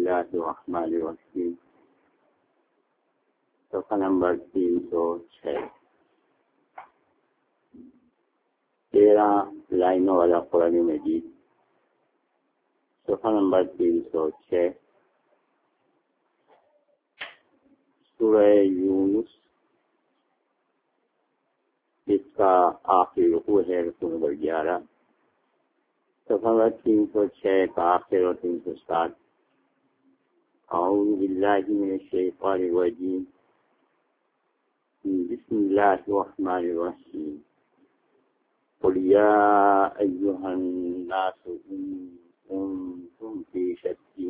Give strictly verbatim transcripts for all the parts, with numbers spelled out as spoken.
اللہ الرحمن الرحیم، صفحہ نمبر تین سو چھ، تیرہ لائنوں والا قرآن مجید، صفحہ نمبر تین سو چھ، سورہ یونس، اس کا آخری رکوع ہے رکوع نمبر گیارہ، صفحہ نمبر تین سو چھ کا آخر اور تین سو سات۔ اعوذ باللہ من الشیطان الرجیم، بسم اللہ الرحمن الرحیم، قل یا ایہا الناس ان کنتم فی شک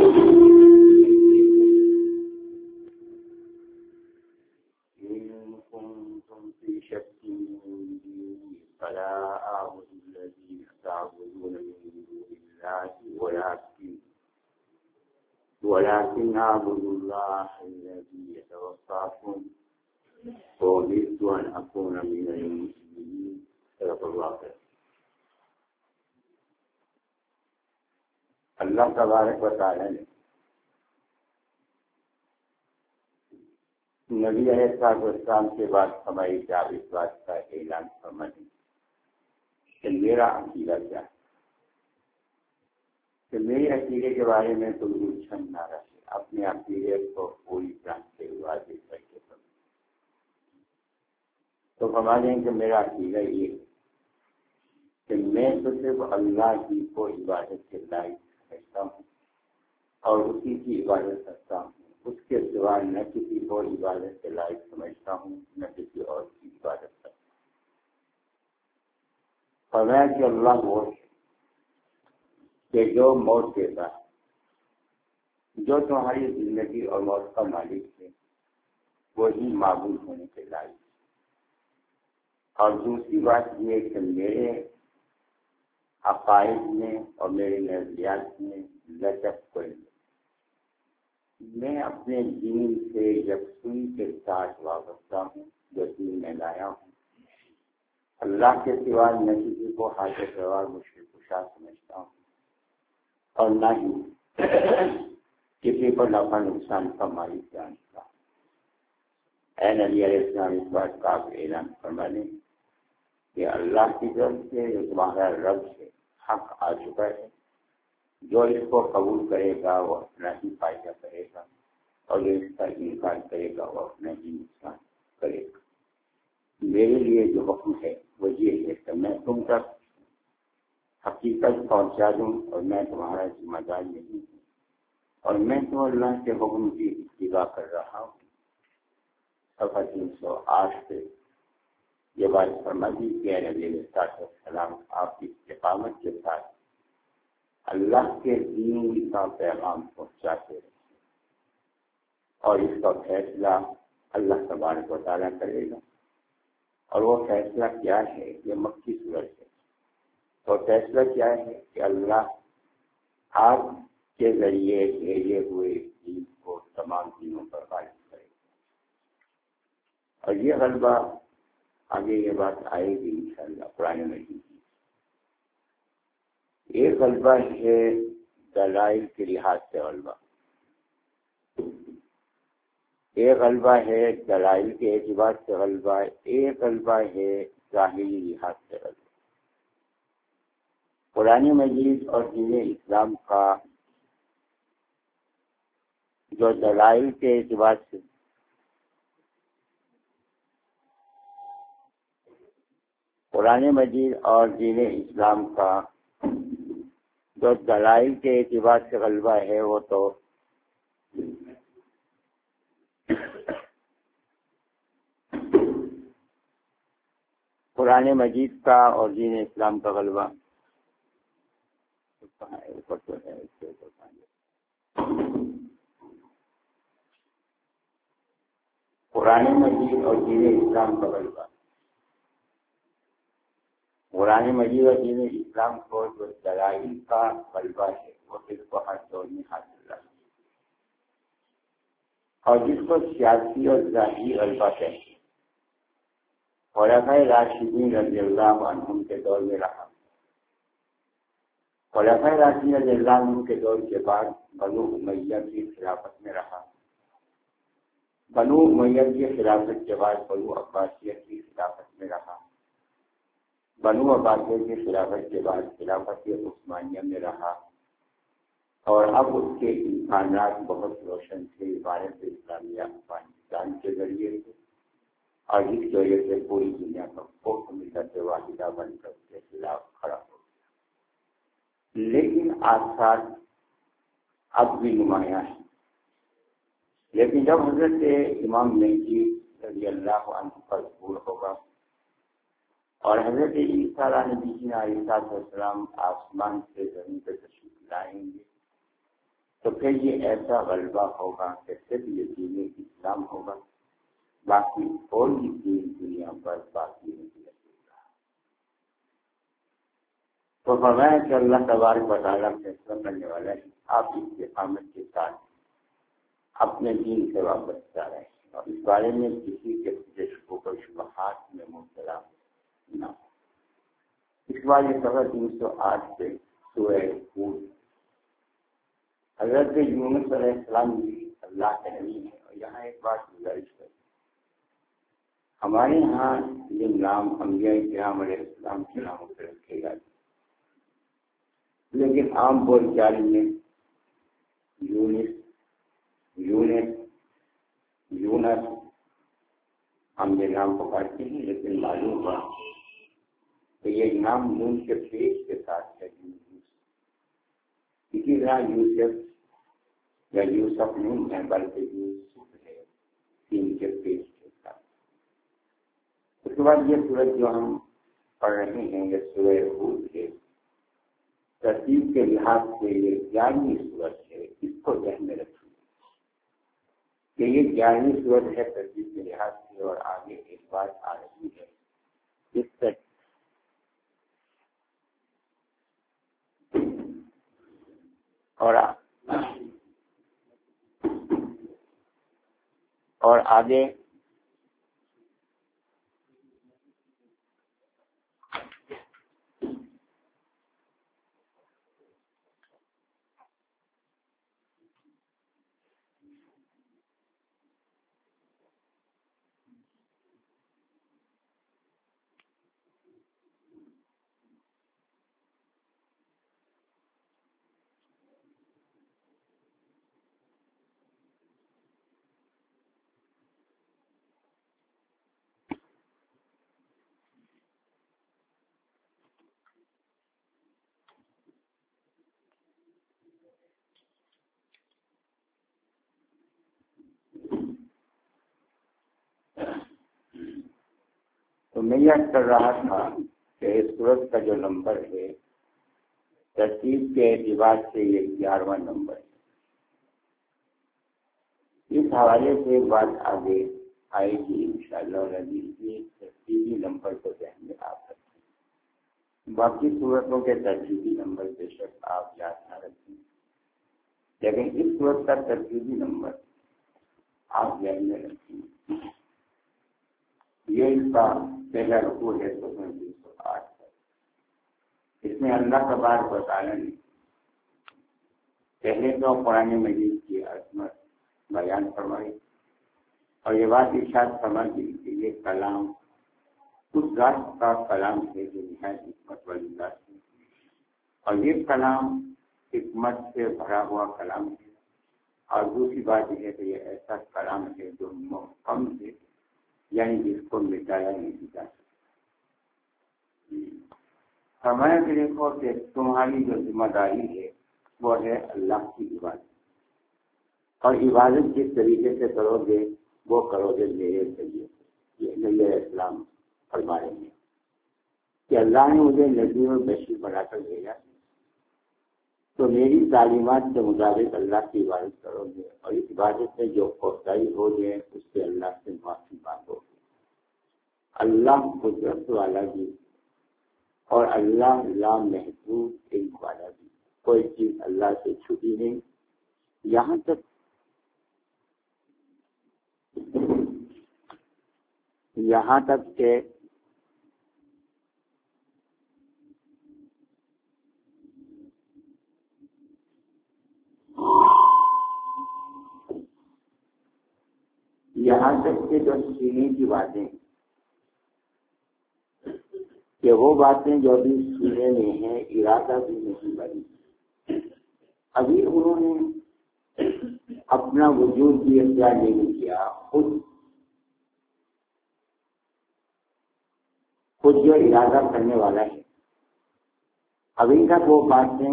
كنتم في شك من ديني فلا أعبد الذين تعبدون من دون الله ولكن ولكن أعبد الله الذي يتوفاكم وأمرت أن أكون من المسلمين. صدق الله خير. اللہ تبارک و تعالی نے نبی علیہ الصلوۃ والسلام کے بعد ہماری جاب اس بات کا اعلان فرمایا کہ میرا عقیدہ کیا ہے، کہ میرے عقیدے کے بارے میں کوئی الجھن نہ رکھے، اپنے عقیدے کو پوری طرح سے واضح کر کے سمجھے. تو فرما دیں کہ میرا عقیدہ یہ ہے کہ میں تو صرف اللہ کی کو عبادت کے لائق سمجھتا ہوں اور اسی کی عبادت کرتا ہوں، اس کے سوا نہ کسی اور عبادت کے لائق سمجھتا ہوں، نہ کسی اور کی عبادت کرتا ہوں. فرمایا کہ اللہ وہ ہے کہ جو موت دیتا ہے، جو تمہاری زندگی اور موت کا مالک ہے، وہی معبود ہونے کے لائق. اور دوسری بات یہ کہ میرے عقائد میں اور میرے نظریات میں لچک کوئی نہیں، میں اپنے دین سے یکسوئی کے ساتھ وابستہ ہوں جو دین میں لایا ہوں. اللہ کے سوا نہ کسی کو حاجت روا مشکل کشا سمجھتا ہوں اور نہ ہی کسی کو نفع نقصان کا مالک جانتا ہوں. اے نبی علیہ السلام، اس بات کا آپ اعلان فرما دیں کہ اللہ کی طرف سے جو تمہارا رب ہے حق آ چکا ہے، جو اس کو قبول کرے گا وہ اپنا ہی فائدہ کرے گا اور جو اس کا انکار کرے گا وہ اپنا ہی نقصان کرے گا. میرے لیے جو حکم ہے وہ یہ ہے کہ میں تم تک حقیقت پہنچا دوں اور میں تمہارا ذمہ دار نہیں ہوں اور میں تو اللہ کے حکم کی اتباع کر رہا ہوں. صفحہ تین سو آٹھ سے یہ بات فرما دی کہ نبی علیہ السلام آپ کی استقامت کے ساتھ اللہ کے دین کا پیغام پہنچاتے رہے اور اس کا فیصلہ اللہ تبارک و تعالیٰ کرے گا. اور وہ فیصلہ کیا ہے؟ یہ مکی صورت ہے. اور فیصلہ کیا ہے کہ اللہ آپ کے ذریعے بھیجے ہوئے دین کو تمام دینوں پر غالب کرے گا. اور یہ غلبہ آگے یہ بات آئے گی انشاءاللہ قرآن مجید. ایک غلبہ ہے دلائل کے لحاظ سے غلبہ، ایک غلبہ ہے دلائل کے اعتبار سے غلبہ، ایک غلبہ ہے ظاہری لحاظ سے غلبہ. قرآن مجید اور دین اسلام کا جو دلائل کے اعتبار سے قرآن مجید اور دین اسلام کا جو دلائل کے اعتبار سے غلبہ ہے وہ تو قرآن مجید کا اور دین اسلام کا غلبہ قرآن مجید اور دین اسلام کا غلبہ قرآن مجید اور دین اسلام کو جو دلائل کا غلبہ ہے وہ اس کو ہر دور میں حاصل رہا اور جس کو سیاسی اور ذاتی غلبہ کہتے ہیں خلفائے راشدین رضی اللہ عنہم کے دور میں رہا. خلفائے راشدین رضی اللہ عنہ کے دور کے بعد بنو امیہ کی خلافت میں رہا. بنو امیہ کی خلافت کے بعد بنو عباسیہ کی خلافت میں رہا. بنو عباسیہ کی خلافت کے بعد خلافت عثمانیہ میں رہا. اور اب اس کے امکانات بہت روشن تھے عبادت اسلامیہ افغانستان کے ذریعے سے، اور اس وجہ سے پوری دنیا کا خوف ملت واحدہ بن کر اس کے خلاف کھڑا ہو گیا. لیکن آثار اب بھی نمایاں ہیں. لیکن جب حضرت امام مہدی رضی اللہ عنہ کا ظہور ہوگا اور حضرت عیسیٰ علیہ نبی علیہ السلام آسمان سے زمین پہ تشریف لائیں گے تو پھر یہ ایسا غلبہ ہوگا کہ صرف یہ دین اسلام ہوگا، باقی کوئی دین دنیا پر باقی نہیں رہے گا. تو فرمایا کہ اللہ تبارک و تعالیٰ فیصلہ کرنے والا ہے، آپ استقامت کے ساتھ اپنے دین سے واپس جا رہے ہیں اور اس بارے میں کسی کے شکوک و شبہات میں مبتلا نہ ہو. اس بار یہ سفر تین سو آٹھ سے سورہ ہود. حضرت یونس علیہ السلام بھی اللہ کے نبی ہیں. اور یہاں ایک بات گزارش ہے، ہمارے یہاں یہ نام انبیاء کرام علیہ السلام کے ناموں سے رکھے جاتے ہیں، لیکن عام بول چال میں یونس یونس یونس ہم یہ نام پکارتے ہیں، لیکن معلوم ہوا کہ یہ نام نون کے پیش کے ساتھ ہے. اسی طرح یوسف یا یوسف نون ہے بلکہ یوسف ہے تین کے پیش کے ساتھ. اس کے بعد یہ سورج جو ہم پڑھ رہے ہیں یہ سورہ ہود ہے. ترتیب کے لحاظ سے یہ گیارہویں سورج ہے. اس کو ذہن میں رکھیں کہ یہ گیارہویں سورج ہے ترتیب کے لحاظ سے. اور آگے ایک بات آ رہی ہے جس سے اور اور آگے تو میں یاد کر رہا تھا کہ اس سورج کا جو نمبر ہے ترتیب کے اعتبار سے یہ گیارہواں نمبر ہے. اس حوالے سے ایک بات آگے آئے گی انشاءاللہ اور ابھی یہ ترتیبی نمبر کو ذہن میں آپ رکھیں. باقی صورتوں کے ترتیبی نمبر بے شک آپ یاد نہ رکھیں، لیکن اس صورت کا ترتیبی نمبر آپ ذہن میں رکھیں. یہ اس کا پہلا رکوع ہے تو تین سو آٹھ ہے. اس میں اللہ تبارک و تعالیٰ نے پہلے تو قرآن مجید کی عظمت بیان فرمائی اور یہ بات ارشاد فرما دی کہ یہ کلام اس ذات کا کلام ہے جو نہایت حکمت والی ذات ہے، اور یہ کلام حکمت سے بھرا ہوا کلام ہے. اور دوسری بات یہ ہے کہ یہ ایسا کلام ہے جو محکم ہے، یعنی جس کو مٹایا نہیں جا سکتا. ہمارے دیکھو کہ تمہاری جو ذمہ داری ہے وہ ہے اللہ کی عبادت، اور عبادت جس طریقے سے کرو گے وہ کرو گے میرے ذریعے سے. یہ نبی اسلام فرما رہے ہیں کہ اللہ نے مجھے نذیر و بشیر بنا کر بھیجا، تو میری تعلیمات کے مطابق اللہ کی عبادت کرو گے، اور اس عبادت میں جو کوتاہی ہو جائے اس سے اللہ سے معافی مانگو گے. اللہ قدرت والا بھی اور اللہ لا محدود علم والا بھی، کوئی چیز اللہ سے چھپی نہیں. یہاں تک یہاں تک کہ یہاں تک کہ جو سینے کی باتیں کہ وہ باتیں جو بھی سینے میں ہیں ارادہ بھی نہیں بنی، ابھی انہوں نے اپنا وجود بھی اختیار نہیں کیا، خود خود جو ارادہ کرنے والا ہے، ابھی تک وہ باتیں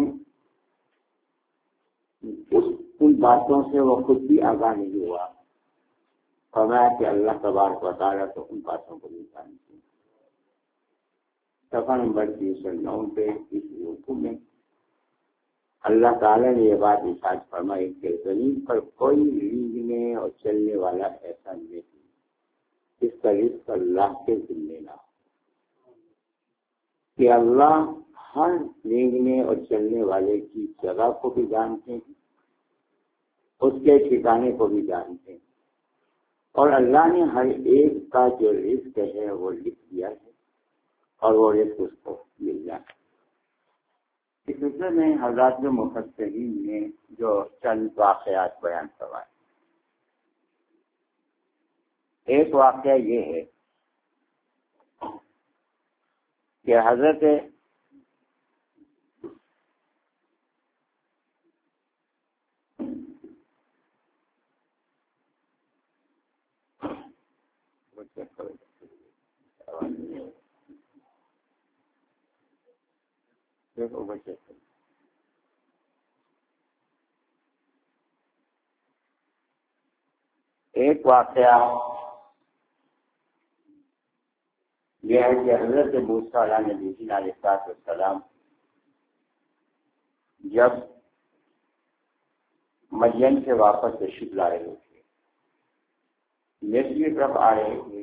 اس ان باتوں سے وہ خود بھی آگاہ نہیں ہوا، فرمایا کہ اللہ تبارک و تعالیٰ تو ان باتوں کو بھی جانتے ہیں۔ صفحہ نمبر تین سو نو پہ اس رکوع میں اللہ تعالیٰ نے یہ بات ارشاد فرمائی کہ زمین پر کوئی رینگنے اور چلنے والا ایسا نہیں جس کا رزق اللہ کے ذمہ نہ ہو، کہ اللہ ہر رینگنے اور چلنے والے کی جگہ کو بھی جانتے ہیں، اس کے ٹھکانے کو بھی جانتے ہیں، اور اللہ نے ہر ایک کا جو رزق ہے وہ لکھ دیا ہے اور وہ رزق اس کو مل جائے۔ اس سلسلے میں حضرات مفسرین نے جو چند واقعات بیان کروائے، ایک واقعہ یہ ہے کہ حضرت ایک واقعہ یہ ہے کہ حضرت موسیٰ علیہ نبی علیہ السلام جب مدین سے واپس تشریف لا رہے تھے، مصر کی طرف آ رہے تھے،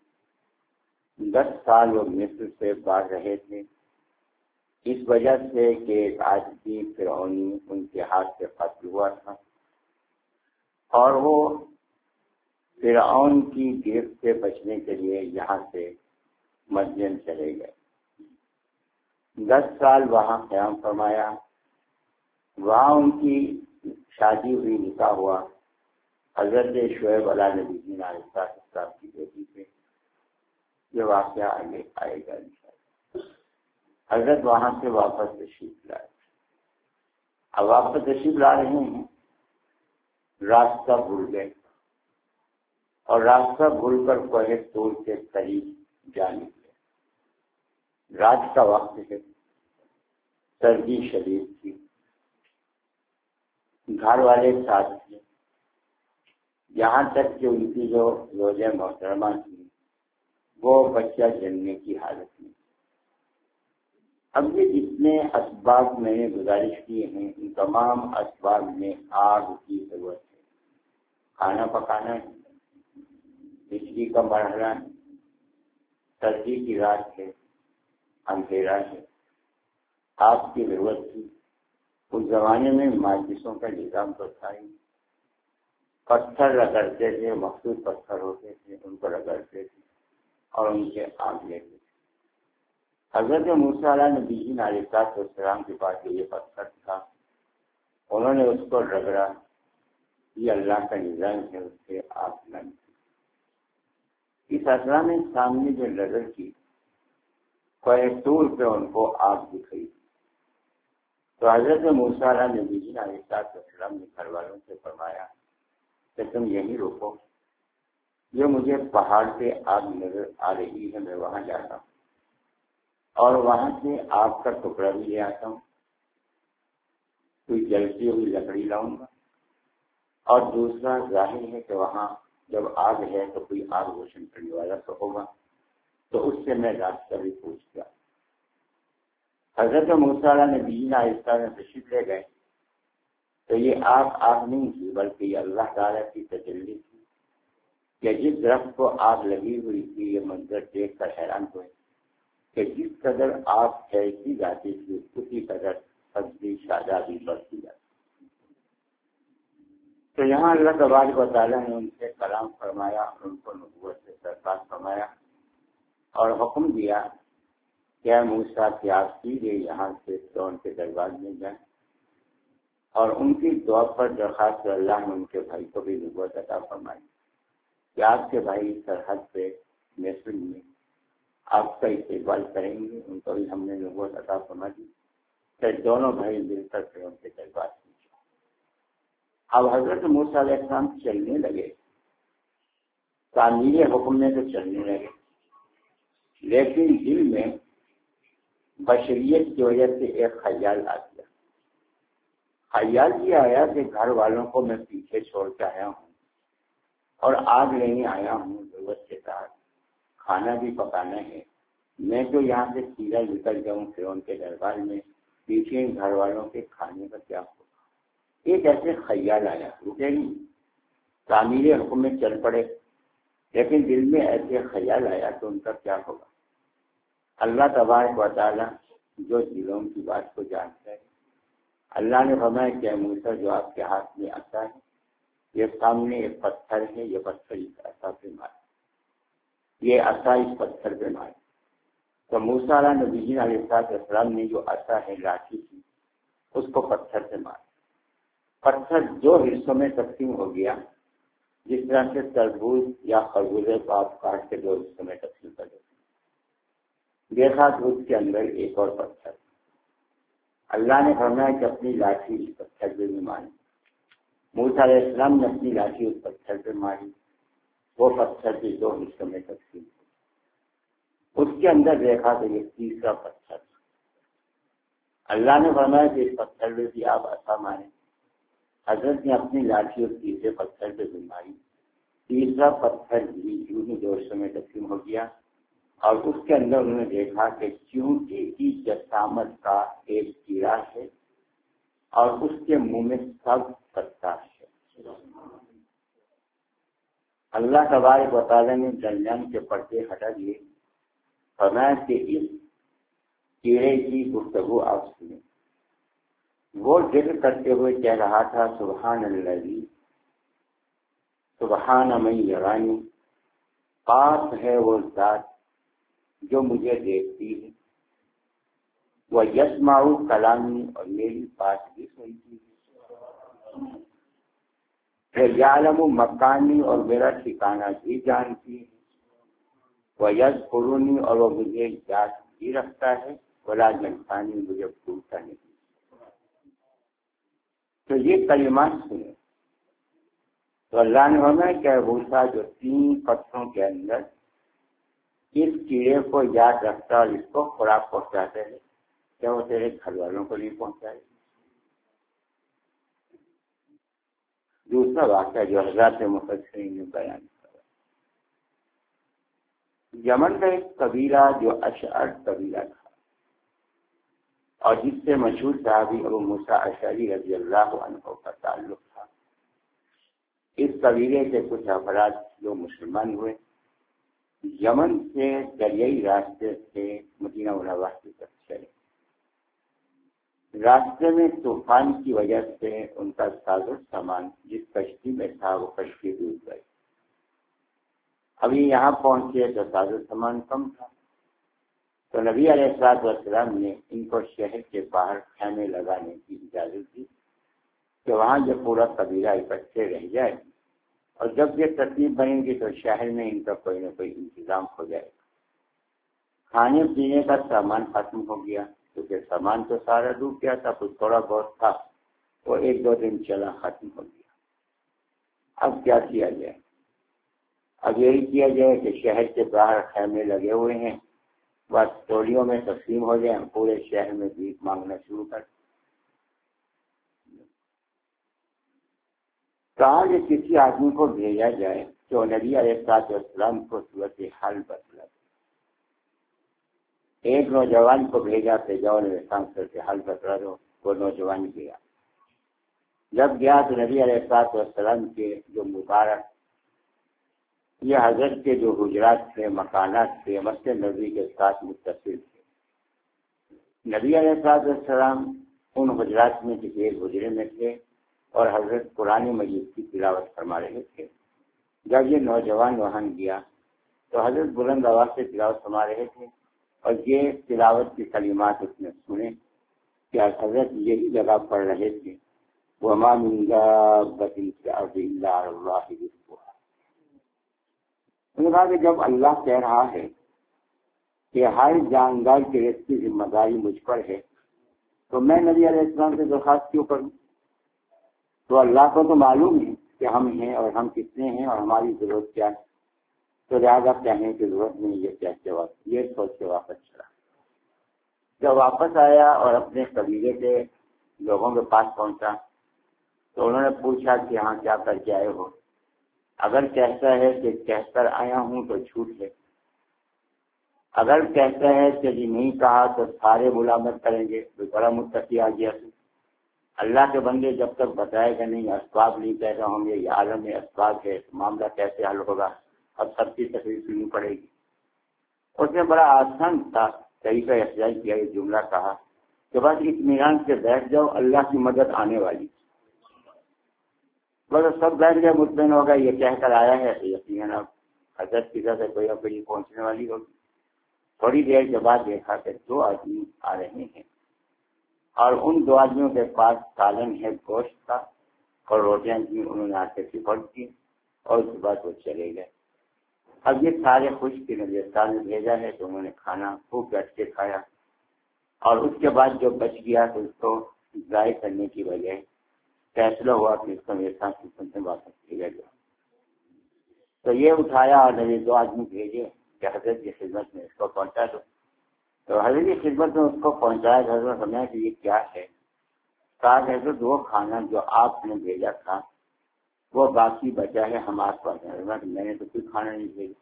دس سال وہ مصر سے باہر رہے تھے، اس وجہ سے کہ ایک آدمی فرعونی ان کے ہاتھ سے قتل ہوا تھا، اور وہ فرعون کی گرفت سے بچنے کے لیے یہاں سے مدین چلے گئے۔ دس سال وہاں قیام فرمایا، وہاں ان کی شادی ہوئی، نکاح ہوا حضرت شعیب علیہ نبی علیہ السلام کی بیٹی سے۔ یہ واقعہ آگے آئے گا انشاءاللہ۔ حضرت وہاں سے واپس تشریف لائے، اب واپس تشریف لا رہے ہیں، راستہ بھول گئے اور راستہ بھول کر کوہ طور کے قریب جا نکلے۔ رات کا وقت ہے، سردی شدید تھی، گھر والے ساتھ تھے، یہاں تک کہ ان کی جو زوجہ محترمہ تھی وہ بچہ جننے کی حالت میں۔ اب یہ جتنے اسباب میں نے گزارش کیے ہیں ان تمام اسباب میں آگ کی ضرورت ہے، کھانا پکانا ہے، بجلی کا مرحلہ ہے، سردی کی رات ہے، اندھیرا ہے، آگ کی ضرورت تھی۔ اس زمانے میں ماچسوں کا نظام تو تھا ہی، پتھر رگڑتے تھے، مخصوص پتھر ہوتے تھے، ان کو رگڑتے تھے اور ان سے آگ لیتے تھے۔ حضرت موسیٰ علیہ نبی علیہ السلام کے پاس یہ پتھر تھا، انہوں نے اس کو رگڑا، یہ اللہ کا نظام ہے، اس سے آگ نہ نکلی۔ اس اثر میں سامنے جو نظر کی کوہ طور پہ ان کو آگ دکھ رہی، تو حضرت موسیٰ علیہ نبی علیہ السلام نے گھر والوں سے فرمایا کہ تم یہیں رکو، جو مجھے پہاڑ پہ آگ نظر آ رہی ہے میں وہاں جاتا ہوں اور وہاں سے آگ کا ٹکڑا بھی لے آتا ہوں، کوئی جلتی ہوئی لکڑی لاؤں گا، اور دوسرا ظاہر ہے کہ وہاں جب آگ ہے تو کوئی آگ روشن کرنے والا تو ہوگا، تو اس سے میں راستہ بھی پوچھ گیا۔ حضرت موسیٰ علیہ نبی علیہ السلام تشریف لے گئے تو یہ آگ آگ نہیں تھی بلکہ یہ اللہ تعالیٰ کی تجلی تھی، کہ جس درخت کو آگ لگی ہوئی تھی یہ منظر دیکھ کر حیران ہوئے کہ جس قدر آگ پھیلتی جاتی تھی اسی قدر سبزی شادابی بڑھتی جاتی۔ تو یہاں اللہ تبارک و تعالیٰ نے ان سے کلام فرمایا اور ان کو نبوت سے سرفراز فرمایا اور حکم دیا کہ اے موسیٰ کہ آپ سیدھے یہاں سے فرعون کے دربار میں جائیں، اور ان کی دعا پر درخواست اللہ نے ان کے بھائی کو بھی نبوت عطا فرمائی۔ کہ آپ کے بھائی سرحد پہ مصر میں آپ کا استقبال کریں گے، ان کو بھی ہم نے نبوت عطا فرما دی۔ پھر دونوں بھائی مل کر پھر ان کے دربار پہنچے۔ اب حضرت موسیٰ علیہ السلام چلنے لگے، تعمیل حکم میں تو چلنے لگے، لیکن دل میں بشریت کی وجہ سے ایک خیال آ گیا۔ خیال یہ آیا کہ گھر والوں کو میں پیچھے چھوڑ کے آیا ہوں اور آگ لینے آیا ہوں، ضرورت کے ساتھ کھانا بھی پکانا ہے، میں تو یہاں سے سیدھا نکل جاؤں پھر ان کے دربار میں، پیچھے گھر والوں کے کھانے کا کیا ہوگا؟ ایک ایسے خیال آیا، رکے نہیں، تعمیل حکم میں چل پڑے، لیکن دل میں ایسے خیال آیا تو ان کا کیا ہوگا؟ اللہ تبارک و تعالیٰ جو دلوں کی بات کو جانتا ہے، اللہ نے فرمایا کہ موسیٰ جو آپ کے ہاتھ میں عصا ہے، یہ سامنے ایک پتھر ہے، یہ پتھر اس عصا پہ مارے، یہ عصا اس پتھر پہ مارے۔ تو موسیٰ علیہ نبی علیہ السلام نے جو عصا ہے لاٹھی تھی اس کو پتھر سے مارا، پتھر دو حصوں میں تقسیم ہو گیا، جس طرح سے تربوز یا خربوزے کو آپ کاٹ کے دو حصوں میں تقسیم کر دیتے ہیں۔ دیکھا تو اس کے اندر ایک اور پتھر، اللہ نے فرمایا کہ اپنی لاٹھی اس پتھر پہ بھی ماری۔ موسیٰ علیہ السلام نے اپنی لاٹھی اس پتھر پہ ماری، وہ پتھر بھی دو حصوں میں تقسیم ہوئی۔ اس کے اندر دیکھا تو یہ تیسرا پتھر، اللہ نے فرمایا کہ اس پتھر پہ بھی آپ عصا ماریں۔ حضرت نے اپنی لاٹھی اور تیسرے پتھر پہ بھی ماری، تیسرا پتھر بھی یوں ہی دو حصوں میں تقسیم ہو گیا، اور اس کے اندر انہوں نے دیکھا کہ چیونٹی کی جسامت کا ایک کیڑا ہے اور اس کے منہ میں سب پتا ہے۔ اللہ تبارک و تعالیٰ نے درمیان کے پردے ہٹا دیے، فرمایا کہ اس کیڑے کی گفتگو آپ سنیں۔ وہ ذکر کرتے ہوئے کہہ رہا تھا، سبحان الذی سبحان من یرانی، پاک ہے وہ ذات جو مجھے دیکھتی ہے، وہ یسمع کلامی، اور میری بات بھی سنتی ہے، وہ یعلم مکانی، اور میرا ٹھکانہ بھی جانتی ہے، وہ یذکرنی، اور وہ مجھے یاد بھی رکھتا ہے، ولا ینسانی، مجھے بھولتا نہیں۔ تو یہ کلمات سنیں تو اللہ نے فرمایا کہ موسیٰ جو تین پتھروں کے اندر اس کیڑے کو یاد رکھتا اور اس کو خوراک پہنچاتے ہیں، کیا وہ تیرے گھر والوں کو نہیں پہنچائے؟ دوسرا واقعہ جو حضرات مفسرین نے بیان کیا، یمن کا ایک قبیلہ جو اشعر قبیلہ تھا اور جس سے مشہور صحابی ابو موسیٰ اشعری رضی اللہ عنہ کا تعلق تھا، اس قبیلے کے کچھ افراد جو مسلمان ہوئے، یمن سے دریائی راستے سے مدینہ منورہ کی طرف چلے۔ راستے میں طوفان کی وجہ سے ان کا ساز و سامان جس کشتی میں تھا وہ کشتی ڈوب گئی۔ ابھی یہاں پہنچے تو ساز و سامان کم تھا، تو نبی علیہ الصلوۃ والسلام نے ان کو شہر کے باہر خیمے لگانے کی اجازت دی کہ وہاں یہ پورا قبیلہ اکٹھے رہ جائے، اور جب یہ ترتیب بنے گی تو شہر میں ان کا کوئی نہ کوئی انتظام ہو جائے گا۔ کھانے پینے کا سامان ختم ہو گیا کیونکہ سامان تو سارا ڈوب گیا تھا، کچھ تھوڑا بہت تھا وہ ایک دو دن چلا ختم ہو گیا۔ اب کیا کیا جائے؟ اب یہی کیا جائے کہ شہر کے باہر خیمے لگے ہوئے ہیں، بس ٹولیوں میں تقسیم ہو جائیں، پورے شہر میں بھیک مانگنا شروع کر۔ کہا کہ کسی آدمی کو بھیجا جائے جو نبی علیہ الصلوۃ والسلام کو صورت حال بتلا دے۔ ایک نوجوان کو بھیجا کہ جاؤ نبی صورت حال بتلا دو، وہ نوجوان گیا۔ جب گیا تو نبی علیہ الصلوۃ والسلام کے جو مبارک یہ حضرت کے جو حجرات تھے، مکانات تھے، مسجد نبوی کے ساتھ متصل تھے۔ نبی علیہ الصلوۃ والسلام ان حجرات میں کسی ایک حجرے میں تھے اور حضرت قرآن مجید کی تلاوت فرما رہے تھے۔ جب یہ نوجوان وہاں گیا تو حضرت بلند آواز سے تلاوت فرما رہے تھے، اور یہ تلاوت کی کلمات اس نے سنے کہ حضرت یہی جگہ پڑھ رہے تھے، وَمَا مِن دَابَّةٍ فِي الْأَرْضِ إِلَّا عَلَى اللَّهِ رِزْقُهَا۔ نے کہا کہ جب اللہ کہہ رہا ہے کہ ہر جاندار کے رزق کی ذمہ داری مجھ پر ہے تو میں نبی علیہ السلام سے درخواست کیوں کروں؟ تو اللہ کو تو معلوم ہے کہ ہم ہیں اور ہم کتنے ہیں اور ہماری ضرورت کیا ہے، تو لہٰذا کہنے کی ضرورت نہیں، یہ کہتے وقت یہ سوچ کے واپس چلا۔ جب واپس آیا اور اپنے قبیلے کے لوگوں کے پاس پہنچا تو انہوں نے پوچھا کہ ہاں کیا کر کے آئے ہو؟ اگر کہتا ہے کہ کہہ کر آیا ہوں تو جھوٹ ہے، اگر کہتا ہے کہ جی نہیں کہا تو سارے ملامت کریں گے، تو بڑا متقی آ گیا۔ اللہ کے بندے جب تک بتائے گا نہیں اسباب نہیں کہہ رہا ہوں گے، یہ عالم میں اسباب ہے، معاملہ کیسے حل ہوگا، اب سب کی تکلیف سننی پڑے گی۔ اس نے بڑا آسان تھا طریقہ اختیار کیا، یہ جملہ کہا کہ بس اطمینان سے بیٹھ جاؤ، اللہ کی مدد آنے والی۔ بس سب بیٹھ گئے، مطمئن ہو گئے، یہ کہہ کر آیا ہے تو یقیناً اب حضرت کی طرف سے کوئی اب کوئی پہنچنے والی ہوگی۔ تھوڑی دیر کے بعد دیکھا کہ دو آدمی آ رہے ہیں اور ان دو آدمیوں کے پاس سالن ہے، گوشت کا اور روٹیاں تھیں، انہوں نے آ کے سفر کی اور اس کے بعد وہ چلے گئے۔ اب یہ سارے خوش کے نبی نے بھیجا ہے تو انہوں نے کھانا خوب بیٹھ کے کھایا اور اس کے بعد جو بچ گیا تو اس کو ضائع کرنے کی وجہ فیصلہ ہوا کہ اس کو میرے ساتھ سے واپس کیا گیا۔ تو یہ اٹھایا اور نبی دو آدمی بھیجے کہ حضرت کی خدمت میں اس کو پہنچا دو۔ تو حضرت کی خدمت میں اس کو پہنچایا، حضرت سمجھا کہ یہ کیا ہے؟ کہا کہ حضرت وہ کھانا جو آپ نے بھیجا تھا وہ باقی بچا ہے، ہمارے پاس ہے۔ میں نے تو کوئی کھانا نہیں بھیجا۔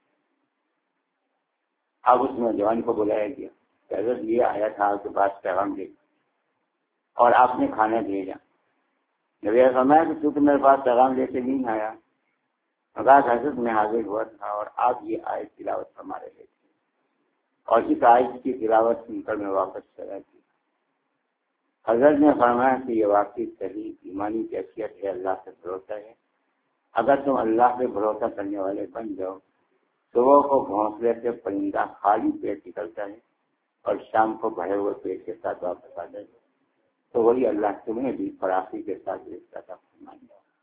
اب اس نوجوان کو بلایا گیا کہ حضرت یہ آیا تھا آپ کے پاس پیغام دے اور آپ نے کھانا بھیجا۔ نبی فرمایا کہ تو میرے پاس پیغام لے کے نہیں آیا۔ کہا کہ حضرت میں حاضر ہوا تھا اور آپ یہ آیت تلاوت فرما رہے تھے اور اس آیت کی تلاوت سن کر میں واپس چلا گیا۔ حضرت نے فرمایا کہ یہ واقعی صحیح ایمانی کیفیت ہے، اللہ سے بھروسہ ہے۔ اگر تم اللہ پہ بھروسہ کرنے والے بن جاؤ، صبح کو گھونسلے سے پرندہ خالی پیٹ نکلتا ہے اور شام کو بھرے ہوئے پیٹ کے ساتھ واپس آ جائے، تو وہی اللہ تمہیں بھی فراخی کے ساتھ رشتہ تھا فرمائے۔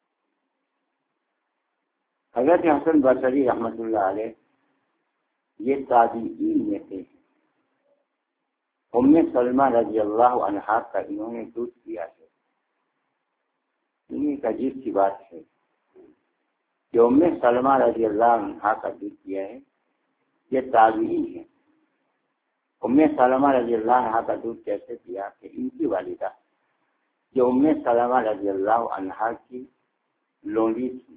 حضرت حسن بصری رحمۃ اللہ علیہ یہ تابعین میں تھے۔ ام سلمہ رضی اللہ عنہا کا انہوں نے دودھ پیا ہے۔ یہ ایک عجیب سی بات ہے کہ ام سلمہ رضی اللہ عنہا کا دودھ پیا ہے، یہ تابعین ہے۔ ام سلمہ رضی اللہ عنہا کا دودھ کیسے پیا کہ ان کی والدہ جو ام سلمہ رضی اللہ عنہا کی لونڈی تھی،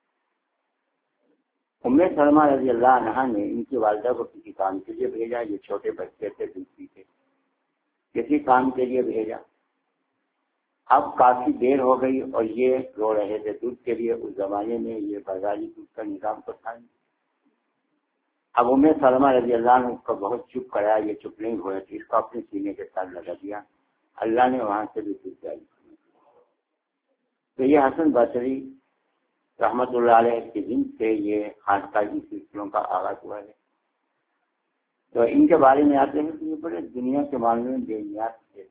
ام سلمہ رضی اللہ عنہا نے ان کی والدہ کو کسی کام کے لیے بھیجا، یہ چھوٹے بچے تھے، دودھ پیتے، کسی کام کے لیے بھیجا۔ اب کافی دیر ہو گئی اور یہ رو رہے تھے دودھ کے لیے۔ اس زمانے میں یہ بازاری دودھ کا نظام تو تھا نہیں۔ اب ام سلمہ رضی اللہ عنہ کو بہت چپ کرایا، یہ چپ نہیں ہوئے تھے، اس کو اپنے سینے کے ساتھ لگا دیا۔ اللہ نے وہاں سے بھی دودھ جاری کیا۔ تو یہ حسن بصری رحمت اللہ علیہ کے دن سے یہ خانقاہی سلسلوں کا آغاز ہوا ہے۔ تو ان کے بارے میں آتے ہیں کہ یہ بڑے دنیا کے معاملے میں بے نیاز تھے۔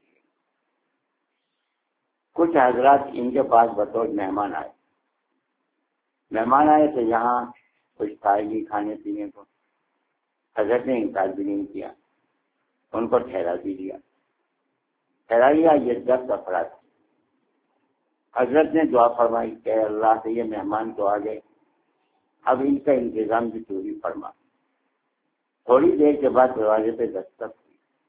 کچھ حضرات ان کے پاس بطور مہمان آئے مہمان آئے تو یہاں کچھ کھائے نہیں کھانے پینے کو، حضرت نے انکار بھی نہیں کیا، ان کو ٹھہرا بھی دیا ٹھہرا دیا یہ دس افراد۔ حضرت نے دعا فرمائی کہ اللہ سے یہ مہمان تو آ گئے، اب ان کا انتظام بھی تو بھی فرما۔ تھوڑی دیر کے بعد دروازے پہ دستک ہوئی۔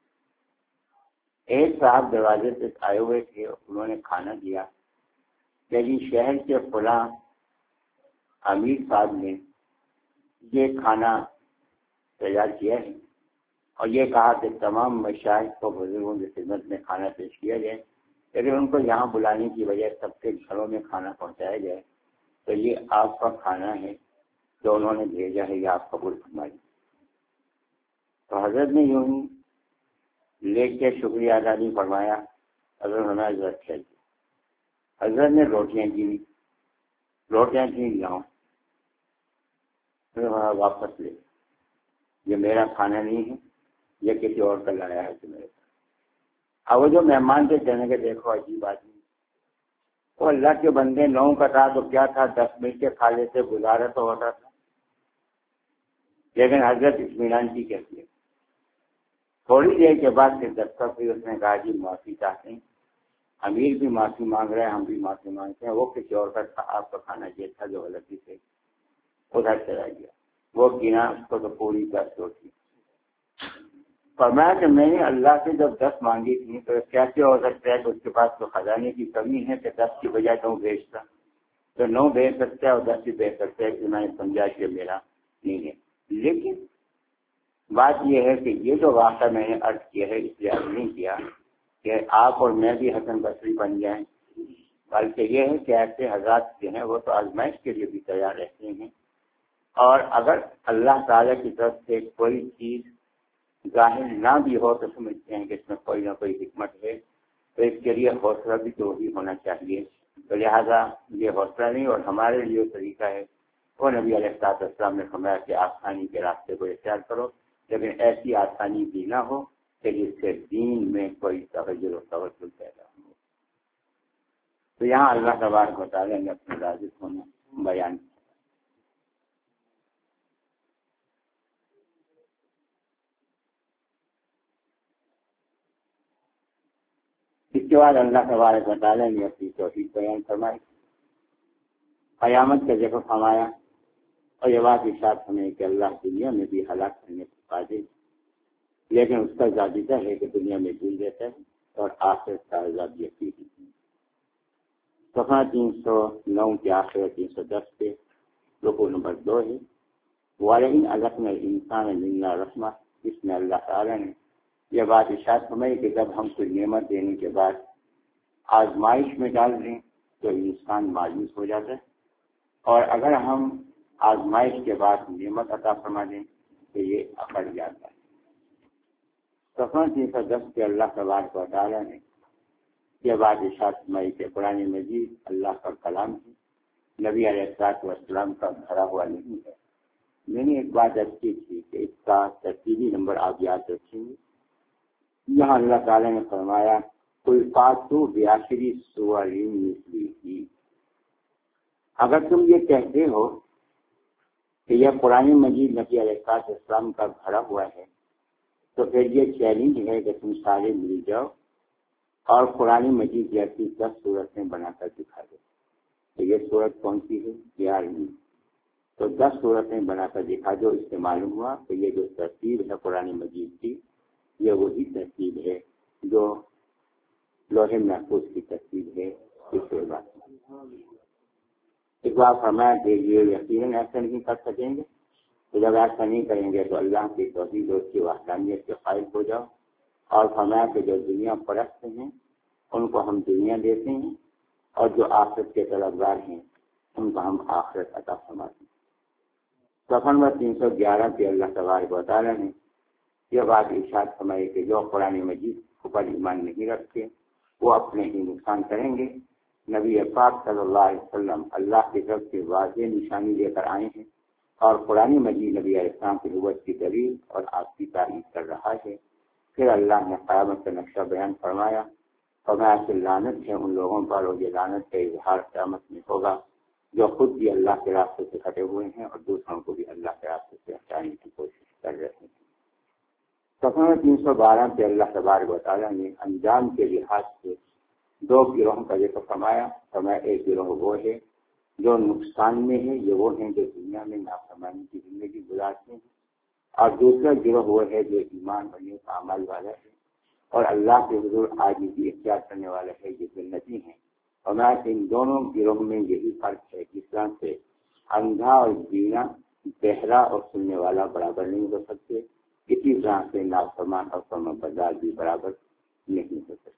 ایک صاحب دروازے پہ آئے ہوئے تھے، انہوں نے کھانا دیا کہ جی شہر کے فلاں امیر صاحب نے یہ کھانا تیار کیا ہے اور یہ کہا کہ تمام مشائخ کو بزرگوں کی خدمت میں کھانا پیش کیا جائے، لیکن ان کو یہاں بلانے کی وجہ سب کے گھروں میں کھانا پہنچایا جائے، تو یہ آپ کا کھانا ہے جو انہوں نے بھیجا ہے، یہ آپ قبول فرمائیے۔ تو حضرت نے یوں ہی لے کے شکریہ ادا نہیں فرمایا، حضرت ہمیں حضرت چاہیے۔ حضرت نے روٹیاں دی، روٹیاں کی لاؤں، واپس لے، یہ میرا کھانا نہیں ہے، یہ کسی اور کا لایا ہے تو میرے پاس۔ اب وہ جو مہمان تھے کہنے کے دیکھو عجیب آدمی، وہ اللہ کے بندے، نو کا تھا تو کیا تھا، دس منٹ کے کھا لیتے، گزارا تو ہوتا تھا۔ لیکن حضرت اطمینان کی کیفیت. تھوڑی دیر کے بعد پھر دستک ہوئی، اس نے کہا جی معافی چاہتے ہیں، امیر بھی معافی مانگ رہے ہیں، ہم بھی معافی مانگتے ہیں. وہ کسی اور کا تھا، آپ کا کھانا یہ تھا جو غلطی سے ادھر چلا گیا. وہ گنا اس کو تو پوری دس ہوتی. فرمایا کہ میں نے اللہ سے جب دس مانگی تھی تو کیسے ہو سکتا ہے کہ اس کے پاس تو خزانے کی کمی ہے کہ دس کی بجائے نو بیچتا، تو نو بیچ سکتا ہے اور دس بھی بیچ سکتا ہے. کہ میں نے سمجھا کہ میرا نہیں ہے. لیکن بات یہ ہے کہ یہ جو واقعہ میں نے عرض کیا ہے اس لیے عرض نہیں کیا کہ آپ اور میں بھی حسن بصری بن جائیں، بلکہ یہ ہے کہ ایسے حضرات جو ہیں وہ تو آزمائش کے لیے بھی تیار رہتے ہیں. اور اگر اللہ تعالیٰ کی طرف سے کوئی چیز ظاہر نہ بھی ہو تو سمجھتے ہیں کہ اس میں کوئی نہ کوئی حکمت ہے، تو اس کے لیے حوصلہ بھی تو وہی ہونا چاہیے. تو لہٰذا یہ حوصلہ نہیں، اور ہمارے لیے طریقہ ہے وہ نبی علیہ الصلوۃ والسلام نے فرمایا کہ آسانی کے راستے کو اختیار کرو، لیکن ایسی آسانی بھی نہ ہو کہ جس سے دین میں کوئی تغیر و تبدل پیدا ہو. تو یہاں اللہ تبارک و تعالیٰ نے اپنے راضی ہونا بیان کیا. اس کے بعد اللہ تبارک و تعالیٰ نے اپنی توحید بیان فرمائی، قیامت کا ذکر فرمایا، اور یہ بات ارشاد ہمیں کہ اللہ دنیا میں بھی ہلاک کرنے کے قادر، لیکن اس کا ضابطہ ہے کہ دنیا میں جل دیتا ہے اور آخرت کا عذاب یقینی ہے. صفحہ تین سو نو کے آخر تین سو دس پہ رکوع نمبر دو ہے. وَلَئِنْ أَذَقْنَا الْإِنسَانَ مِنَّا رَحْمَةً، اس میں اللہ تعالیٰ نے یہ بات ارشاد فرمائی کہ جب ہم کوئی نعمت دینے کے بعد آزمائش میں ڈال دیں تو انسان مایوس ہو جاتا ہے، اور اگر ہم آزمائش کے بعد نعمت عطا فرما دیں تو یہ اکڑ جاتا ہے. صفحہ تین سو دس کے اللہ تبارک و تعالیٰ نے یہ بات ارشاد فرمائی کہ قرآن مجید اللہ کا کلام ہے، نبی علیہ الصلوۃ والسلام کا بھرا ہوا نہیں ہے. میں نے ایک بات اچھی تھی کہ اس کا ترتیبی نمبر آپ یاد رکھیں گے. یہاں اللہ تعالیٰ نے فرمایا کوئی فاتو بیاشری سوارین مثلی، اگر تم یہ کہتے ہو کہ یہ قرآن مجید نبی علیہ الصلوۃ والسلام کا بھرا ہوا ہے تو پھر یہ چیلنج ہے کہ تم سارے مل جاؤ اور قرآن مجید جیسی دس صورتیں بنا کر دکھا دو. تو یہ صورت کون سی ہے؟ گیارہویں. تو دس صورتیں بنا کر دکھا دو. اس سے معلوم ہوا کہ یہ جو ترتیب ہے قرآن مجید کی یہ وہی ترتیب ہے جو لوح محفوظ کی ترتیب ہے. دوسرے بات ایک بار فرمایا کہ یہ یقیناً ایسا نہیں کر سکیں گے، تو جب ایسا نہیں کریں گے تو اللہ کی توحید اور اس کی وحدانیت کے قائل ہو جاؤ. اور فرمایا کہ جو دنیا پرست ہیں ان کو ہم دنیا دیتے ہیں، اور جو آخرت کے طلبگار ہیں ان کو ہم آخرت عطا فرماتے ہیں. صفحہ نمبر تین سو گیارہ پہ اللہ تبارک و تعالیٰ نے یہ بات ارشاد فرمائی کہ جو قرآن مجید پر ایمان نہیں رکھتے وہ اپنے ہی نقصان کریں گے. نبی پاک صلی اللہ علیہ وسلم اللہ کی طرف سے واضح نشانی لے کر آئے ہیں، اور قرآن مجید نبی علیہ السلام کی نبوت کی دلیل اور آپ کی تعریف کر رہا ہے. پھر اللہ نے قیامت کا نقشہ بیان فرمایا، فرمایا کہ لعنت ہے ان لوگوں پر، اور یہ لعنت کا اظہار قیامت میں ہوگا جو خود بھی اللہ کے راستے سے ہٹے ہوئے ہیں اور دوسروں کو بھی اللہ کے راستے سے ہٹانے کی کوشش کر رہے ہیں. صفحہ تین سو بارہ پہ اللہ تبارک و تعالیٰ نے انجام کے لحاظ سے دو گروہوں کا ذکر فرمایا. فرمایا ایک گروہ وہ ہے جو نقصان میں ہے، یہ وہ ہیں جو دنیا میں نافرمانی کی زندگی گزارتے ہیں، اور دوسرا گروہ وہ ہے جو ایمان اور نیک اعمال والا ہے اور اللہ کے حضور عاجزی اختیار کرنے والا ہے، یہ جنتی ہیں. اور میں ان دونوں گروہ میں یہی فرق ہے کہ اسلام سے اندھا اور بینا، بہرا اور سننے والا برابر نہیں ہو سکتے، اسی طرح سے نافرمان اور فرمانبردار بھی برابر نہیں ہو سکتے.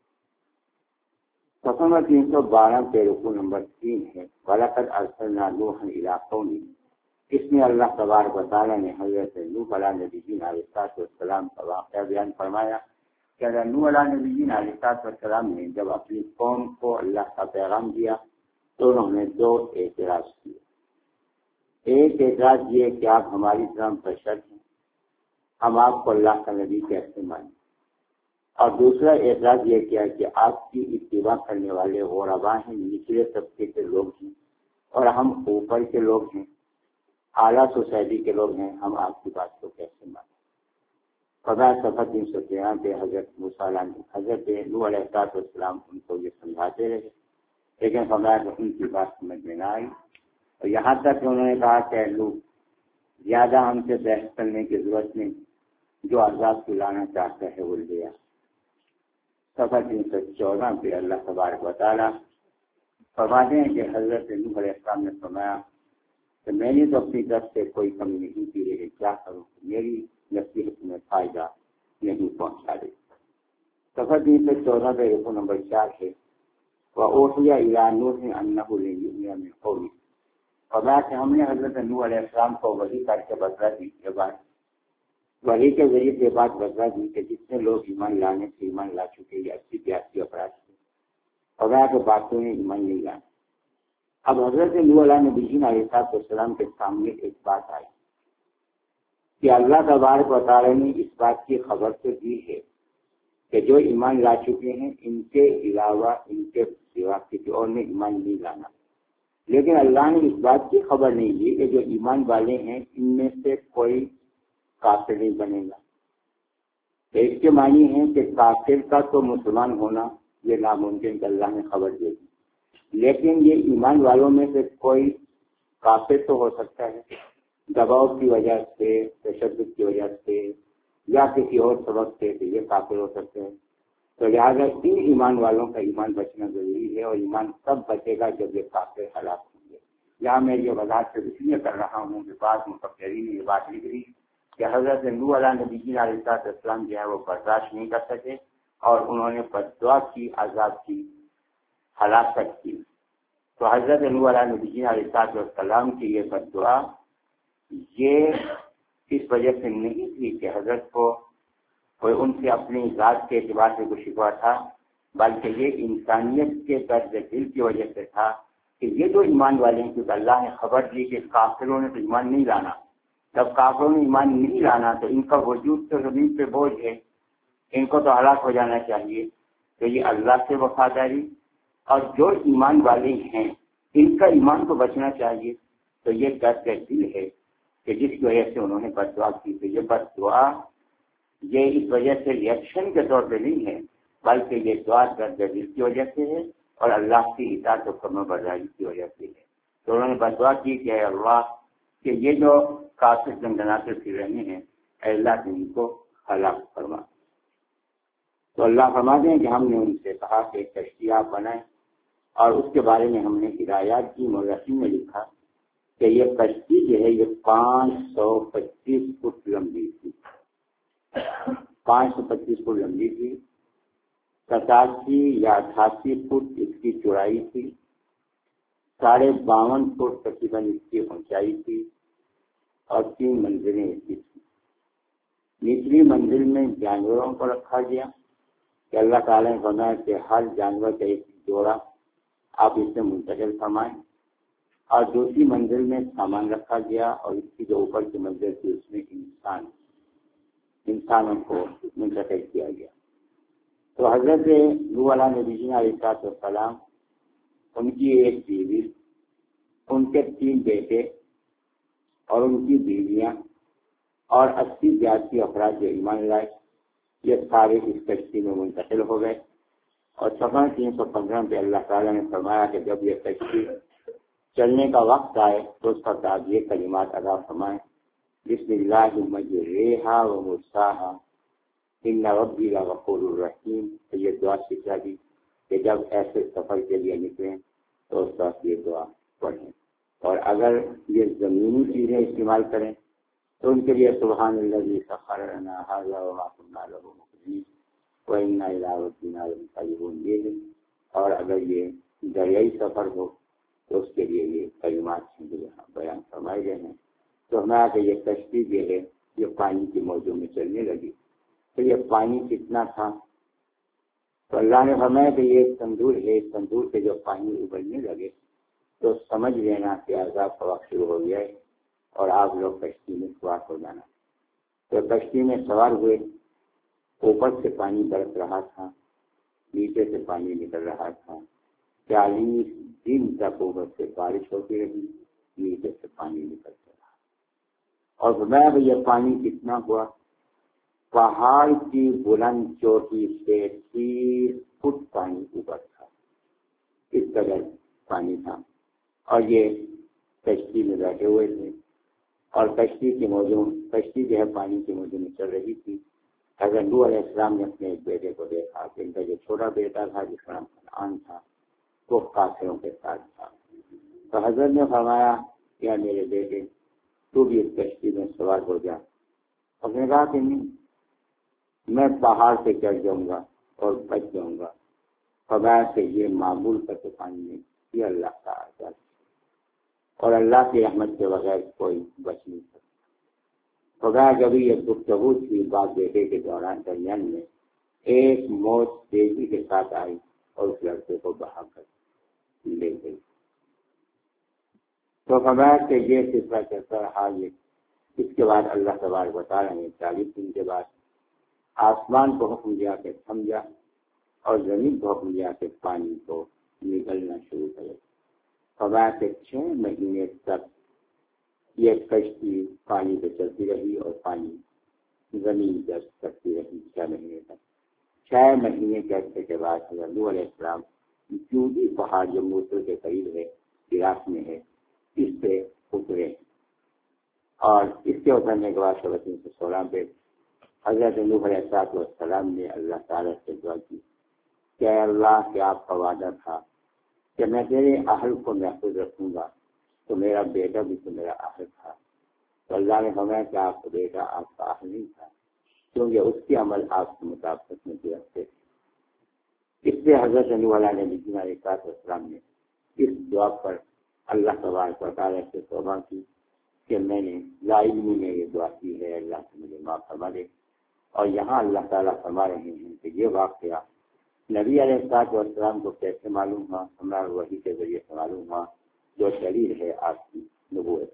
صفحہ تین سو بارہ پہ رکوع نمبر تین ہے. وَلَقَدْ أَرْسَلْنَا نُوحًا إِلَىٰ قَوْمِهِ، اس میں اللہ تبارک و تعالیٰ نے حضرت نوح علیہ نبی علیہ السلام کا واقعہ بیان فرمایا کہ حضرت نوح علیہ نبی علیہ السلام نے جب اپنی قوم کو اللہ کا پیغام دیا تو انہوں نے دو اعتراض کیے. ایک اعتراض یہ کہ آپ ہماری طرح بشر ہیں، ہم آپ کو اللہ کا نبی کیسے مانیں، اور دوسرا اعتراض یہ کیا کہ آپ کی اتباع کرنے والے غربا ہیں، نچلے طبقے کے لوگ ہیں اور ہم اوپر کے لوگ ہیں، اعلیٰ سوسائٹی کے لوگ ہیں، ہم آپ کی بات کو کیسے مانیں؟ خدا صفحہ تین سو تیرہ پہ حضرت موسیٰ علیہ حضرت نوح علیہ السلام ان کو یہ سمجھاتے رہے، لیکن فرمایا کہ ان کی بات سمجھ میں نہ آئی، اور یہاں تک کہ انہوں نے کہا کہ لوگ زیادہ ہم سے بحث کرنے کی ضرورت نہیں، جو عذاب کو لانا چاہتا ہے وہ لیا۔ صفحہ تین سو چودہ پہ اللہ تبارک و تعالیٰ فرماتے ہیں کہ حضرت نوح علیہ السلام نے فرمایا کہ میں نے تو اپنی طرف سے کوئی کمی نہیں کی، لیکن کیا کروں، میری نصیحت میں فائدہ نہیں پہنچا رہی۔ صفحہ تین سو چودہ پہ رکو نمبر چار ہے، وَأُوحِيَ إِلَىٰ نُوحٍ أَنَّهُ لَن يُؤْمِنَ مِن قَوْمِهِ، فرمایا کہ ہم نے حضرت نوح علیہ السلام کو وحی کر کے بتلا دی، یہ بات وحی کے ذریعے سے بات بتلا دی کہ جتنے لوگ ایمان لانے سے ایمان لا چکے یہ اسی بیاسی افراد تھے، فرمایا کہ باتوں نے ایمان نہیں لانا۔ اب حضرت نوح علیہ علیہ السلام کے سامنے ایک بات آئی کہ اللہ تبارک و تعالیٰ نے اس بات کی خبر تو دی ہے کہ جو ایمان لا چکے ہیں ان کے علاوہ ان کے سوا کسی اور نے ایمان نہیں لانا، لیکن اللہ نے اس بات کی خبر نہیں دی کہ جو ایمان والے ہیں ان میں سے کوئی کافر نہیں بنے گا۔ ایک کے معنی ہے کہ کافر کا تو مسلمان ہونا یہ ناممکن کہ اللہ نے خبر دے دی، لیکن یہ ایمان والوں میں سے کوئی کافر تو ہو سکتا ہے دباؤ کی وجہ سے، تشدد کی وجہ سے یا کسی اور سبب سے، کہ یہ کافر ہو سکتے ہیں۔ تو لہٰذا ان ایمان والوں کا ایمان بچنا ضروری ہے، اور ایمان تب بچے گا جب یہ کافر ہلاک ہوں گے۔ یہاں میں یہ وضاحت سے اس لیے کر رہا ہوں کہ بعض مفکرین نے یہ بات لکھ دی کہ حضرت نوح علیہ نبی علیہ السلام جو ہے وہ برداشت نہیں کر سکے اور انہوں نے بددعا کی، عذاب کی، ہلاکت کی۔ تو حضرت نوح علیہ نبی علیہ السلام کی یہ بددعا یہ اس وجہ سے نہیں تھی کہ حضرت کو کوئی ان سے اپنی ذات کے اعتبار سے کوئی شکوہ تھا، بلکہ یہ انسانیت کے درد دل کی وجہ سے تھا کہ یہ جو ایمان والے ہیں، کیونکہ اللہ نے خبر دی کہ کافروں نے تو ایمان نہیں لانا، جب کافروں نے ایمان نہیں لانا تو ان کا وجود تو زمین پہ بوجھ ہے، ان کو تو ہلاک ہو جانا چاہیے۔ تو یہ اللہ سے وفاداری، اور جو ایمان والے ہیں ان کا ایمان کو بچنا چاہیے، تو یہ درد دل ہے کہ جس کی وجہ سے انہوں نے بد دعا کی۔ تو یہ بد دعا یہ اس وجہ سے ریئیکشن کے طور پہ نہیں ہے، بلکہ یہ دعا درد دل کی وجہ سے ہے اور اللہ کی اطاعت و فرما برداری کی وجہ سے ہے۔ تو انہوں نے بد دعا کی کہ اے اللہ کہ یہ جو کافر دندناتے پھر رہے ہیں، اے اللہ نے ان کو ہلاک فرما۔ تو اللہ فرماتے ہیں کہ ہم نے ان سے کہا کہ ایک کشتی آپ بنائیں، اور اس کے بارے میں ہم نے ہدایات کی، مورخین نے لکھا کہ یہ کشتی جو ہے یہ پانچ سو پچیس فٹ لمبی تھی، پانچ سو پچیس فٹ لمبی تھی، ستاسی یا اٹھاسی فٹ اس کی چوڑائی تھی، ساڑھے باون فٹ تقریباً اس کی اونچائی تھی، اور تین منزلیں اس کی تھیں۔ نچلی منزل میں جانوروں کو رکھا گیا کہ اللہ تعالیٰ نے فرمایا کہ ہر جانور کا ایک جوڑا آپ اس سے منتقل فرمائیں، اور دوسری منزل میں سامان رکھا گیا، اور اس کی جو اوپر کی منزل تھی اس میں انسان انسانوں کو منتقل کیا گیا۔ تو حضرت نوح علیہ نبی علیہ السلام، ان کی ایک بیوی، ان کے تین بیٹے اور ان کی بیویاں اور اسی بیاسی افراد جو ایمان لائے، یہ سارے اس کشتی میں منتقل ہو گئے۔ اور صفحہ تین سو پندرہ پہ اللہ تعالیٰ نے فرمایا کہ جب یہ کشتی چلنے کا وقت آئے تو اس کا بعد یہ کلمات ادا فرمائیں، بسم اللہ مجریہا و مرساہا ان ربی لغفور الرحیم۔ تو یہ دعا سکھا دی کہ جب ایسے سفر کے لیے نکلیں تو اس وقت یہ دعا پڑھیں، اور اگر یہ زمینی چیزیں استعمال کریں تو ان کے لیے سبحان الذی سخر لنا ھذا وما كنا له مقرنین وإنا إلی ربنا لمنقلبون۔ اور اگر یہ دریائی سفر ہو تو اس کے لیے یہ کلمات یہاں بیان فرمائے گئے ہیں۔ تو ہمارا کہ یہ کشتی جو ہے یہ پانی کے موجوں میں چلنے لگی، تو یہ پانی کتنا تھا؟ تو اللہ نے فرمایا کہ یہ تندور ہے، اس تندور سے جو پانی ابلنے لگے تو سمجھ لینا کہ عذاب کا وقت شروع ہو گیا ہے اور آپ لوگ کشتی میں سوار ہو جانا۔ تو کشتی میں سوار ہوئے، اوپر سے پانی برس رہا تھا، نیچے سے پانی نکل رہا تھا، چالیس دن تک اوپر سے بارش ہوتی رہی، نیچے سے پانی نکلتا رہا۔ اور فرمایا یہ پانی کتنا ہوا؟ پہاڑ کی بلند چوٹی سے تیس فٹ پانی اوپر تھا، اس قدر پانی تھا۔ اور یہ کشتی میں بیٹھے ہوئے تھے اور کشتی کے موجوں کشتی جو ہے پانی کے موجوں میں چل رہی تھی۔ حضرت نوح علیہ السلام نے اپنے ایک بیٹے کو دیکھا کہ ان کا جو چھوٹا بیٹا تھا جس کا نام کنعان تھا وہ کافروں کے ساتھ تھا۔ تو حضرت نے فرمایا کہ میرے بیٹے تو بھی اس کشتی میں سوار ہو جا۔ اس نے کہا کہ نہیں، میں پہاڑ سے چڑھ جاؤں گا اور بچ جاؤں گا۔ فرمایا کہ یہ معمول کا تو پانی نہیں، یہ اللہ کا عذاب اور اللہ کی رحمت کے بغیر کوئی بچ نہیں سکتا۔ فرمایا جب یہ گفتگو تھی باپ بیٹے کے دوران درمیان میں ایک موت تیزی کے ساتھ آئی اور اس لڑکے کو بہا کر لے گئی۔ تو فرمایا کہ یہ سلسلہ چلتا رہا۔ یہ اس کے بعد اللہ تبارک و تعالیٰ نے چالیس دن کے بعد آسمان کو حکم دیا کہ تھم جا اور زمین کو حکم دیا کہ پانی کو نکلنا شروع کرے۔ فرمایا کہ چھ مہینے تک یہ کشتی پانی پہ چلتی رہی اور پانی زمین پر کرتی رہی چھ مہینے تک۔ چھ مہینے کے عرصے کے بعد حضرت نوح علیہ السلام جودی پہاڑ جو موصل کے قریب ہے، عراق میں ہے، اس سے اترے اور اس کے اترنے کے بعد سولہ تین سو سولہ پہ حضرت نوح علیہ السلام نے اللہ تعالیٰ سے دعا کی کہ اللہ کہ آپ کا وعدہ تھا کہ میں تیرے اہل کو محفوظ رکھوں گا، تو میرا بیٹا بھی تو میرا اہل تھا۔ تو اللہ نے فرمایا کہ آپ کا بیٹا آپ کا اہل نہیں تھا، کیونکہ اس کے عمل آپ کے مطابقت میں رکھتے تھے۔ اس سے حضرت نوح علیہ السلام نے اس دعا پر اللہ تبارک و تعالیٰ سے توبہ کی کہ میں نے لا علمی میں یہ دعا کی ہے، اللہ سے مجھے معاف فرما دے۔ اور یہاں اللہ تعالیٰ فرما رہے ہیں کہ یہ واقعہ نبی علیہ الصلوۃ والسلام کو کیسے معلوم ہوا؟ ہمارا وحی کے ذریعے سے معلوم ہوا جو دلیل ہے آپ کی نبوت۔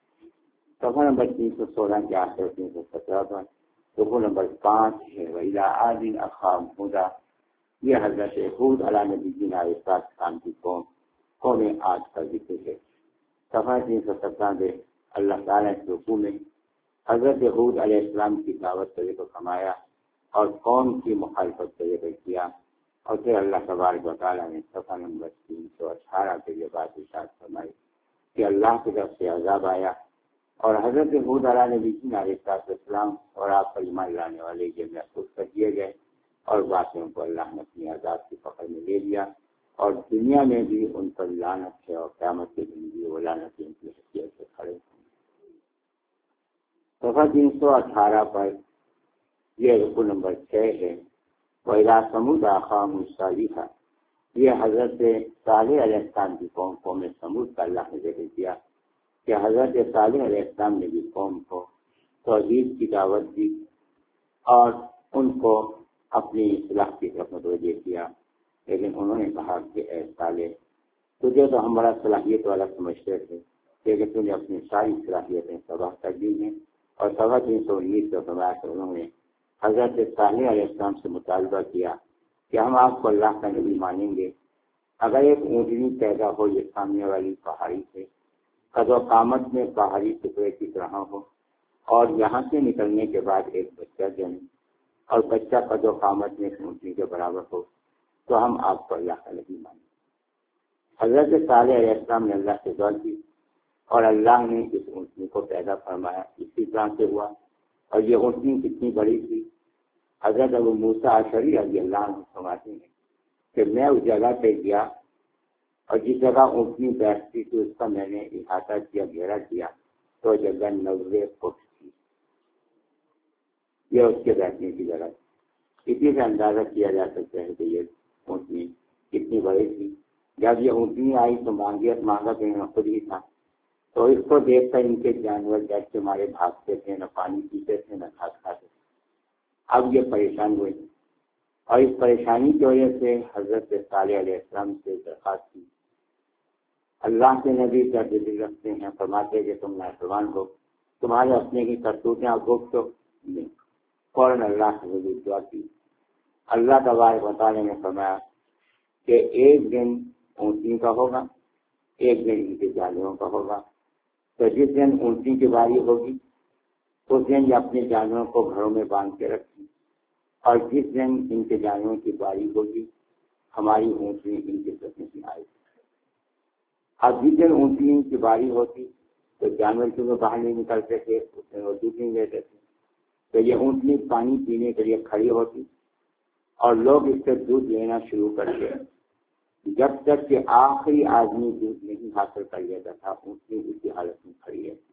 صفحہ نمبر تین سو سولہ کے آخر تین سو سترہ پر رکوع نمبر پانچ ہے وَإِلَىٰ عَادٍ أَخَاهُمْ هُودًا، یہ حضرت ہود علیہ نبی علیہ السلام کی قوم قوم عاد کا ذکر ہے۔ صفحہ تین سو سترہ میں اللہ تعالیٰ کے رکوع میں حضرت ہود علیہ السلام کی دعوت کا ذکر فرمایا اور قوم کی مخالفت کا ذکر کیا، اور پھر اللہ تبارک و تعالیٰ نے صفحہ نمبر تین سو اٹھارہ پہ یہ بات ارشاد فرمائی کہ اللہ کی طرف سے عذاب آیا اور حضرت ہود علیہ نبی علیہ السلام اور آپ پر ایمان لانے والے یہ محفوظ کر دیے گئے اور باقیوں کو اللہ نے اپنی عذاب کی پکڑ میں لے لیا، اور دنیا میں بھی ان پر لعنت ہے اور قیامت کے دن بھی وہ لعنت ان کی حیثیت سے کھڑے ہوں۔ صفحہ تین سو اٹھارہ پر یہ رکوع نمبر چھ ہے وَإِلَىٰ ثَمُودَ أَخَاهُمْ صَالِحًا، یہ حضرت صالح علیہ السلام کی قوم قوم ثمود کا اللہ نے ذکر کیا کہ حضرت صالح علیہ السلام نے بھی قوم کو توحید کی دعوت دی اور ان کو اپنی اصلاح کی طرف متوجہ کیا، لیکن انہوں نے کہا کہ اے صالح تجھے تو ہم بڑا صلاحیت والا سمجھتے تھے، لیکن تم نے اپنی ساری صلاحیتیں تباہ کر دی ہیں۔ اور سوا تین سو انیس کو فرمایا کہ انہوں نے حضرت صالح علیہ السلام سے مطالبہ کیا کہ ہم آپ کو اللہ کا نبی مانیں گے اگر ایک اونٹنی پیدا ہو یہ سامنے والی پہاڑی سے، قد و قامت میں پہاڑی ٹکڑے کی طرح ہو، اور یہاں سے نکلنے کے بعد ایک بچہ جنے اور بچہ قد و قامت میں اونٹنی کے برابر ہو، تو ہم آپ کو اللہ کا نبی مانیں۔ حضرت صالح علیہ السلام نے اللہ سے دعا کی اور اللہ نے اس اونٹنی کو پیدا فرمایا، اسی طرح سے ہوا۔ اور یہ اونٹنی کتنی بڑی تھی، حضرت ابو موسیٰ اشعری رضی اللہ عنہ فرماتے ہیں کہ میں اس جگہ پہ گیا اور جس جگہ اونٹنی بیٹھتی تھی اس کا میں نے احاطہ کیا، گھیرا کیا، تو جگہ نوے فٹ تھی، یہ اس کے بیٹھنے کی جگہ تھی۔ اسی سے اندازہ کیا جا سکتا ہے کہ یہ اونٹنی کتنی بڑی تھی۔ جب یہ اونٹنی آئی تو مانگیت مانگا کہ خود ہی تھا، تو اس کو دیکھ کر ان کے جانور جیسے ہمارے بھاگتے تھے، نہ پانی پیتے تھے نہ گھاس کھاتے تھے۔ اب یہ پریشان ہوئے اور اس پریشانی کی وجہ سے حضرت صالح علیہ السلام سے درخواست کی۔ اللہ کے نبی کیا دل رکھتے ہیں، فرماتے کہ تم نافرمان ہو، تمہارے اپنے کی کرتوتیں آپ گفت نہیں۔ فوراً اللہ سے حضور دعا کی۔ اللہ تبارک و تعالیٰ نے فرمایا کہ ایک دن اونٹنی کا ہوگا، ایک دن ان کے جانوروں کا ہوگا، تو جس دن اونٹنی کی باری ہوگی اس دن یہ اپنے جانوروں کو گھروں میں باندھ کے رکھیں، اور جس دن ان کے جانوروں کی باری ہوگی ہماری اونٹنی ان کے سامنے میں آئے گی۔ اب جس دن اونٹنی کی باری ہوتی تو جانور کیونکہ باہر نہیں نکلتے تھے، اس میں وہ دودھ نہیں لیتے تھے، تو یہ اونٹنی پانی پینے کے لیے کھڑی ہوتی اور لوگ اس سے دودھ لینا شروع کرتے، جب تک کہ آخری آدمی دودھ نہیں حاصل کر لیتا تھا اونٹنی اسی حالت میں کھڑی ہے۔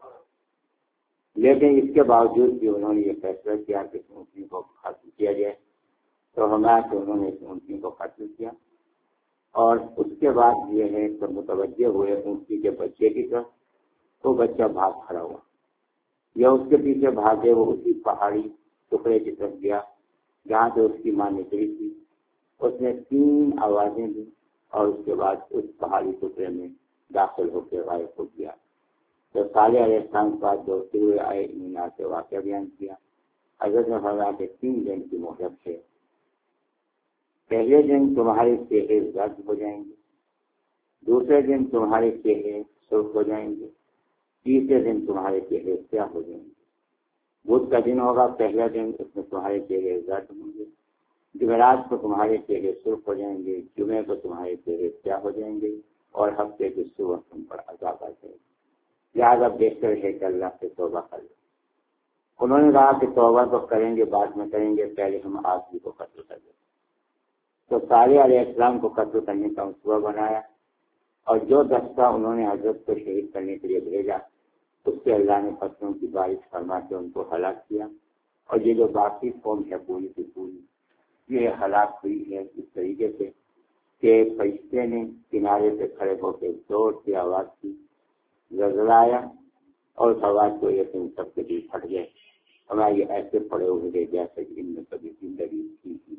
لیکن اس کے باوجود بھی انہوں نے یہ فیصلہ کیا کہ اونٹنی کو قتل کیا جائے، تو ہمارے سے انہوں نے اس اونٹنی کو قتل کیا، اور اس کے بعد یہ ہے کہ متوجہ ہوئے اونٹنی کے بچے کی طرف، وہ بچہ بھاگ کھڑا ہوا، یا اس کے پیچھے بھاگے وہ اسی پہاڑی ٹکڑے کی طرف گیا جہاں سے اس کی ماں نکلی تھی۔ اس نے تین آوازیں دی اور اس کے بعد اس پہاڑی ٹکڑے میں داخل ہو کے غائب ہو گیا۔ تو صالح علیہ السلام کے بعد جو ہوتے ہوئے آئے انہوں نے آ کے واقعہ بیان کیا۔ حضرت نے فرمایا کہ تین دن کی مہلت ہے، پہلے دن تمہارے چہرے زرد ہو جائیں گے، دوسرے دن تمہارے چہرے سرخ ہو جائیں گے، تیسرے دن تمہارے چہرے سیاہ ہو جائیں گے۔ بدھ کا دن ہوگا پہلا دن، اس میں تمہارے چہرے زرد ہوں گے، جمعرات کو تمہارے چہرے سرخ ہو جائیں گے، جمعے کو تمہارے چہرے سیاہ ہو جائیں گے، اور ہفتے کی صبح تم پر عذاب آ جائے گا۔ لہٰذا بہتر ہے کہ اللہ سے توبہ کر لو۔ انہوں نے کہا کہ توبہ تو کریں گے، بعد میں کریں گے، پہلے ہم آدمی کو قتل کر دیں۔ تو صالح علیہ السلام کو قتل کرنے کا منصوبہ بنایا، اور جو دستہ انہوں نے حضرت کو شہید کرنے کے لیے بھیجا اس سے اللہ نے پتھروں کی بارش فرما کے ان کو ہلاک کیا، اور یہ جو باقی قوم ہے پوری کی پوری یہ ہلاک ہوئی ہے اس طریقے سے کہ فرشتے نے کنارے پہ کھڑے ہو کے زور کی آواز کی، زلزلہ آیا اور اس آواز کو یہ کہ سب کے دل پھٹ گئے، ہمارے یہ ایسے پڑے ہوئے تھے جیسے کہ ان میں کبھی زندگی کی تھی۔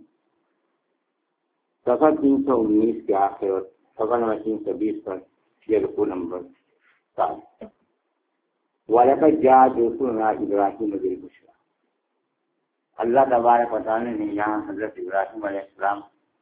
سفر تین سو انیس کے آخر اور سفر نمبر تین سو بیس پر یہ رکوع نمبر سات وَلَقَدْ جَاءَتْ رُسُلُنَا إِبْرَاهِيمَ بِالْبُشْرَىٰ۔ اللہ تبارک و تعالیٰ نے یہاں حضرت ابراہیم علیہ السلام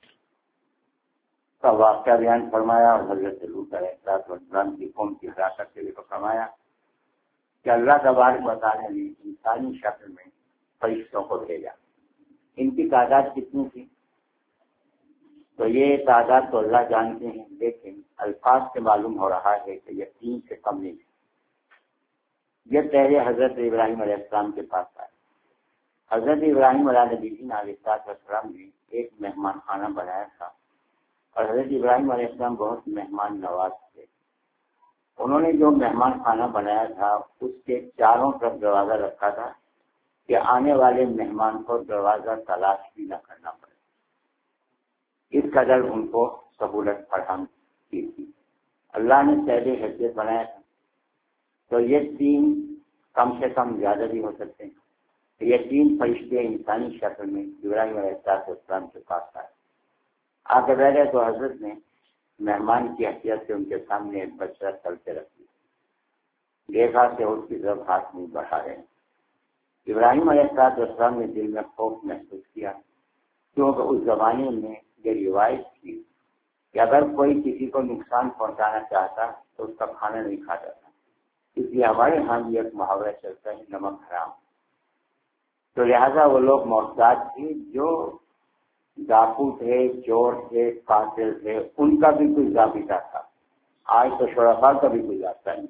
کا واقعہ بیان فرمایا اور حضرت لوط علیہ السلام کی قوم کی ہلاکت کے لیے فرمایا کہ اللہ تبارک و تعالیٰ نے انسانی شکل میں فرشتوں کو بھیجا۔ ان کی تعداد کتنی تھی تو یہ تعداد تو اللہ جانتے ہیں، لیکن الفاظ سے معلوم ہو رہا ہے کہ یہ تین سے کم نہیں تھی۔ یہ پہلے حضرت ابراہیم علیہ السلام کے پاس آئے۔ حضرت ابراہیم علیہ نبی علیہ السلام نے ایک مہمان خانہ بنایا تھا، اور حضرت ابراہیم علیہ السلام بہت مہمان نواز تھے۔ انہوں نے جو مہمان خانہ بنایا تھا اس کے چاروں طرف دروازہ رکھا تھا کہ آنے والے مہمان کو دروازہ تلاش بھی نہ کرنا پڑے، اس قدر ان کو سہولت فراہم کی تھی۔ اللہ نے پہلے حیثیت بنایا تھا تو یہ تین کم سے کم زیادہ بھی ہو سکتے ہیں۔ یہ تین فرشتے انسانی شکل میں ابراہیم علیہ السلام کے پاس آئے، آ کے بیٹھے تو حضرت نے مہمان کی حیثیت سے ان کے سامنے ایک بچہ چلتے رکھ دیا، دیکھا کہ اس کی طرف ہاتھ نہیں بڑھا رہے ہیں۔ ابراہیم علیہ السلام نے دل میں خوف محسوس کیا، کیونکہ اس زمانے میں یہ روایت تھی کہ اگر کوئی کسی کو نقصان پہنچانا چاہتا تو اس کا کھانا نہیں کھاتا تھا، اس لیے ہمارے ہاں بھی ایک محاورہ چلتا ہے نمک حرام۔ تو لہذا وہ لوگ محتاج تھے، جو ڈاکو تھے، چور تھے، قاتل تھے، ان کا بھی کوئی ضابطہ تھا۔ آج تو شرفاء کا بھی کوئی ضابطہ نہیں۔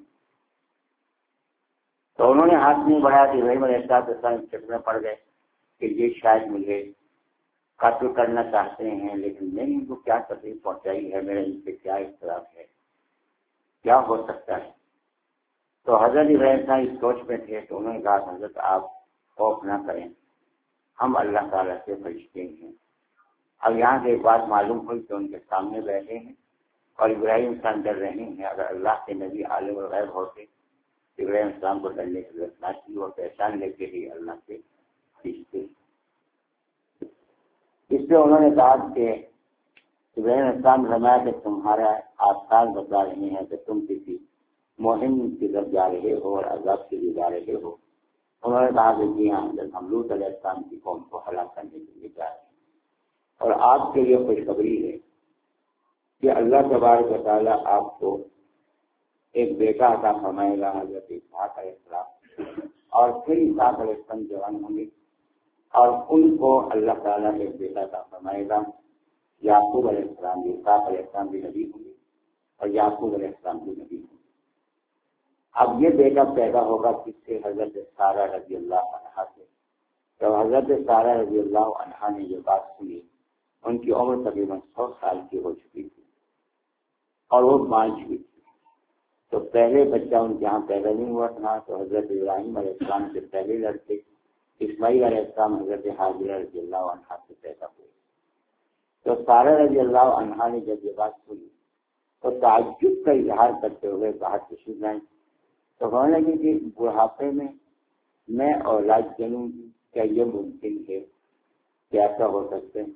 تو انہوں نے ہاتھ نہیں بڑھایا کہ ابراہیم علیہ السلام چکر میں پڑ گئے کہ یہ شاید مجھے قتل کرنا چاہتے ہیں، لیکن میں نے ان کو کیا تکلیف پہنچائی ہے، میرا ان سے کیا اختلاف ہے، کیا ہو سکتا ہے۔ تو حضرت ابراہیم اس سوچ میں تھے تو انہوں نے کہا حضرت آپ خوف نہ کریں، ہم اللہ تعالیٰ سے فرشتے ہیں۔ اب یہاں سے ایک بات معلوم ہوئی کہ ان کے سامنے بیٹھے ہیں اور ابراہیم السلام ڈر رہے ہیں۔ اگر اللہ کے نبی عالم الغیب ہوتے ابراہیم السلام کو ڈرنے کی ضرورت نہ تھی، وہ پہچان لیتے ہی اللہ کے فرشتے۔ اس سے انہوں نے کہا کہ ابراہیم السلام فرمایا کہ تمہارا آثار بتا رہے ہیں کہ تم کسی مہم کی طرف جا رہے ہو اور عذاب کے لیے جا رہے ہو۔ انہوں نے کہا کہ جی ہاں، ہم لوط علیہ السلام کی قوم کو ہلاک کرنے کے لیے جا رہے ہیں، اور آپ کے لیے خوشخبری ہے کہ اللہ تبارک و تعالیٰ آپ کو ایک بیٹا عطا فرمائے گا، حضرت اسحاق علیہ السلام، اور پھر اسحاق علیہ السلام جوان ہوں گے اور ان کو اللہ تعالیٰ ایک بیٹا عطا فرمائے گا. یعقوب علیہ السلام بھی، اسحاق علیہ السلام بھی نبی ہوں گے اور یعقوب علیہ السلام بھی نبی ہوں گے. اب یہ بیٹا پیدا ہوگا کس سے؟ حضرت سارہ رضی اللہ عنہا سے. تو حضرت سارہ رضی اللہ عنہا نے یہ بات سنی، ان کی عمر تقریباً سو سال کی ہو چکی تھی اور وہ بانجھ ہوئی تھی. تو پہلے بچہ ان کے یہاں پیدا نہیں ہوا تھا. تو حضرت ابراہیم علیہ السلام سے پہلے لڑکے اسماعیل علیہ السلام حضرت حاجرہ رضی اللہ عنہا سے پیدا ہوئے. تو سارہ رضی اللہ عنہا نے جب یہ بات سنی تو تعجب کا اظہار کرتے ہوئے باہر تشریف لائیں. تو ہونے لگے کہ بڑھاپے میں میں اولاد جنوں گی، کیا یہ ممکن ہے کہ ایسا ہو سکتے ہیں؟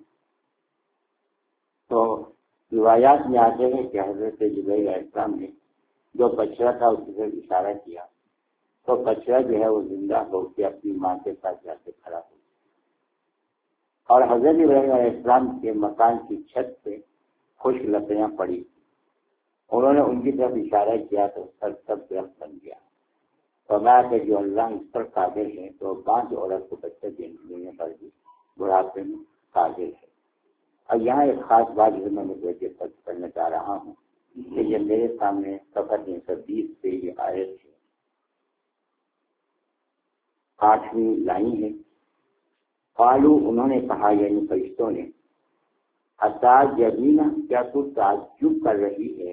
تو روایات میں آتے ہیں کہ حضرت جبرائیل علیہ السلام نے جو بچڑا تھا اس سے اشارہ کیا تو بچڑا جو ہے وہ زندہ ہو کے اپنی ماں کے ساتھ جا کے کھڑا ہو. اور حضرت ابراہیم علیہ السلام کے مکان کی چھت پہ خشک لکڑیاں پڑی، انہوں نے ان کی طرف اشارہ کیا تو سر سب درخت بن گیا. فرمایا کہ جو اللہ اس پر قادر ہے تو پانچ عورت کو بچہ دینے پر بھی بڑھاپے میں قادر ہے. اور یہاں ایک خاص بات جو میں مجھے فرض کرنا چاہ رہا ہوں کہ یہ میرے سامنے صفحہ تین سو بیس پہ یہ آیت ہے، آٹھویں لائن ہے. قالو انہوں نے کہا، یعنی فرشتوں نے، اتعجبین کیا تو تعجب کر رہی ہے،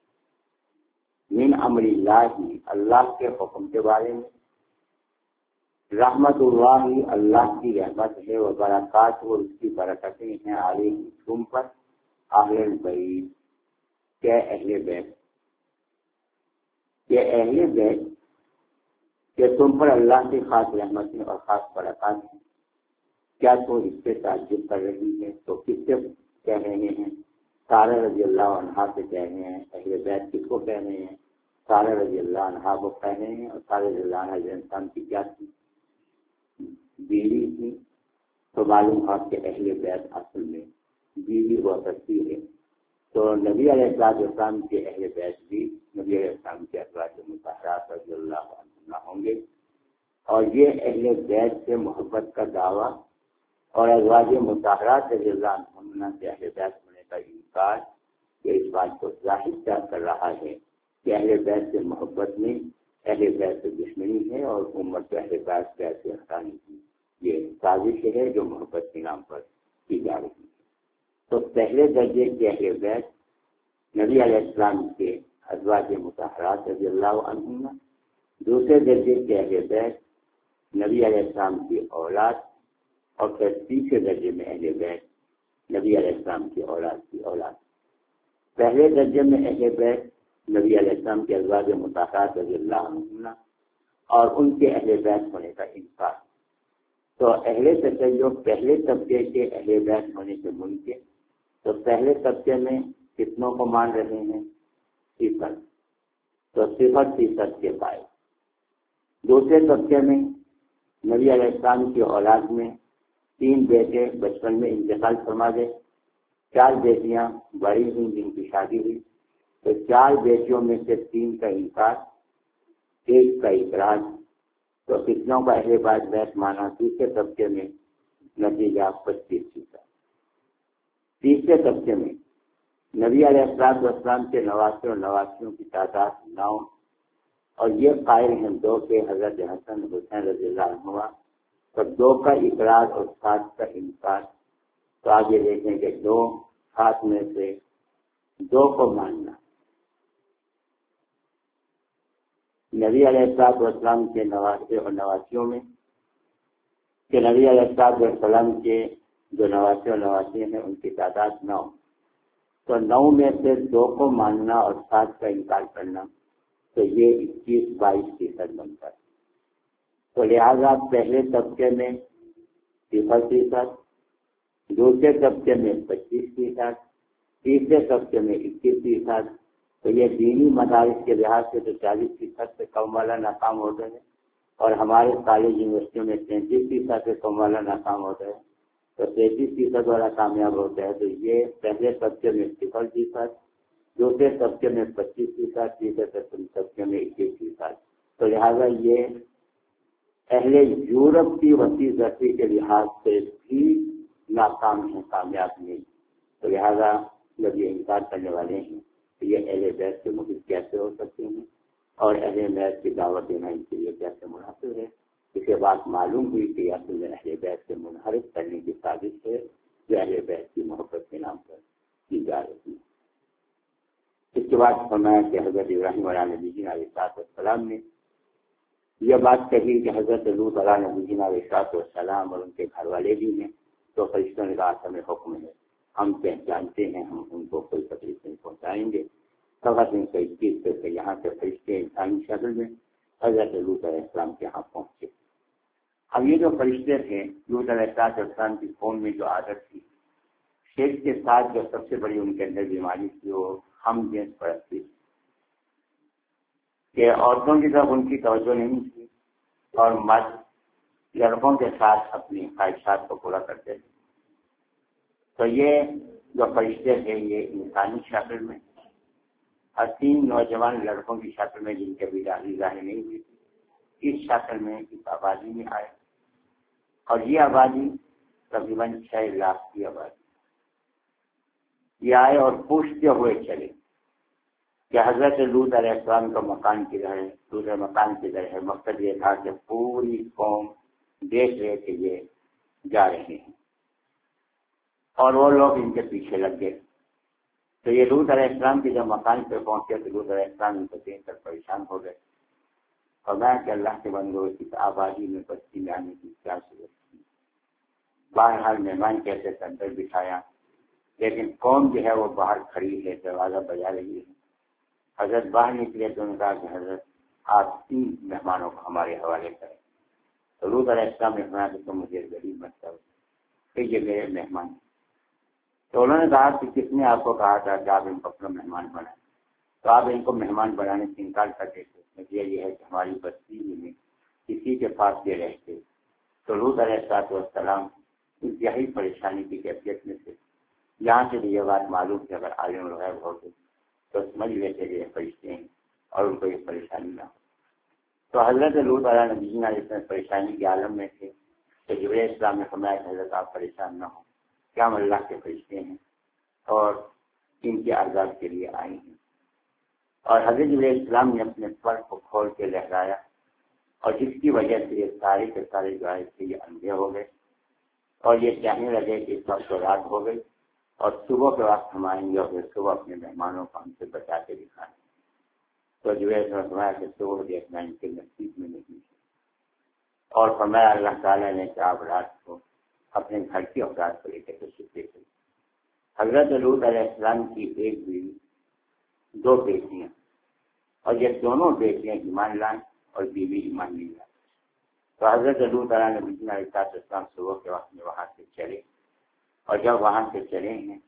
من امر اللہ اللہ کے حکم کے بارے میں، رحمت اللہ اللہ کی رحمت ہے، و برکات اور اس کی برکتیں ہیں علیہ تم پر، اہل البیت کہ اہل بیت، کہ اہل بیت کہ تم پر اللہ کی خاص رحمتیں اور خاص برکات ہیں. کیا تو اس سے تعجب کر رہی ہے؟ تو کس سے کہہ رہے ہیں؟ سارہ رضی اللہ عنہا سے کہہ رہے ہیں. اہل بیت کس کو کہہ رہے ہیں؟ سارہ رضی اللہ عنہا کو کہہ رہے ہیں. اور سارہ رضی اللہ عنہ انسان کی کیا تھی؟ بیوی تھی. تو معلوم ہوا کہ اہل بیت اصل میں بیوی ہوا کرتی ہے. تو نبی علیہ السلام کے اہل بیت بھی نبی علیہ السلام کے ازواج مطہرات رضی اللہ عنہ ہوں گے. اور یہ اہل بیت سے محبت کا دعویٰ اور ازواج مطہرات رضی اللہ عنہ سے اہل بیت ہونے کا انکار یہ اس بات کو ظاہر کر رہا ہے کہ اہل بیت سے محبت میں اہل بیت سے دشمنی ہے اور امت اہل بیت سے ایسے ہٹانے کی یہ سازش ہے جو محبت کے نام پر کی جا رہی ہے. تو پہلے درجے کے اہل بیت نبی علیہ السلام کے ازواج مطہرات رضی اللہ عنہ، دوسرے درجے کے اہل بیت نبی علیہ السلام کی اولاد، اور پھر تیسرے درجے میں اہل بیت نبی علیہ السلام کی اولاد کی اولاد. پہلے درجے میں اہل بیت نبی علیہ السلام کے ازواج مطہرات رضی اللہ عنہ اور ان کے اہل بیت ہونے کا انکار. تو اہل تشیع پہلے طبقے کے اہل بیت ہونے کے منکر. تو پہلے طبقے میں کتنوں کو مان رہے ہیں؟ صفر. تو صفر فیصد کے پائے. دوسرے طبقے میں نبی علیہ السلام کی اولاد میں تین بیٹے بچپن میں انتقال فرما گئے، چار بیٹیاں بڑی ہوئی جن کی شادی ہوئی. تو چار بیٹیوں میں سے تین کا انکار، ایک کا اقرار. تو کتنوں کا اہل بیت مانا؟ تیسرے طبقے میں نتیجہ پچیس فیصد. تیسرے طبقے میں نبی علیہ السلام کے نواسے اور نواسیوں کی تعداد نو، اور یہ قائل ہیں دو کے حضرت حسن حسین رضی اللہ عنہ. تو دو کا اقرار اور سات کا انکار. تو آگے دیکھیں کہ دو سات میں سے دو کو ماننا. نبی علیہ السلام کے نواسے اور نواسیوں میں کہ نبی علیہ السلام کے جو نواسے اور نواسی ہیں ان کی تعداد نو. تو نو میں سے دو کو ماننا اور سات کا انکار کرنا، تو یہ اکیس بائیس فیصد بنتا ہے. تو لہذا پہلے طبقے میں صفر فیصد، دوسرے طبقے میں پچیس فیصد، تیسرے طبقے میں اکیس فیصد. تو یہ دینی مدارس کے لحاظ سے تو چالیس فیصد سے کم والا ناکام ہوتے ہیں، اور ہمارے کالج یونیورسٹیوں میں تینتیس فیصد سے کم والا ناکام ہوتا ہے. تو تینتیس فیصد والا کامیاب ہوتا ہے. تو یہ پہلے طبقے میں صفر فیصد، دوسرے طبقے میں پچیس فیصد، تیسرے طبقے میں اکیس فیصد. تو لہٰذا یہ اہل یورپ کی وسیع زرفی کے لحاظ سے بھی ناکام ہیں، کامیاب نہیں. تو لہذا جب یہ انکار کرنے والے ہیں تو یہ اہل بیت کے مخالف کیسے ہو سکتے ہیں اور اہل بیت کی دعوت دینا ان کے لیے کیسے مناسب ہے؟ اس کے بعد معلوم ہوئی کہ اصل میں اہل بیت سے منحرف کرنے کی سازش ہے جو اہل بیت کی محبت کے نام پر کی جا رہی ہے. اس کے بعد فرمایا کہ حضرت ابراہیم علیہ نبی علیہ السلام نے یہ بات کہی کہ حضرت لوط علیہ نبی علیہ السلام اور ان کے گھر والے بھی ہیں، تو فرشتوں نے کہا ہمیں حکم ہے، ہم پہچانتے ہیں، ہم ان کو کوئی تکلیف نہیں پہنچائیں گے. فقط ان کو اکیس سے یہاں سے فرشتے انسانی شکل میں حضرت لوط علیہ السلام کے یہاں پہنچے. اب یہ جو فرشتے تھے، لوط علیہ السلام کی قوم میں جو عادت تھی، شرک کے ساتھ جو سب سے بڑی ان کے اندر بیماری تھی وہ ہم جنس پرستی، کہ عورتوں کی طرف ان کی توجہ نہیں تھی اور مرد لڑکوں کے ساتھ اپنی خواہشات کو پورا کرتے تھے. تو یہ جو فرشتے تھے یہ انسانی شکل میں حسین نوجوان لڑکوں کی شکل میں، جن کے بھی داڑھی ظاہر نہیں ہوئی تھی، اس شکل میں اس آبادی میں آئے. اور یہ آبادی تقریباً چھ لاکھ کی آبادی یہ آئے اور پوچھتے ہوئے چلے کہ حضرت لوط علیہ السلام کا مکان کدھر ہے، دوسرے مکان کدھر ہے. مقصد یہ تھا کہ پوری قوم دیکھ رہے کہ یہ جا رہے ہیں اور وہ لوگ ان کے پیچھے لگ گئے. تو یہ لوط علیہ السلام کے جب مکان پہ پہنچے تو لوط علیہ السلام ان کو دیکھ کر پریشان ہو گئے. اور میں کہ اللہ کے بندو اس آبادی میں بستی میں آنے کی کیا ضرورت تھی. بہرحال مہمان کیسے اندر بٹھایا، لیکن قوم جو ہے وہ باہر کھڑی ہے، دروازہ بجا رہی ہے. حضرت باہر نکلے تو انہوں نے کہا کہ حضرت آپ تین مہمانوں کو ہمارے حوالے کریں. تو لوط علیہ السلام نے فرمایا کہ تم مجھے غریب مت کرو کہ یہ میرے مہمان. تو انہوں نے کہا کہ کس نے آپ کو کہا تھا کہ آپ ان کو اپنا مہمان بنائیں؟ تو آپ ان کو مہمان بنانے سے انکار کر دیتے. نتیجہ یہ ہے کہ ہماری بستی میں کسی کے پاس یہ رہتے. تو لوط علیہ السلام انتہائی پریشانی کی کیفیت میں سے یہاں سے بھی یہ بات معلوم کہ اگر عالم الغیب ہوتے تو سمجھ لیتے کہ یہ فرشتے ہیں اور ان کو یہ پریشانی نہ ہو. تو حضرت لوط علیہ نبی علیہ السلام پریشانی کے عالم میں تھے تو جبرائیل السلام نے فرمایا کہ حضرت آپ پریشان نہ ہوں، کیا ہم اللہ کے فرشتے ہیں اور ان کے عذاب کے لیے آئے ہیں. اور حضرت جبرائیل السلام نے اپنے پر کو کھول کے لہرایا اور جس کی وجہ سے یہ سارے کے سارے جو ہے یہ اندھے ہو گئے اور یہ کہنے لگے کہ اس وقت رات ہو گئی اور صبح کے وقت ہم آئیں گے اور پھر صبح اپنے مہمانوں کو ہم سے بچا کے دکھائیں. تو جو ہے فرمایا کہ صبح دیکھنا ان کے نصیب میں نہیں. اور فرمایا اللہ تعالیٰ نے کہ آپ رات کو اپنے گھر کی افراد کو لے کے تشریف لے گئے. حضرت لوط علیہ السلام کی ایک بیوی، دو بیٹیاں، اور یہ دونوں بیٹیاں ایمان لائیں اور بیوی ایمان نہیں لائیں. تو حضرت لوط علیہ نبی علیہ السلام صبح کے وقت میں وہاں سے چلے اور جب وہاں سے چلے ہیں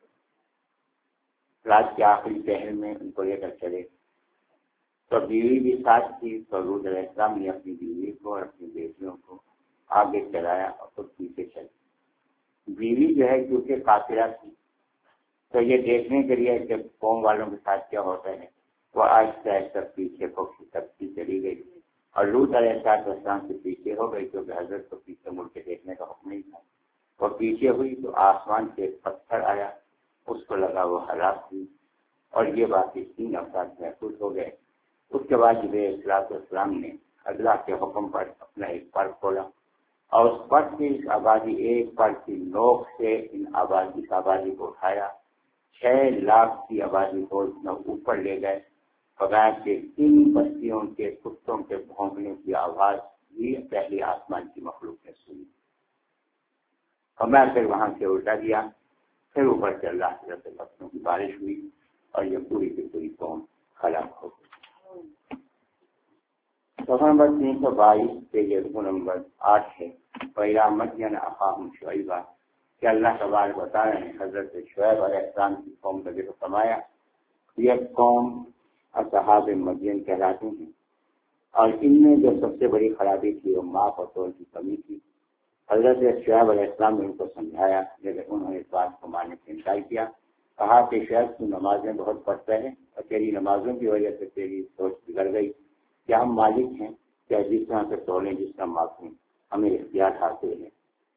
رات کے آخری پہر میں ان کو لے کر چلے تو بیوی بھی ساتھ تھی. تو لوط علیہ السلام نے اپنی بیوی کو اور اپنی بیٹیوں کو آگے چلایا اور خود پیچھے چلے. بیوی جو ہے کیونکہ قافلہ تھی تو یہ دیکھنے کے لیے کہ قوم والوں کے ساتھ کیا ہوتا ہے وہ آہستہ آہستہ پیچھے کو کھسکتی چلی گئی اور لوط علیہ السلام سے پیچھے ہو گئی کیونکہ حضرت کو پیچھے مڑ کے دیکھنے کا حکم نہیں تھا. وہ پیچھے ہوئی تو آسمان سے ایک پتھر آیا، اس کو لگا وہ ہلاک ہوئی اور یہ باقی تین افراد محفوظ ہو گئے. اس کے بعد جبرائیل علیہ السلام نے اللہ کے حکم پر اپنا ایک پر کھولا اور اس پر سے اس آبادی ایک پر کی نوک سے ان آبادی کی آبادی کو اٹھایا. چھ لاکھ کی آبادی کو اتنا اوپر لے گئے بغیر کہ ان بستیوں کے کتوں کے بھونکنے کی آواز بھی پہلی آسمان کی مخلوق نے سنی. اور میں پھر وہاں سے الٹا دیا، پھر اوپر سے اللہ کی طرف سے بچوں کی بارش ہوئی اور یہ پوری کی پوری قوم ہلاک ہو گئی. صفحہ نمبر تین سو بائیس پیج رکو نمبر آٹھ ہے. پہلا مدین اخاہم شعیبہ کہ اللہ تبارک بتا رہے ہیں حضرت شعیب علیہ السلام کی قوم کا ذکر فرمایا. یہ قوم اصحاب مدین کہلاتے ہیں اور ان میں جو سب سے بڑی خرابی تھی وہ ماں اور طور کی کمی تھی. حضرت شعیب علیہ السلام نے ان کو سمجھایا لیکن انہوں نے اس بات کو ماننے سے انکار کیا. کہا کہ شعیب تو نمازیں بہت پڑھتا ہے اور تیری نمازوں کی وجہ سے تیری سوچ بگڑ گئی کہ ہم مالک ہیں کہ جس طرح سے تولیں جس طرح معصوم ہمیں اختیار حاصل ہے۔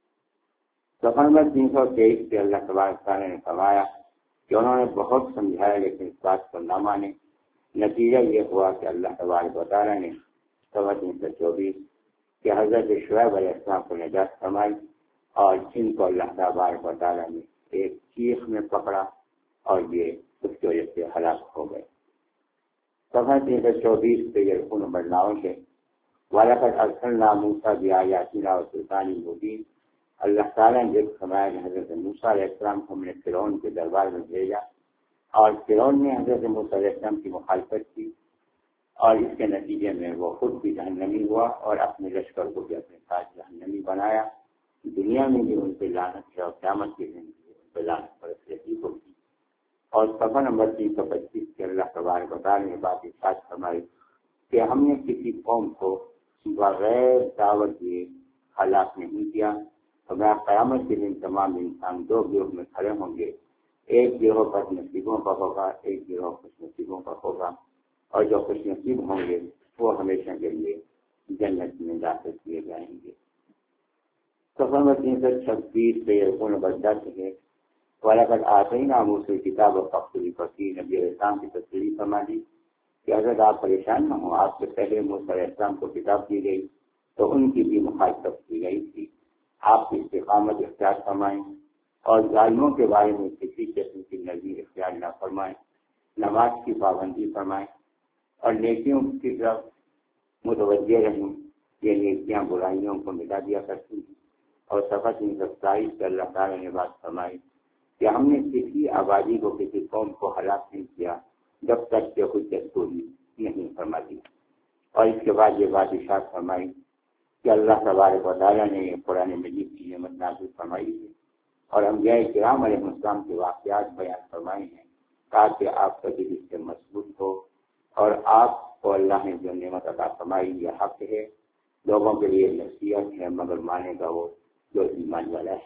سفر نمبر تین سو تیئیس سے اللہ تبارک تعالیٰ نے فرمایا کہ انہوں نے بہت سمجھایا لیکن اس بات کو نہ مانے، نتیجہ یہ ہوا کہ اللہ تبارک تعالیٰ نے سفر تین سو چوبیس کہ حضرت شعیب علیہ السلام کو نجات فرمائی اور جن کو اللہ تبارک تعالیٰ نے ایک چیخ میں پکڑا اور یہ اس کی وجہ سے ہلاک ہو گئے۔ سفر تین سو چوبیس سے یہ رکو نمبر نو ہے۔ وَلَقَدْ أَرْسَلْنَا مُوسَىٰ بِآيَاتِنَا وَسُلْطَانٍ مُبِينٍ۔ اللہ تعالیٰ نے فرمایا کہ حضرت موسیٰ علیہ السلام کو ہم نے فرعون کے دربار میں بھیجا اور فرعون نے حضرت موسیٰ علیہ السلام کی مخالفت کی اور اس کے نتیجے میں وہ خود بھی جہنمی ہوا اور اپنے لشکر کو بھی اپنے ساتھ جہنمی بنایا۔ دنیا میں بھی ان پہ لعنت ہے اور قیامت کے دن بھی ان پہ لعنت برستی ہوگی۔ اور صفحہ نمبر تین سو پچیس کے اللہ تبارک و تعالیٰ نے بات ارشاد فرمائی کہ ہم نے کسی قوم کو بغیر دعوت دیے ہلاک نہیں کیا، ہمارا قیامت کے دن تمام انسان دو گروہ میں کھڑے ہوں گے، ایک گروہ خوش نصیبوں کا ہوگا، ایک گروہ خوش نصیبوں کا ہوگا، اور جو خوش نصیب ہوں گے وہ ہمیشہ کے لیے جنت میں داخل کیے جائیں گے۔ صفحہ نمبر تین سو چھبیس سے رکوع نمبر دس ہے۔ وَلَقَدْ آتَيْنَا مُوسَىٰ الْكِتَابَ فَاخْتَلَفَ فِيهِ۔ نبی علیہ السلام کی تصریح فرما دی کہ اگر آپ پریشان نہ ہوں، آپ سے پہلے موسیٰ علیہ السلام کو کتاب دی گئی تو ان کی بھی مخالفت کی گئی تھی، آپ کی استقامت اختیار فرمائیں اور ظالموں کے بارے میں کسی قسم کی نرمی اختیار نہ فرمائیں، نماز کی پابندی فرمائیں اور نیکیوں کی طرف متوجہ رہیں، یہ نیکیاں برائیوں کو مٹا دیا کرتی ہیں۔ اور صفحہ تین سو ستائیس سے اللہ تعالیٰ نے بات فرمائی کہ ہم نے کسی آبادی کو کسی قوم کو ہلاک نہیں کیا جب تک کہ حجت پوری نہیں فرما دی۔ اور اس کے بعد یہ بات ارشاد فرمائی کہ اللہ تبارک و تعالیٰ نے قرآن مجید کی نعمت نازل فرمائی ہے اور انبیاء کرام علیہ السلام کے واقعات بیان فرمائے ہیں تاکہ آپ کا دل اس سے مضبوط ہو اور آپ کو اللہ نے جو نعمت عطا فرمائی یہ حق ہے، لوگوں کے لیے نصیحت ہے، مگر مانے گا وہ جو ایمان والا ہے۔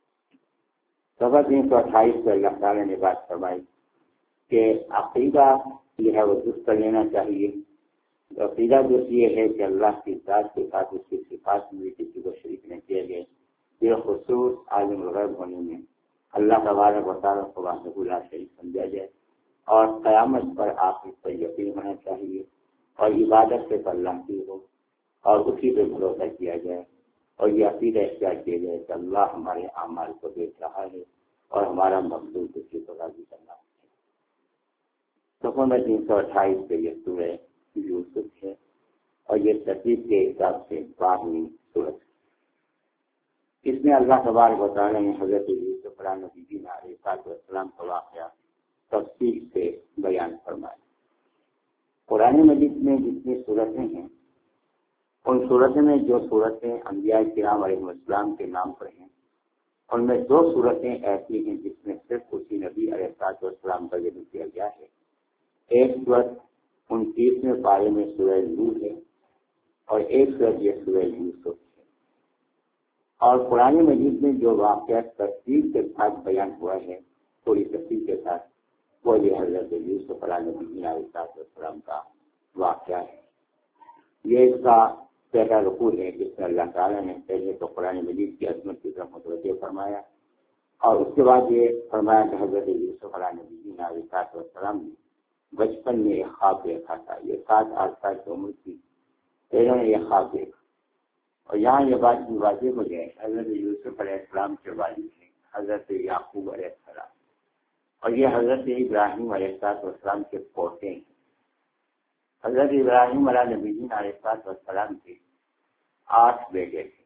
صفحہ تین سو اٹھائیس سے اللہ تعالیٰ نے بات فرمائی کہ عقیدہ یہ ہے وہ درست کر لینا چاہیے۔ عقیدہ درست یہ ہے کہ اللہ کی ذات کے ساتھ اس کی صفات میں کسی کو شریک نہ کیا گئے، بالخصوص عالم الغیب ہونے میں اللہ تبارک و تعالیٰ کو وحدہ لا شریک سمجھا جائے، اور قیامت پر آپ اس پر یقین ہونا چاہیے اور عبادت سے اللہ کی ہو اور اسی پہ بھروسہ کیا جائے، اور یہ عقیدہ اختیار کیا جائے کہ اللہ ہمارے اعمال کو دیکھ رہا ہے اور ہمارا مقصود اسی کو راضی کرنا ہے۔ صفحہ میں تین سو اٹھائیس سے یہ سورہ یوسف ہے اور یہ ترتیب کے حساب سے بارہویں سورت ہے۔ اس میں اللہ تبارک و تعالیٰ نے حضرت یوسف علیہ نبی علیہ السلام کا واقعہ تفصیل سے بیان فرمایا۔ قرآن مجید میں جتنی صورتیں ہیں ان صورتوں میں جو صورتیں انبیاء کرام علیہ السلام کے نام پر ہیں ان میں دو صورتیں ایسی ہیں جس میں صرف اسی نبی علیہ السلام کا ذکر کیا گیا ہے۔ ایک صورت انتیسویں پارے میں سورہ نور ہے اور ایک صورت یہ سورہ یوسف ہے۔ اور قرآن مجید میں جو واقعہ تفصیل کے ساتھ بیان ہوا ہے پوری تفصیل کے ساتھ وہ یہ حضرت یوسف علیہ نبی علیہ السلام کا واقعہ ہے۔ یہ اس کا پہلا رکوع ہے جس میں اللہ تعالیٰ نے پہلے تو قرآن مجید کی عظمت کی طرف متوجہ فرمایا اور اس کے بعد یہ فرمایا کہ حضرت یوسف علیہ نبی علیہ السلام نے بچپن میں ایک خواب دیکھا تھا۔ یہ سات آٹھ سال کی عمر تھی، انہوں نے یہ خواب دیکھا اور یہاں یہ بات واضح ہو جائے حضرت یوسف علیہ السلام کے والد ہیں حضرت یعقوب علیہ السلام اور یہ حضرت ابراہیم علیہ السلام کے پوتے ہیں۔ حضرت ابراہیم علیہ نبی علیہ السلام کے آٹھ بیٹے تھے۔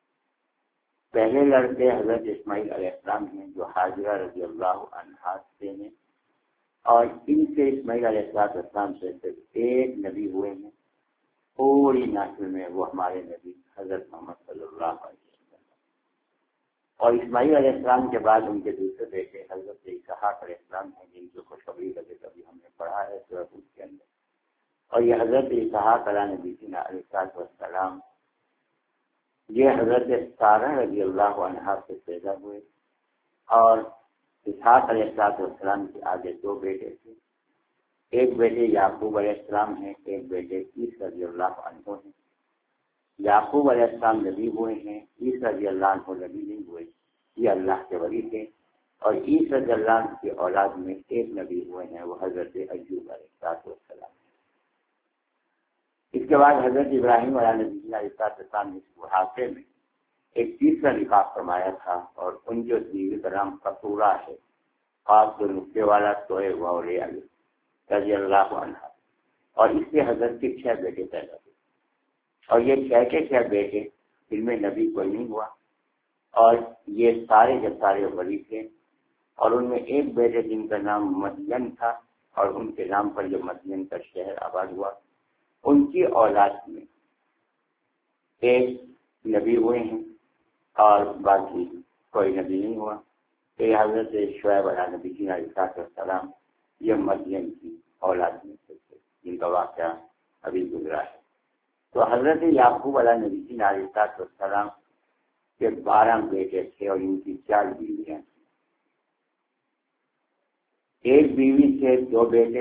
پہلے لڑکے حضرت اسماعیل علیہ السلام ہیں جو حاجرہ رضی اللہ عنہا سے ہیں اور ان سے اسماعیل علیہ السلام سے صرف ایک نبی ہوئے ہیں پوری نسل میں، وہ ہمارے نبی حضرت محمد صلی اللہ علیہ وسلم۔ اور اسماعیل علیہ السلام کے بعد ان کے دوسرے بیٹے حضرت اسحاق علیہ السلام ہیں جن کی خوشخبری کبھی کبھی ہم نے پڑھا ہے سورۃ ہود کے اندر، اور یہ حضرت اسحاق علیہ نبی علیہ السلام یہ حضرت سارہ رضی اللہ عنہا سے پیدا ہوئے اور اسحاق علیہ السلام کے آگے دو بیٹے تھے، ایک بیٹے یعقوب علیہ السلام ہیں، ایک بیٹے عیسی رضی اللہ عنہ ہیں۔ یعقوب علیہ السلام نبی ہوئے ہیں، عیسیٰ رضی اللہ عنہ نبی نہیں ہوئے، یہ اللہ کے ولی تھے، اور عیسیٰ رضی اللہ عنہ کی اولاد میں ایک نبی ہوئے ہیں، وہ حضرت ایوب علیہ السلام۔ اس کے بعد حضرت ابراہیم علیہ نبی علیہ السلام نے اس بڑھاپے میں ایک تیسرا نکاح فرمایا تھا، اور ان جو بیوی کا نام قصورہ ہے، خاص جو نقطے والا سوئے غورے علی رضی اللہ عنہ، اور اس سے حضرت کے چھ بیٹے پیدا ہوئے، اور یہ چھ کے چھ بیٹے جن میں نبی کوئی نہیں ہوا، اور یہ سارے کے سارے ولی تھے، اور ان میں ایک بیٹے جن کا نام مدین تھا، اور ان کے نام پر جو مدین کا شہر آباد ہوا، ان کی اولاد میں ایک نبی ہوئے ہیں اور باقی کوئی نبی نہیں ہوا۔ یہ حضرت شعیب علیہ نبی جی علیہ السلام یہ مدین کی اولاد میں سے تھے، جن کا واقعہ ابھی گزرا ہے۔ تو حضرت یعقوب علیہ نبی جی علیہ السلام کے بارہ بیٹے تھے، اور ان کی چار بیویاں تھیں۔ ایک بیوی سے دو بیٹے،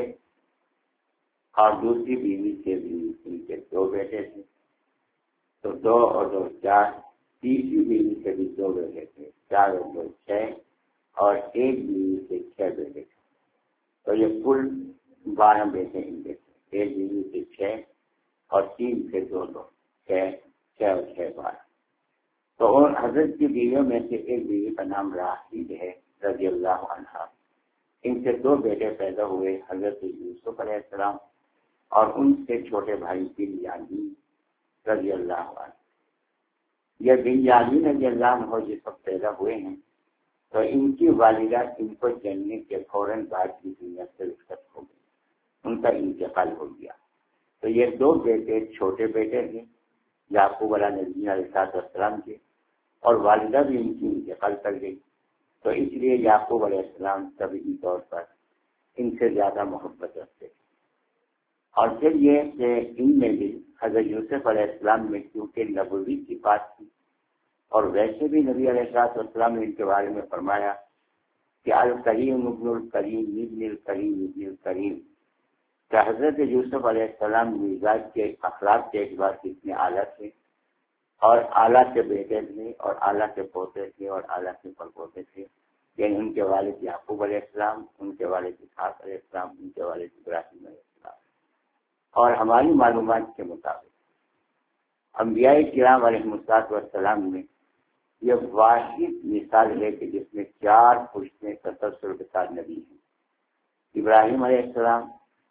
اور دوسری بیوی سے بھی ان کے دو بیٹے تھے، تو دو اور دو چار۔ تیسری بیوی سے بھی دو بیٹے تھے، چار اور دو چھ، اور ایک بیوی سے چھ بیٹے تھے، تو یہ کل بارہ بیٹے ان کے تھے۔ ایک بیوی سے چھ، اور تین سے دو دو چھ، چھ اور چھ بارہ۔ تو ان حضرت کی بیویوں میں سے ایک بیوی کا نام راحیل ہے رضی اللہ عنہا۔ ان سے دو بیٹے پیدا ہوئے، حضرت یوسف علیہ السلام اور ان سے چھوٹے بھائی بنیامین رضی اللہ عنہ۔ یہ بنیامین رضی اللہ عنہ جس وقت پیدا ہوئے ہیں تو ان کی والدہ ان کو جننے کے فوراً بعد کی دنیا سے رخصت ہو گئی، ان کا انتقال ہو گیا۔ تو یہ دو بیٹے چھوٹے بیٹے تھے یعقوب علیہ نبی علیہ السلام کے، اور والدہ بھی ان کی انتقال کر گئی، تو اس لیے یعقوب علیہ السلام طبعی طور پر ان سے زیادہ محبت رکھتے تھے۔ اور پھر یہ کہ ان میں بھی حضرت یوسف علیہ السلام میں کیونکہ نبوی کی بات تھی، اور ویسے بھی نبی علیہ السلام نے ان کے بارے میں فرمایا کہ الکریم ابن الکریم ابن الکریم ابن الکریم، کہ حضرت یوسف علیہ السلام مزاج کے اخلاق کے اعتبار سے اتنے اعلیٰ تھے، اور اعلیٰ کے بیٹے تھے، اور اعلیٰ کے پوتے تھے، اور اعلیٰ کے پڑپوتے تھے، یعنی ان کے والد یعقوب علیہ السلام، ان کے والد اسحاق علیہ السلام، ان کے والد ابراہیم علیہ السلام۔ اور ہماری معلومات کے مطابق انبیاء کرام علیہ السلام میں یہ واحد مثال ہے کہ جس میں چار پشتیں تسلسل کے ساتھ نبی ہیں: ابراہیم علیہ السلام،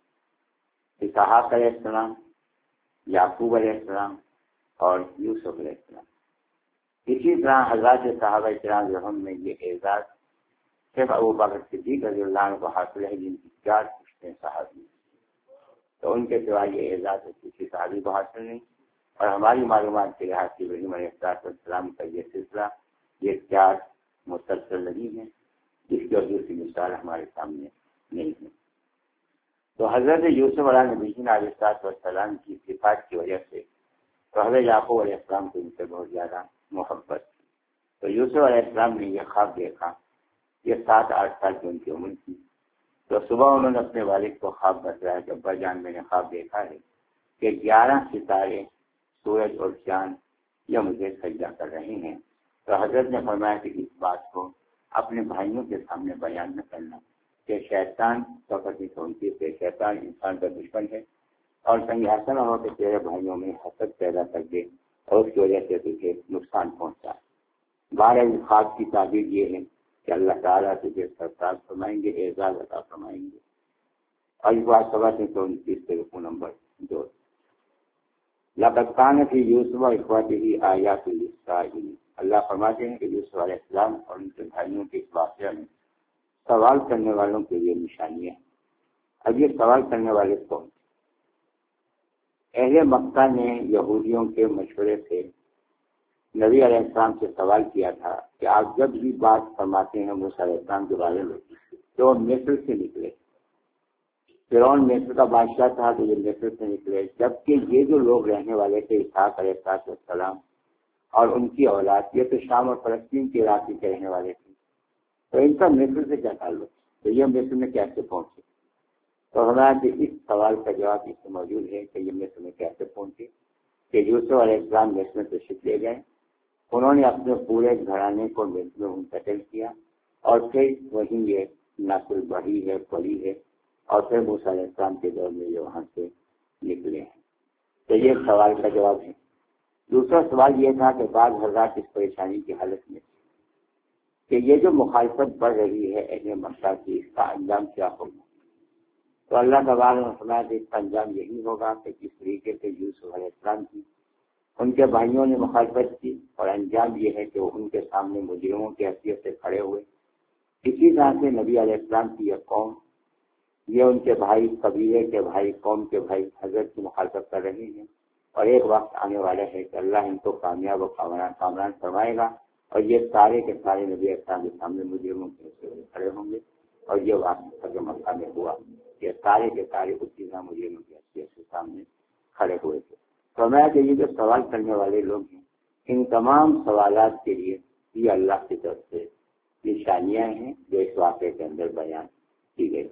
اسحاق علیہ السلام، یعقوب علیہ السلام، اور یوسف علیہ السلام۔ اسی طرح حضرات صحابہ کرام رحم میں یہ اعزاز صرف ابو بکر صدیق رضی اللہ عنہ کو حاصل ہے، جن کی چار پشتیں صحابی، تو ان کے سوا یہ اعزاز کسی صحابی کو حاصل نہیں۔ اور ہماری معلومات کے لحاظ سے ابراہیم علیہ السلام کا یہ سلسلہ یہ چار مسلسل نہیں ہے، جس کی اور دوسری مثال ہمارے سامنے نہیں ہے۔ تو حضرت یوسف علیہ نبی علیہ السلام کی صفات کی وجہ سے تو حضرت یعقوب علیہ السلام کو ان سے بہت زیادہ محبت تھی۔ تو یوسف علیہ السلام نے یہ خواب دیکھا، یہ سات آٹھ سال کی ان کی عمر تھی، تو صبح انہوں نے اپنے والد کو خواب بتایا کہ ابا جان میں نے خواب دیکھا ہے کہ گیارہ ستارے، سورج اور چاند یہ مجھے سجدہ کر رہے ہیں۔ تو حضرت نے فرمایا کہ اس بات کو اپنے بھائیوں کے سامنے بیان نہ کرنا، کہ شیطان فقط ہی سنتی ہے، شیطان انسان کا دشمن ہے، اور کہیں ایسا نہ ہو کہ تیرے بھائیوں میں حسد پیدا کر دے اور اس کی وجہ سے تجھے نقصان پہنچا۔ بارہ خواب کی تعبیر یہ ہے کہ اللہ تعالیٰ تجھے سرفراز فرمائیں گے، اعزاز عطا فرمائیں گے۔ اور اس بات سبا سے تو انتیس سے رکو نمبر دو، لقد كان في يوسف واخوته آیات للسائلین، اللہ فرماتے ہیں کہ یوسف علیہ السلام اور ان کے بھائیوں کے اس واقعہ میں سوال کرنے والوں کے لیے نشانیاں ہیں۔ اب یہ سوال کرنے والے کون؟ اہل مکہ نے یہودیوں کے مشورے سے نبی علیہ السلام سے سوال کیا تھا کہ آپ جب بھی بات فرماتے ہیں موسیٰ علیہ السلام کے بارے میں تو مصر سے نکلے، فرعون مصر کا بادشاہ تھا تو یہ مصر سے نکلے، جبکہ یہ جو لوگ رہنے والے تھے اسحاق علیہ السلام اور ان کی اولاد یہ تو شام اور فلسطین کے علاقے کے رہنے والے تھے، تو ان کا مصر سے کیا تعلق؟ تو یہ مصر میں کیسے پہنچے؟ تو ہمارا کہ اس سوال کا جواب اس سے موجود ہے کہ یہ مصر میں کیسے پہنچے، کہ یوسف علیہ السلام مصر میں تشریف لے گئے. انہوں نے اپنے پورے گھرانے کو مصر میں منتقل کیا اور پھر وہیں یہ نسل بڑھی ہے پلی ہے اور پھر موسیٰ علیہ السلام کے دور میں یہ وہاں سے نکلے ہیں. تو یہ سوال کا جواب ہے. دوسرا سوال یہ تھا کہ بعض حضرات اس پریشانی کی حالت میں کہ یہ جو مخالفت بڑھ رہی ہے اہل مکہ کی، اس کا انجام کیا ہوگا؟ تو اللہ تبارک و تعالیٰ نے اس کا انجام یہی ہوگا کہ جس طریقے سے یوسف علیہ السلام کی ان کے بھائیوں نے مخالفت کی اور انجام یہ ہے کہ وہ ان کے سامنے مجرموں کی حیثیت سے کھڑے ہوئے، اسی طرح سے نبی علیہ السلام کی یہ قوم، یہ ان کے بھائی قبیلے کے بھائی قوم کے بھائی حضرت کی مخالفت کر رہے ہیں. اور ایک وقت آنے والا ہے کہ اللہ ان کو کامیاب و کامران فرمائے گا اور یہ سارے کے سارے نبی اسلام کے سامنے مجرموں کے حیثیت سے کھڑے ہوں گے. اور یہ واقعہ جو مکہ میں ہوا کہ سارے کے سارے اسی طرح مجرموں کی حیثیت سے سامنے کھڑے ہوئے تھے. تو میں کہ یہ جو سوال کرنے والے لوگ ہیں، ان تمام سوالات کے لیے یہ اللہ کی طرف سے نشانیاں ہیں جو اس واقعے کے اندر بیان کی گئی.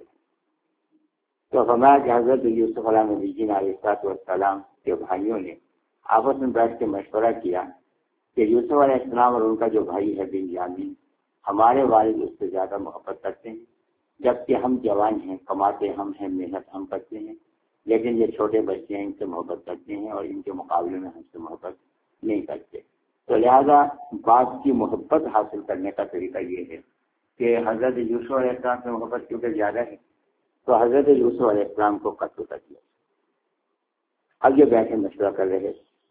تو فرمایا کہ حضرت یوسف علیہ نبی جی علیہ السلام کے بھائیوں نے آپس میں بیٹھ کے مشورہ کیا کہ یوسف علیہ السلام اور ان کا جو بھائی ہے بنیامین، ہمارے والد اس سے زیادہ محبت کرتے ہیں، جبکہ ہم جوان ہیں، کماتے ہم ہیں، محنت ہم کرتے ہیں، لیکن یہ چھوٹے بچے ہیں، ان سے محبت کرتے ہیں اور ان کے مقابلے میں ہم سے محبت نہیں کرتے. تو لہذا بات کی محبت حاصل کرنے کا طریقہ یہ ہے کہ حضرت یوسف علیہ السلام سے محبت کیونکہ زیادہ ہے تو حضرت یوسف علیہ السلام کو قتل کر دیا. اب یہ بیٹھے مشورہ کر رہے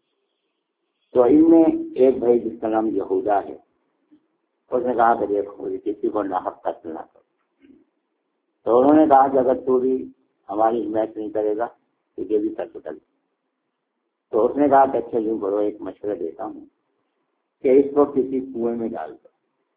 تو ان میں ایک بھائی جس کا نام یہودا ہے، اس نے کہا کہ دیکھو کسی کو ناحق قتل نہ کرو. تو انہوں نے کہا کہ اگر تو بھی ہماری حمایت نہیں کرے گا تو یہ بھی قتل کر. تو اس نے کہا کہ اچھا یوں کرو، ایک مشورہ دیتا ہوں کہ اس کو کسی کنویں میں ڈال دو.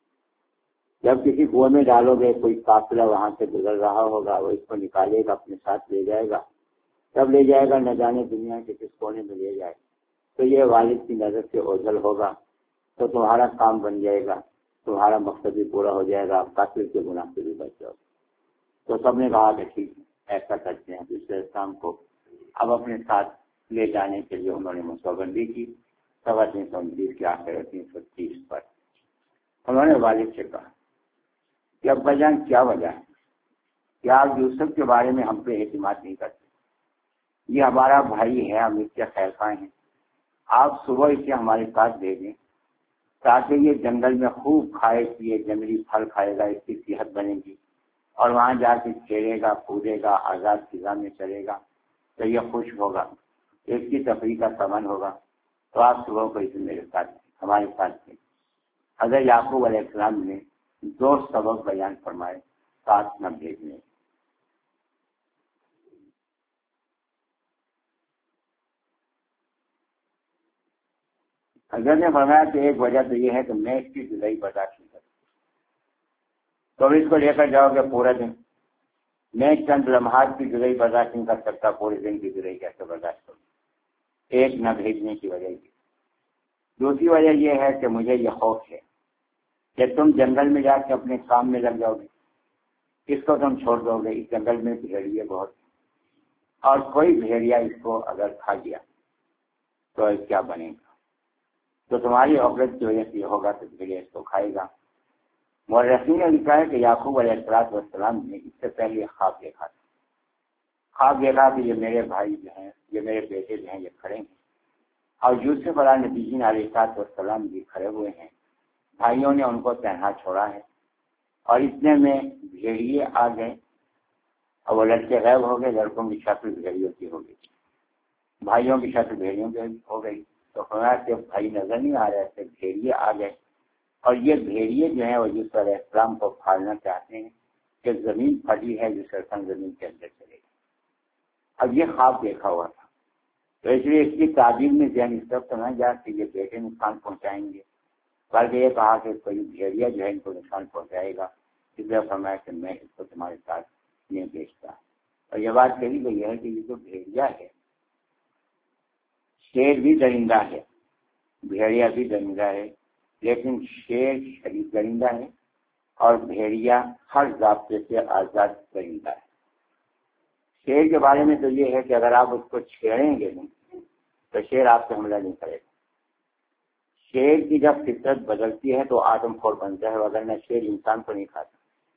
جب کسی کنویں میں ڈالو گے کوئی قافلہ وہاں سے گزر رہا ہوگا، وہ اس کو نکالے گا اپنے ساتھ لے جائے گا. تب لے جائے گا نہ جانے دنیا کے کس کونے میں لے جائے، تو یہ والد کی نظر سے اوجھل ہوگا تو تمہارا کام بن جائے گا، تمہارا مقصد بھی پورا ہو جائے گا، آپ قاتل کے گناہ سے بھی بچ جاؤ. تو سب نے کہا کہ ٹھیک ہے ایسا کرتے ہیں. دوسرے شام کو اب اپنے ساتھ لے جانے کے لیے انہوں نے منصوبہ کی. سوا تین سو انتیس کے آخر تین سو تیس پر انہوں نے والد سے کہا کہ ابا جان کیا وجہ ہے کہ آپ یوسف کے بارے میں ہم پہ اعتماد نہیں کرتے؟ یہ ہمارا بھائی ہے، ہم اس کے خیر خواہ ہیں. آپ صبح اسے ہمارے ساتھ دے دیں تاکہ یہ جنگل میں خوب کھائے پیے، جنگلی پھل کھائے گا، اس کی صحت بنے گی اور وہاں جا کے کھیلے گا کودے گا، آزاد فضا میں چلے گا تو یہ خوش ہوگا، اس کی تفریح کا سامان ہوگا. تو آپ صبح کو اسے میرے ساتھ ہمارے ساتھ دیں. حضرت یعقوب علیہ السلام نے دو سبب بیان فرمائے ساتھ نہ بھیجنے. حضرت نے فرمایا کہ ایک وجہ تو یہ ہے کہ میں اس کی جدائی برداشت نہیں کرتا، تو اس کو لے کر جاؤ گے پورا دن. میں چند لمحات کی جدائی برداشت نہیں کر سکتا، پورے دن کی جدائی کیسے برداشت کروں؟ ایک نہ بھیجنے کی وجہ یہ. دوسری وجہ یہ ہے کہ مجھے یہ خوف ہے کہ تم جنگل میں جا کے اپنے کام میں لگ جاؤ گے، اس کو تم چھوڑ دو گے. اس جنگل میں بھیڑیے بہت اور کوئی بھیڑیا اس کو اگر کھا گیا تو کیا بنے گا؟ تو تمہاری عقیدت کی وجہ سے یہ ہوگا کہ بھیڑیا اس کو کھائے گا. مورخین نے لکھا ہے کہ یعقوب علیہ السلام نے اس سے پہلے خواب دیکھا تھا. خواب دیکھا کہ یہ میرے بھائی جو ہیں، یہ میرے بیٹے جو ہیں، یہ کھڑے ہیں اور یوسف علیہ نبی علیہ السلام بھی کھڑے ہوئے ہیں. بھائیوں نے ان کو تنہا چھوڑا ہے اور اتنے میں بھیڑیے آ گئے اور وہ لڑکے غائب ہو گئے. لڑکوں کی شکل بھیڑیوں کی ہو گئی، بھائیوں کی شکل بھیڑیوں کی ہو گئی. تو فرمایا کہ بھائی نظر نہیں آ رہے تھے، بھیڑیے آ گئے اور یہ بھیڑیے جو ہیں وہ یوسف علیہ السلام کو پھاڑنا چاہتے ہیں کہ زمین پھٹی ہے جس کا زمین کے اندر چلے گا. اب یہ خواب دیکھا ہوا تھا تو اس لیے اس کی تعبیر میں ذہن اس طرف سمجھ جا کہ یہ بیٹے نقصان پہنچائیں گے، بلکہ یہ کہا کہ کوئی بھیڑیا جو ہے ان کو نقصان پہنچائے گا. اس لیے فرمایا کہ میں اس کو تمہارے ساتھ نہیں بیچتا. اور یہ بات کہی گئی ہے کہ یہ جو بھیڑیا ہے، شیر بھی درندہ ہے، بھیڑیا بھی درندہ ہے، لیکن شیر شریف درندہ ہے اور بھیڑیا ہر ضابطے سے آزاد درندہ ہے. شیر کے بارے میں تو یہ ہے کہ اگر آپ اس کو چھیڑیں گے نہیں تو شیر آپ سے حملہ نہیں کرے گا۔ شیر کی جب فطرت بدلتی ہے تو آدم خور بنتا ہے، وغیرہ شیر انسان کو نہیں کھاتا۔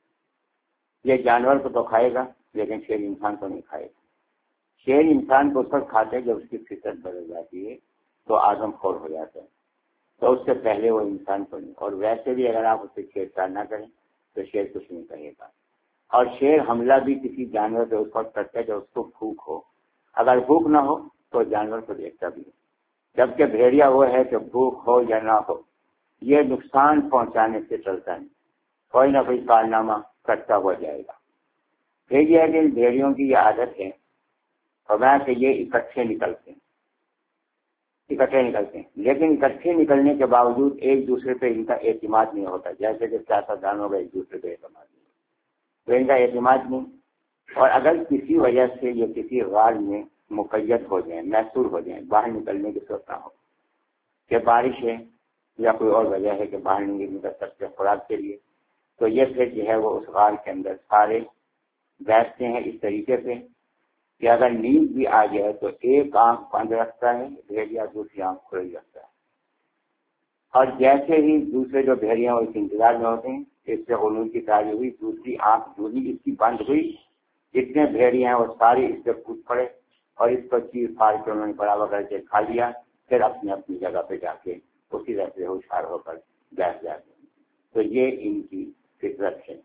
یہ جانور کو تو کھائے گا لیکن شیر انسان کو نہیں کھائے گا۔ شیر انسان کو اس وقت کھاتے ہیں جب اس کی فطرت بدل جاتی ہے تو آدم خور ہو جاتا ہے، تو اس سے پہلے وہ انسان کو نہیں۔ اور ویسے بھی اگر آپ اسے چھیڑ چھاڑ نہ کریں تو شیر کچھ نہیں کہے گا۔ اور شیر حملہ بھی کسی جانور پہ اس وقت کرتا ہے جب اس کو بھوک ہو، اگر بھوک نہ ہو تو جانور کو دیکھتا بھی ہے، جبکہ بھیڑیا وہ ہے کہ بھوک ہو یا نہ ہو یہ نقصان پہنچانے سے چلتا نہیں، کوئی نہ کوئی کارنامہ کرتا ہوا جائے گا۔ بھیڑیا کے بھیڑیوں کی یہ عادت ہے فرمایا کہ یہ اکٹھے نکلتے ہیں اکٹھے نکلتے ہیں لیکن اکٹھے نکلنے کے باوجود ایک دوسرے پہ ان کا اعتماد نہیں ہوتا، جیسے کہ سیاستدانوں کا ایک دوسرے پہ اعتماد نہیں، تو ان کا اعتماد نہیں۔ اور اگر کسی وجہ سے یہ کسی غار میں مقید ہو جائیں، محصور ہو جائیں، باہر نکلنے کی صورت نہ ہو کہ بارش ہے یا کوئی اور وجہ ہے کہ باہر نہیں نکل سکتے خوراک کے لیے، تو یہ پھر جو ہے وہ اس غار کے اندر سارے بیٹھتے ہیں اس طریقے سے کہ اگر نیند بھی آ جائے تو ایک آنکھ بند رکھتا ہے بھیڑیا، دوسری آنکھ کھلی رکھتا ہے، اور جیسے ہی دوسرے جو بھیڑیاں اس انتظار میں ہوتے ہیں اس سے غنون کی تاری ہوئی، دوسری آنکھ جو ہی اس کی بند ہوئی، جتنے بھیڑیاں ہیں وہ ساری اس سے کود پڑے اور اس کو چیر پھاڑ کے انہوں نے برابر کر کے کھا لیا، پھر اپنی اپنی جگہ پہ جا کے اسی طرح سے ہوشیار ہو کر بیٹھ جاتے ہیں۔ تو یہ ان کی فطرت ہے،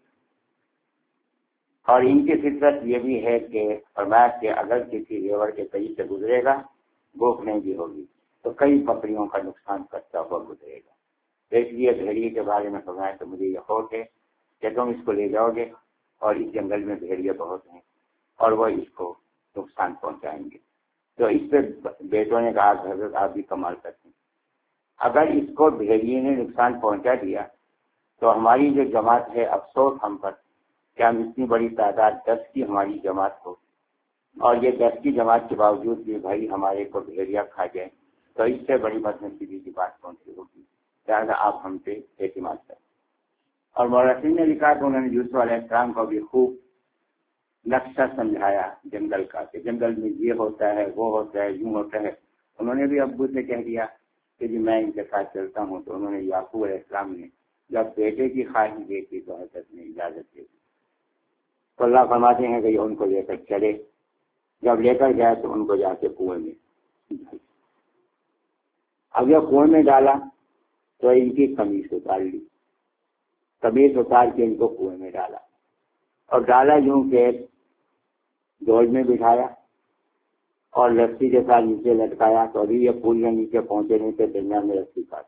اور ان کی فطرت یہ بھی ہے کہ فرمایا کہ اگر کسی ریوڑ کے قریب سے گزرے گا بھوک نہیں بھی ہوگی تو کئی بکریوں کا نقصان کرتا ہوا گزرے گا۔ تو اس لیے بھیڑیے کے بارے میں فرمایا کہ مجھے یہ خوف ہے کہ تم اس کو لے جاؤ گے اور اس جنگل میں بھیڑیے بہت ہیں اور وہ اس کو نقصان پہنچائیں گے۔ تو اس پہ بیٹوں نے کہا کہ حضرت آپ بھی کمال کرتے ہیں، اگر اس کو بھیڑیے نے نقصان پہنچا دیا تو ہماری جو جماعت ہے افسوس ہم پر کہ ہم اتنی بڑی تعداد دس کی ہماری جماعت ہو اور یہ دس کی جماعت کے باوجود بھی بھائی ہمارے کو بھیڑیا کھا جائے تو اس سے بڑی بدنصیبی کی بات کون سی ہوگی، لہٰذا آپ ہم پہ اعتماد کریں۔ اور مورخین نے لکھا کہ انہوں نے یوسف علیہ السلام کو بھی خوب نقشہ سمجھایا جنگل کا کہ جنگل میں یہ ہوتا ہے وہ ہوتا ہے یوں ہوتا ہے۔ انہوں نے بھی ابو سے کہہ دیا کہ جی میں ان کے ساتھ چلتا ہوں، تو انہوں نے یعقوب علیہ السلام نے جب بیٹے کی خواہش دیکھی تو حضرت نے اجازت دے دی، تو اللہ فرماتے ہیں کہ یہ ان کو لے کر چلے، جب لے کر گئے تو ان کو جا کے کنویں میں، اب یہ کنویں میں ڈالا تو ان کی قمیص اتار لی، قمیص اتار کے ان کو کنویں میں ڈالا اور ڈالا یوں کہ ڈوج میں بٹھایا اور رسی کے ساتھ نیچے لٹکایا، تو ابھی یہ پھول میں نیچے پہنچے نہیں تھے، درمیان میں رسی کاٹ۔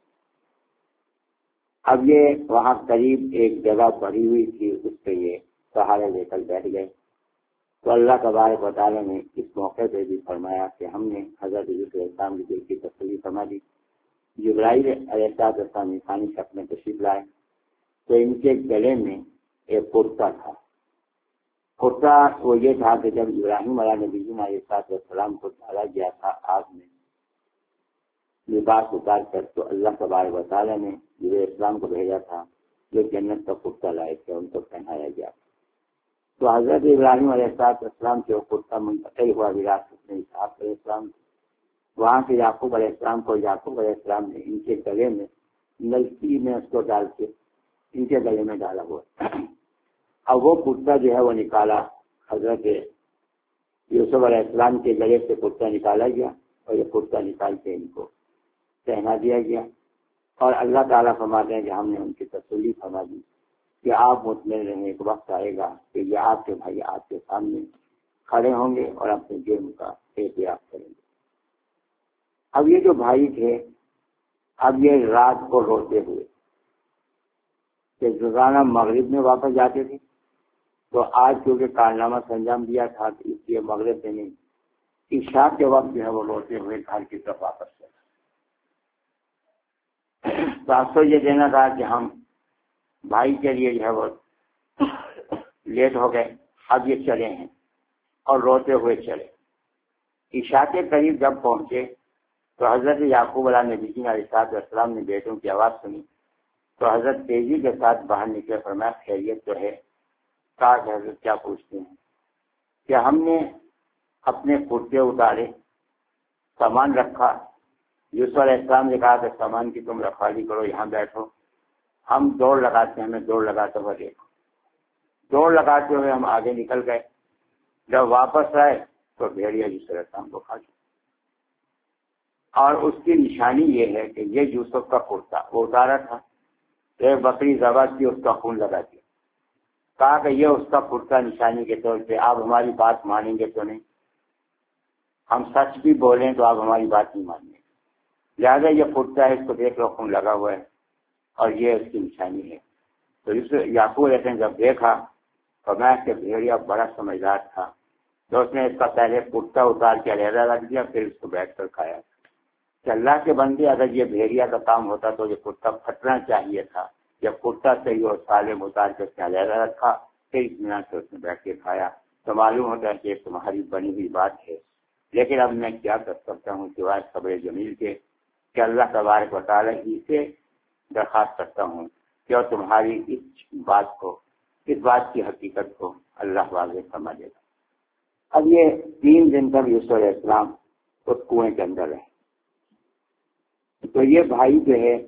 اب یہ وہاں قریب ایک جگہ پڑی ہوئی تھی، اس پہ یہ سہارے لے کر بیٹھ گئے۔ تو اللہ تبارک و تعالیٰ نے اس موقع پہ بھی فرمایا کہ ہم نے حضرت یوسف علیہ السلام کی دل کی تسلی فرما دی۔ جبرائیل علیہ السلام انسانی شکل میں تشریف لائے تو ان کے گلے میں ایک کرتا تھا۔ کرتا وہ یہ تھا کہ جب ابراہیم علیہ نبی علیہ السلام کو ڈالا گیا تھا آگ میں لباس اتار کر، تو اللہ تبارک و تعالیٰ نے جبرائیل السلام کو بھیجا تھا جو جنت کا کرتا لائے تھے، ان کو پہنایا گیا۔ تو حضرت ابراہیم علیہ السلام سے وہ کرتا منتقل ہوا وراثت میں اسحاق علیہ السلام، وہاں سے یعقوب علیہ السلام کو، یعقوب علیہ السلام نے ان کے گلے میں نلکی میں اس کو ڈال کے ان کے گلے میں ڈالا ہوا۔ اب وہ کرتا جو ہے وہ نکالا، حضرت یوسف علیہ السلام کے گلے سے کرتا نکالا گیا اور یہ کرتا نکال کے ان کو پہنا دیا گیا۔ اور اللہ تعالیٰ فرماتے ہیں کہ ہم نے ان کی تسلی فرما دی کہ آپ مطمئن رہیں، ایک وقت آئے گا کہ یہ آپ کے بھائی آپ کے سامنے کھڑے ہوں گے اور اپنے جرم کا احتیاط کریں گے۔ اب یہ جو بھائی تھے اب یہ رات کو روتے ہوئے کہ روزانہ مغرب میں واپس جاتے تھے، تو آج کیونکہ کارنامہ انجام دیا تھا تو اس لیے مغرب میں نہیں، عشاء کے وقت جو ہے وہ روتے ہوئے گھر کی طرف واپس چلے۔ تو آپ کو یہ دینا تھا کہ ہم بھائی کے لیے جو ہے وہ لیٹ ہو گئے، اب یہ چلے ہیں اور روتے ہوئے چلے۔ عشاء کے قریب جب پہنچے تو حضرت یعقوب علیہ نبی علیہ السلام نے بیٹوں کی آواز سنی تو حضرت تیزی کے ساتھ باہر نکلے، فرمایا خیریت تو ہے؟ کہا کہ حضرت کیا پوچھتے ہیں؟ کہ ہم نے اپنے کرتے اتارے سامان رکھا، یوسف علیہ السلام نے کہا کہ سامان کی تم رکھوالی کرو، یہاں بیٹھو، ہم دوڑ لگاتے ہیں، ہمیں دوڑ لگاتے ہوئے دیکھو۔ دوڑ لگاتے ہوئے ہم آگے نکل گئے، جب واپس آئے تو بھیڑیا یوسف علیہ السلام کو کھا گیا۔ اور اس کی نشانی یہ ہے کہ یہ یوسف کا کرتا وہ اتارا تھا، ایک بکری ذبح کی، اس کا خون لگا دیا، کہا کہ یہ اس کا کرتا نشانی کے طور پہ آپ ہماری بات مانیں گے تو نہیں، ہم سچ بھی بولیں تو آپ ہماری بات نہیں مانیں گے، لہٰذا یہ کرتا ہے، اس کو دیکھ لو خون لگا ہوا ہے اور یہ اس کی نشانی ہے۔ تو اس یعقوب علیہ السلام جب دیکھا تو میں کہ بھیڑیا بڑا سمجھدار تھا، تو اس نے اس کا پہلے کرتا اتار کے علیحدہ رکھ دیا، پھر اس کو بیٹھ کر کھایا کہ اللہ کے بندے، اگر یہ بھیڑیا کا کام ہوتا تو یہ کرتا پھٹنا چاہیے تھا، جب کرتا صحیح اور سالم اتار کے اس نے علیحدہ رکھا، پھر اطمینان سے اس نے بیٹھ کے کھایا۔ تو معلوم ہوتا ہے کہ تمہاری بنی ہوئی بات ہے، لیکن اب میں کیا کر سکتا ہوں سوائے صبر جمیل کے کہ اللہ تبارک و تعالیٰ ہی سے درخواست کرتا ہوں کہ تمہاری اس بات کو، اس بات کی حقیقت کو اللہ واضح فرما دے گا۔ اب یہ تین دن تک یوسف علیہ السلام اس کنویں کے اندر رہے، تو یہ بھائی جو ہے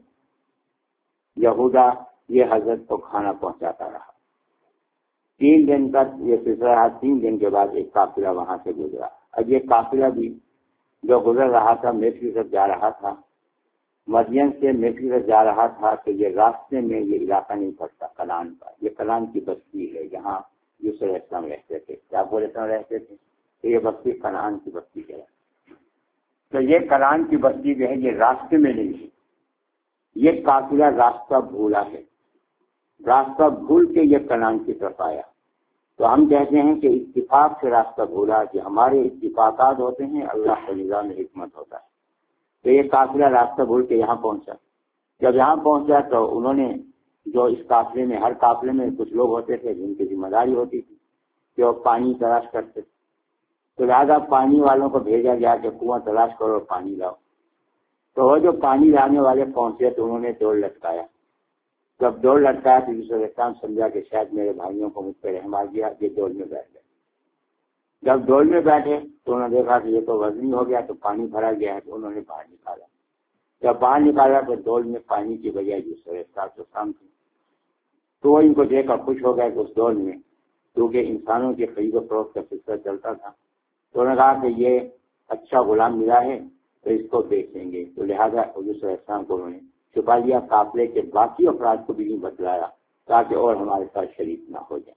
یہودا یہ حضرت کو کھانا پہنچاتا رہا تین دن تک، یہ سلسلہ رہا۔ تین دن کے بعد ایک قافلہ وہاں سے گزرا۔ اب یہ قافلہ بھی جو گزر رہا تھا مصر سے جا رہا تھا، مدین سے مصر سے جا رہا تھا، کہ یہ راستے میں یہ علاقہ نہیں پڑتا کنعان کا، یہ کنعان کی بستی ہے، جہاں یوسف علیہ السلام رہتے تھے، یعقوب علیہ السلام رہتے تھے، تو یہ بستی کنعان کی بستی ہے۔ تو یہ کنعان کی بستی جو ہے یہ راستے میں نہیں ہے، یہ قافلہ راستہ بھولا ہے، راستہ بھول کے یہ کنعان کی طرف آیا۔ تو ہم کہتے ہیں کہ اتفاق سے راستہ بھولا، کہ ہمارے اتفاقات ہوتے ہیں، اللہ کا نظام حکمت ہوتا ہے۔ تو یہ قافلہ راستہ بھول کے یہاں پہنچا۔ جب یہاں پہنچا تو انہوں نے جو اس قافلے میں، ہر قافلے میں کچھ لوگ ہوتے تھے جن کی ذمہ داری ہوتی تھی کہ وہ پانی تلاش کرتے، تو لہٰذا پانی والوں کو بھیجا گیا کہ کنواں تلاش کرو اور پانی لاؤ۔ تو وہ جو پانی لانے والے پہنچے تو انہوں نے دوڑ لٹکایا۔ جب دوڑ لٹکایا تو یوسف علیہ السلام سمجھا کہ شاید میرے بھائیوں کو مجھ پہ رحم آ گیا، یہ دوڑ میں بیٹھ گئے۔ جب دوڑ میں بیٹھے تو انہوں نے دیکھا کہ یہ تو وزنی ہو گیا، تو پانی بھرا گیا ہے، تو انہوں نے باہر نکالا۔ جب باہر نکالا تو دوڑ میں پانی کی بجائے یوسف علیہ السلام تھی، تو وہ ان کو دیکھ کر خوش ہو گئے کہ اس دوڑ میں، کیونکہ انسانوں کی خرید و فروخت کا سلسلہ چلتا تھا، تو انہوں نے کہا کہ یہ اچھا غلام ملا ہے تو اس کو بیچ دیں گے۔ تو لہٰذا یوسف علیہ السلام کو انہوں نے چھپا لیا، قافلے کے باقی افراد کو بھی نہیں بتلایا تاکہ اور ہمارے ساتھ شریک نہ ہو جائے۔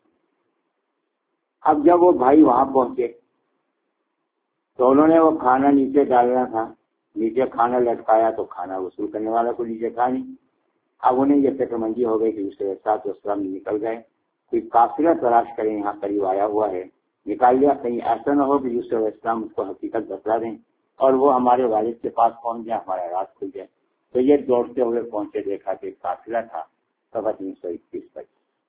اب جب وہ بھائی وہاں پہنچے تو انہوں نے وہ کھانا نیچے ڈالنا تھا، نیچے کھانا لٹکایا تو کھانا وصول کرنے والا کو نیچے تھا نہیں۔ اب انہیں یہ فکر مندی ہو گئی کہ یوسف علیہ السلام نکل گئے، کوئی قافلہ تلاش کریں، یہاں قریب آیا ہوا ہے، نکال لیا، کہیں ایسا نہ ہو کہ یوسف علیہ السلام اس کو حقیقت بتلا دیں اور وہ ہمارے والد کے پاس پہنچ جائے، ہمارا راز کھل جائے۔ تو یہ دوڑتے ہوئے پہنچے، دیکھا کہ قافلہ تھا سوا تین سو اکیس تک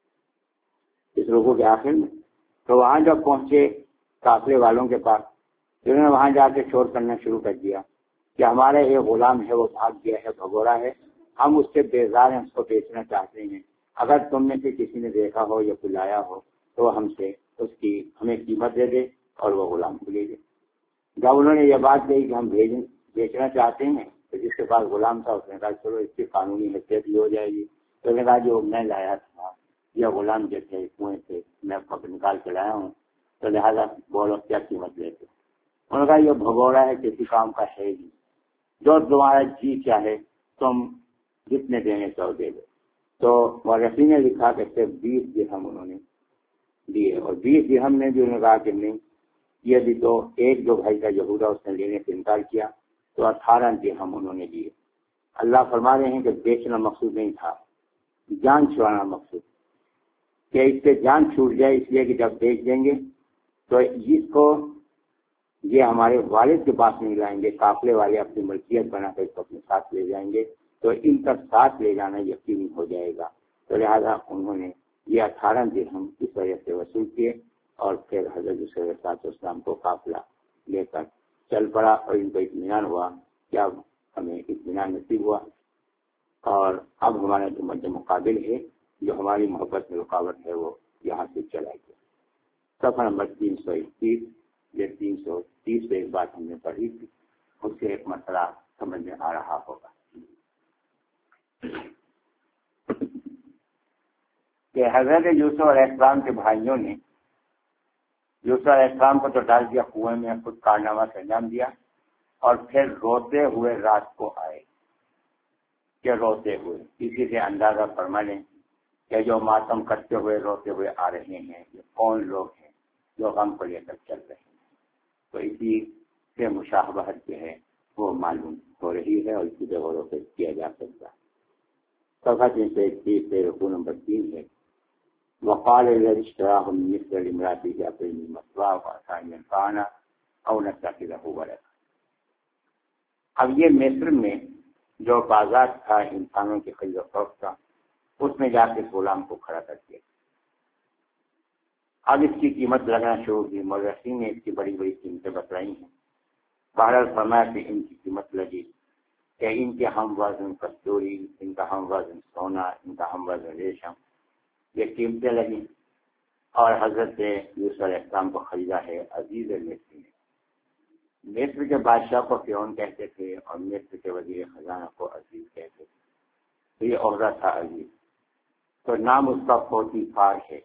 اس رکوع کے آخر میں۔ تو وہاں جب پہنچے قافلے والوں کے پاس، انہوں نے وہاں جا کے شور کرنا شروع کر دیا کہ ہمارا یہ غلام ہے وہ بھاگ گیا ہے، بھگورا ہے، ہم اس سے بیزار ہیں، اس کو بیچنا چاہتے ہیں، اگر تم میں سے کسی نے دیکھا ہو یا بلایا ہو تو ہم سے اس کی ہمیں قیمت دے دے اور وہ غلام کو لے دے۔ جب انہوں نے یہ بات کہی کہ ہم بھیجیں بیچنا چاہتے ہیں، تو جس کے پاس غلام تھا اس نے کہا چلو اس کی قانونی حیثیت بھی ہو جائے گی۔ تو انہوں نے کہا جو میں لایا تھا یہ غلام جو تھے کنویں سے میں پک نکال کے لایا ہوں، تو لہٰذا بولو کیا قیمت لیتے۔ انہوں نے کہا یہ بھگوڑا ہے، کسی کام کا ہے نہیں، جو تمہارا جی چاہے تم جتنے دینے چاہو دے دو۔ تو مورخین نے لکھا کہ صرف بیس درہم انہوں نے دیے، اور بیس درہم میں بھی انہوں نے کہا کہ نہیں یہ بھی تو، ایک جو بھائی کا یہودا اس نے لینے سے انکار کیا، تو اٹھارہ درہم انہوں نے دیے۔ اللہ فرما رہے ہیں کہ بیچنا مقصود نہیں تھا، جان چھڑانا مقصود، کہ اس سے جان چھوٹ جائے، اس لیے کہ جب بیچ دیں گے تو اس کو یہ ہمارے والد کے پاس نہیں لائیں گے، قافلے والے اپنی ملکیت بنا کر اس کو اپنے ساتھ لے جائیں گے، تو ان کا ساتھ لے جانا یقینی ہو جائے گا۔ تو لہٰذا انہوں نے یہ اٹھارہ درہم اس وجہ سے وصول کیے، اور پھر حضرت صلی اللہ علیہ وسلم کو قافلہ لے کر چل پڑا، اور ان کو اطمینان ہوا کہ اب ہمیں اطمینان نصیب ہوا، اور اب ہمارا جو مد مقابل ہے، جو ہماری محبت میں رکاوٹ ہے، وہ یہاں سے چلا گیا۔ صفحہ نمبر تین سو اکیس، یہ تین سو تیس پہ ایک بات ہم نے پڑھی تھی، اس کے حضرت یوسف علیہ السلام کے بھائیوں نے یوسف علیہ السلام کو تو ڈال دیا کنویں میں، خود کارنامہ سے انجام دیا، اور پھر روتے ہوئے رات کو آئے کہ روتے ہوئے کسی سے اندازہ فرما لیں کہ جو ماتم کرتے ہوئے روتے ہوئے آ رہے ہیں یہ کون لوگ ہیں جو غم کو لے کر چل رہے ہیں. تو اسی سے مشابہت جو ہے وہ معلوم ہو رہی ہے اور اسی غور و فکر کیا جا سکتا ہے. صفحہ تین سو اکتیس سے رکوع نمبر تین ہے. وقال الذي اشتراه من مصر لامرأته جعفرني مثواه وعسى أن ينفعنا أو نتخذه ولدا. اب یہ مصر میں جو بازار تھا انسانوں کی خرید و فروخت کا، اس میں جا کے غلام کو کھڑا کر دیا. اب اس کی قیمت لگنا شروع کی. مورخین نے اس کی بڑی بڑی قیمتیں بتلائی ہیں. بہرحال فرمایا کہ ان کی قیمت لگی کہ ان کے ہم وزن کستوری، ان کا ہم وزن سونا، ان کا ہم وزن ریشم، یہ قیمتیں لگی. اور حضرت یوسف علیہ السلام کو خریدا ہے عزیز مصر نے. مصر کے بادشاہ کو فرعون کہتے تھے اور مصر کے وزیر خزانہ کو عزیز کہتے تھے. تو یہ عہدہ تھا عزیز. تو نام اس کا فوتی فار ہے،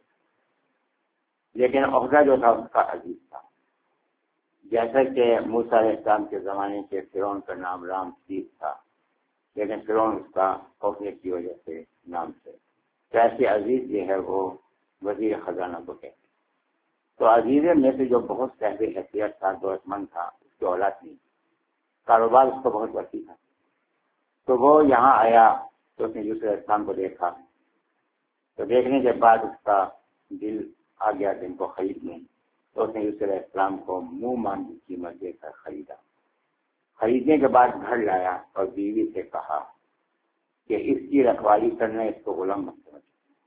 لیکن عہدہ جو تھا اس کا عزیز تھا. جیسا کہ موسیٰ علیہ السلام کے زمانے کے فرعون کا نام رام سیس تھا، لیکن فرعون اس کا خوفے کی وجہ سے نام سے. ایسے عزیز جو ہے وہ وزیر خزانہ کو کہتے. تو عزیز میں سے جو بہت صاحب حیثیت تھا، دولت مند تھا، اس کی اولاد نہیں، کاروبار اس کو بہت وسیع تھا. تو وہ یہاں آیا تو اس نے یوسف علیہ السلام کو دیکھا. تو دیکھنے کے بعد اس کا دل آ گیا کہ ان کو خرید لیں. تو اس نے یوسف علیہ السلام کو منہ مانگی قیمت دے کر خریدا. خریدنے کے بعد گھر لایا اور بیوی سے کہا کہ اس کی رکھوالی کرنا، اس کو غلام مت سمجھ.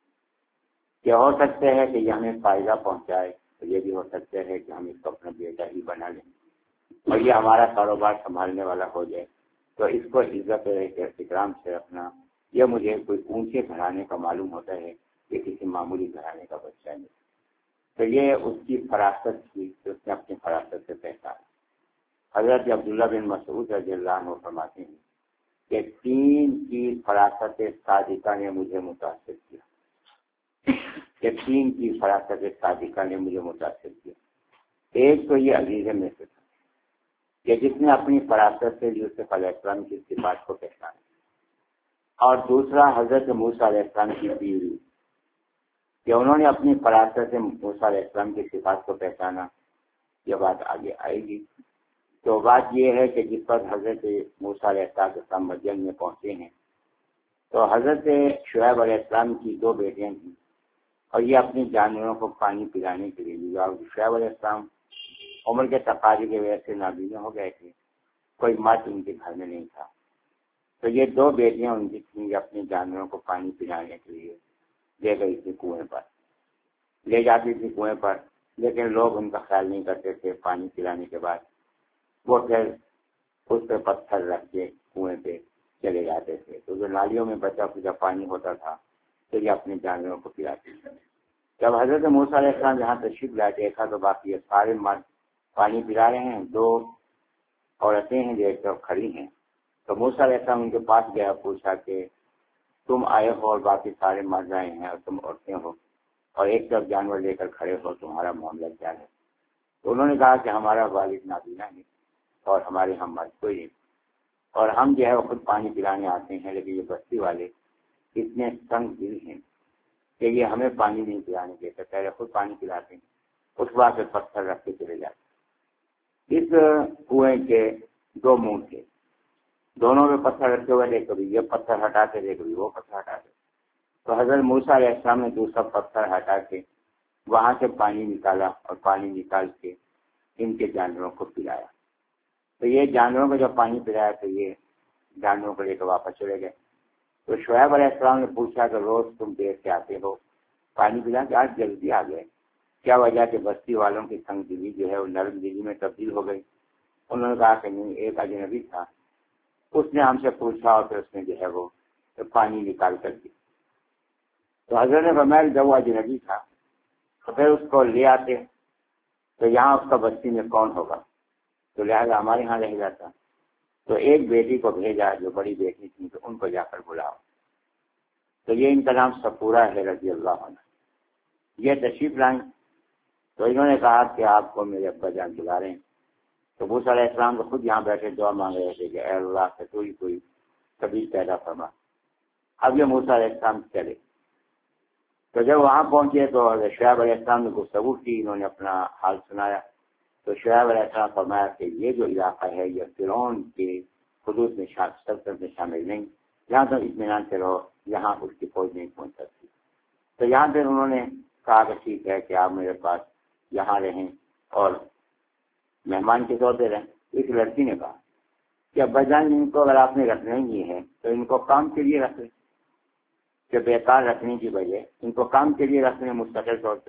کہ ہو سکتا ہے کہ یہ ہمیں فائدہ پہنچائے، تو یہ بھی ہو سکتا ہے کہ ہم اس کو اپنا بیٹا ہی بنا لیں اور یہ ہمارا کاروبار سنبھالنے والا ہو جائے. تو اس کو عزت احترام سے رکھنا. یہ مجھے کوئی اونچے گھرانے کا معلوم ہوتا ہے کہ کسی معمولی گھرانے کا بچہ نہیں. تو یہ اس کی فراست تھی کہ اس نے اپنی فراست سے پہچانا. حضرت عبداللہ بن مسعود رضی اللہ عنہ فرماتے ہیں کہ تین کی فراست صادقہ نے مجھے متاثر کیا کہ تین کی فراست صادقہ نے مجھے متاثر کیا. ایک تو یہ عزیز میں سے تھا کہ جس نے اپنی فراست سے یوسف علیہ السلام کی صفات کو پہچانا، اور دوسرا حضرت موسیٰ علیہ السلام کی بیوی کہ انہوں نے اپنی فراست سے موسیٰ علیہ السلام کی صفات کو پہچانا. یہ بات آگے آئے گی. تو بات یہ ہے کہ جس وقت حضرت موسیٰ علیہ السلام مدین میں پہنچے ہیں تو حضرت شعیب علیہ السلام کی دو بیٹیاں تھیں اور یہ اپنی جانوروں کو پانی پلانے کے لیے. شعیب علیہ السلام عمر کے تقاضے کی وجہ سے نابینا ہو گئے تھے، کوئی مرد ان کے گھر میں نہیں تھا. تو یہ دو بیٹیاں ان کی تھیں کہ اپنے جانوروں کو پانی پلانے کے لیے لے گئی تھی کنویں پر، لے جاتی تھی کنویں پر، لیکن لوگ ان کا خیال نہیں کرتے تھے. پانی پلانے کے بعد وہ پھر اس پہ پتھر رکھ کے کنویں پہ چلے جاتے تھے. تو جو نالیوں میں بچا کچا پانی ہوتا تھا تو یہ اپنے جانوروں کو پلاتے تھے. جب حضرت موسیٰ علیہ السلام یہاں تشریف لائے دیکھا تو باقی سارے مرد پانی پلا رہے ہیں، دو عورتیں ہیں جو ایک طرف کھڑی ہیں. تو موسیٰ علیہ السلام ان کے پاس گیا، پوچھا کہ تم آئے ہو اور باقی سارے مرد آئے ہیں اور تم عورتیں ہو اور ایک طرف جانور لے کر کھڑے ہو، تمہارا معاملہ کیا ہے؟ تو انہوں نے کہا کہ ہمارا والد نابینا ہے اور ہمارے ہم مرد کوئی نہیں، اور ہم جو ہے وہ خود پانی پلانے آتے ہیں، لیکن یہ بستی والے اتنے تنگ دل ہیں کہ یہ ہمیں پانی نہیں پلانے دیتے، پہلے خود پانی پلاتے ہیں، اس بات پہ پتھر رکھ کے چلے جاتے. اس کنویں کے دو منہ تھے، دونوں میں پتھر رکھے ہوئے تھے، کبھی یہ پتھر ہٹاتے تھے کبھی وہ پتھر ہٹاتے. تو حضرت موسیٰ علیہ السلام نے دوسرا پتھر ہٹا کے وہاں سے پانی نکالا اور پانی نکال کے ان کے جانوروں کو پلایا. تو یہ جانوروں کو جب پانی پلایا تو یہ جانوروں کو لے کے واپس چلے گئے. تو شعیب علیہ السلام نے پوچھا کہ روز تم دیر سے آتے ہو پانی پلا کے، آج جلدی آ گئے، کیا وجہ کہ بستی والوں کی تنگ دلی جو ہے وہ نرم دلی میں تبدیل ہو گئی؟ انہوں نے کہا کہ نہیں، ایک اجنبی تھا، اس نے ہم سے پوچھا اور پھر اس نے جو ہے وہ پانی نکال کر دی. تو حضرت نے فرمایا جب وہ اجنبی تھا تو پھر اس کو لے آتے تو یہاں اس کا بستی میں کون ہوگا، تو لہٰذا ہمارے یہاں رہ جاتا. تو ایک بیٹی کو بھیجا جو بڑی بیٹی تھی، تو ان کو جا کر بلاؤ. تو یہ ان کا نام سپورہ ہے رضی اللہ عنہ. یہ تشریف لائیں تو انہوں نے کہا کہ آپ کو میرے ابا جان بلا رہے ہیں. تو موسیٰ علیہ السلام کو خود یہاں بیٹھے دعا مانگ رہے تھے کہ اے اللہ سے تو ہی کوئی کبھی پیدا فرما. اب یہ موسیٰ علیہ السلام چلے تو جب وہاں پہنچے تو شعیب علیہ السلام نے گفتگو کی، انہوں نے اپنا حال سنایا. تو شعیب علیہ السلام فرمایا کہ یہ جو علاقہ ہے یہ فرعون کے حدود میں سلطنت میں شامل نہیں، یہاں تو اطمینان سے رہو، یہاں اس کی فوج نہیں پہنچ سکتی. تو یہاں پہ انہوں نے کہا کہ ٹھیک ہے کہ آپ میرے پاس یہاں رہیں اور مہمان کے طور پہ رہیں. ایک لڑکی نے کہا کہ ابا جان ان کو اگر آپ نے رکھنا ہی ہے تو ان کو کام کے لیے رکھ لیں، کہ بیکار رکھنے کی وجہ ان کو کام کے لیے رکھنے مستقل طور پہ،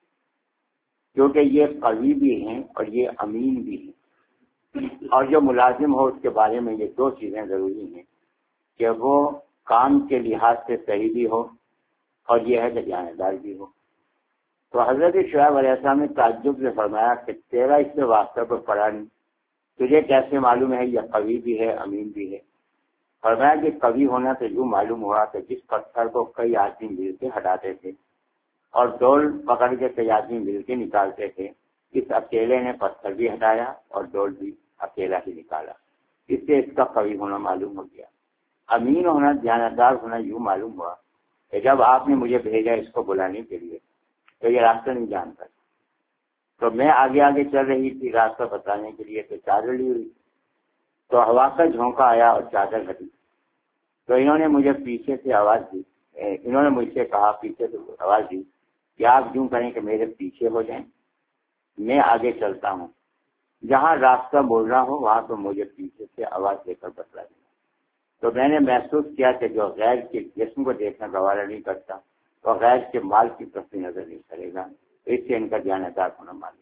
کیونکہ یہ قوی بھی ہیں اور یہ امین بھی ہیں. اور جو ملازم ہو اس کے بارے میں یہ دو چیزیں ضروری ہیں کہ وہ کام کے لحاظ سے صحیح بھی ہو اور یہ ہے کہ جانبدار بھی ہو. تو حضرت شعیب علیہ السلام نے تعجب سے فرمایا کہ تیرا اس سے واسطہ پر پڑا نہیں، تجھے کیسے معلوم ہے یہ قوی بھی ہے امین بھی ہے؟ فرمایا کہ قوی ہونا تو یوں معلوم ہوا کہ جس پتھر کو کئی آدمی مل کے ہٹاتے تھے اور ڈول پکڑ کے کئی آدمی مل کے نکالتے تھے، اس اکیلے نے پتھر بھی ہٹایا اور ڈول بھی اکیلا ہی نکالا، اس سے اس کا قوی ہونا معلوم ہو گیا. امین ہونا دیانتدار ہونا یوں معلوم ہوا کہ جب آپ نے مجھے بھیجا اس کو بلانے کے لیے تو یہ راستہ نہیں جانتا، تو میں آگے آگے چل رہی تھی راستہ بتانے کے لیے، تو چادر لی ہوئی تو ہوا کا جھونکا آیا اور چادر ہٹی. تو انہوں نے مجھے پیچھے سے آواز دی، انہوں نے مجھ سے کہا پیچھے سے آواز دی کہ آپ یوں کریں کہ میرے پیچھے ہو جائیں، میں آگے چلتا ہوں، جہاں راستہ بولنا ہو وہاں تو مجھے پیچھے سے آواز دے کر بتلا دینا. تو میں نے محسوس کیا کہ جو غیر کے جسم کو دیکھنا گوارا نہیں کرتا تو غیر کے مال کی طرف بھی نظر نہیں کرے گا، اس سے ان کا دیانتدار ہونا معلوم.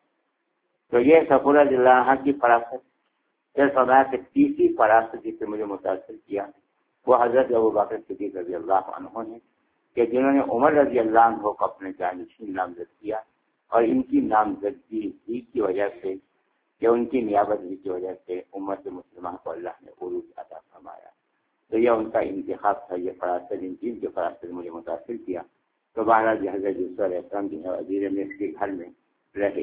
تو یہ صفورہ اللہ کی فراست. پھر فرمایا کہ تیسری فراست جس سے مجھے متاثر کیا وہ حضرت ابوبکر صدیق رضی اللہ عنہ نے، کہ جنہوں نے عمر رضی اللہ عنہ کو اپنے جانشین نامزد کیا، اور ان کی نامزدگی ہی کی وجہ سے کہ ان کی نیابت ہی کی وجہ سے امت مسلمہ کو اللہ نے عروج عطا فرمایا. تو یہ ان کا انتخاب تھا، یہ فراست ان چیز کے فراست نے مجھے متاثر کیا. تو بہرحال یہ حضرت یوسف علیہ السلام جو ہے وزیر میں اس کے گھر میں رہے.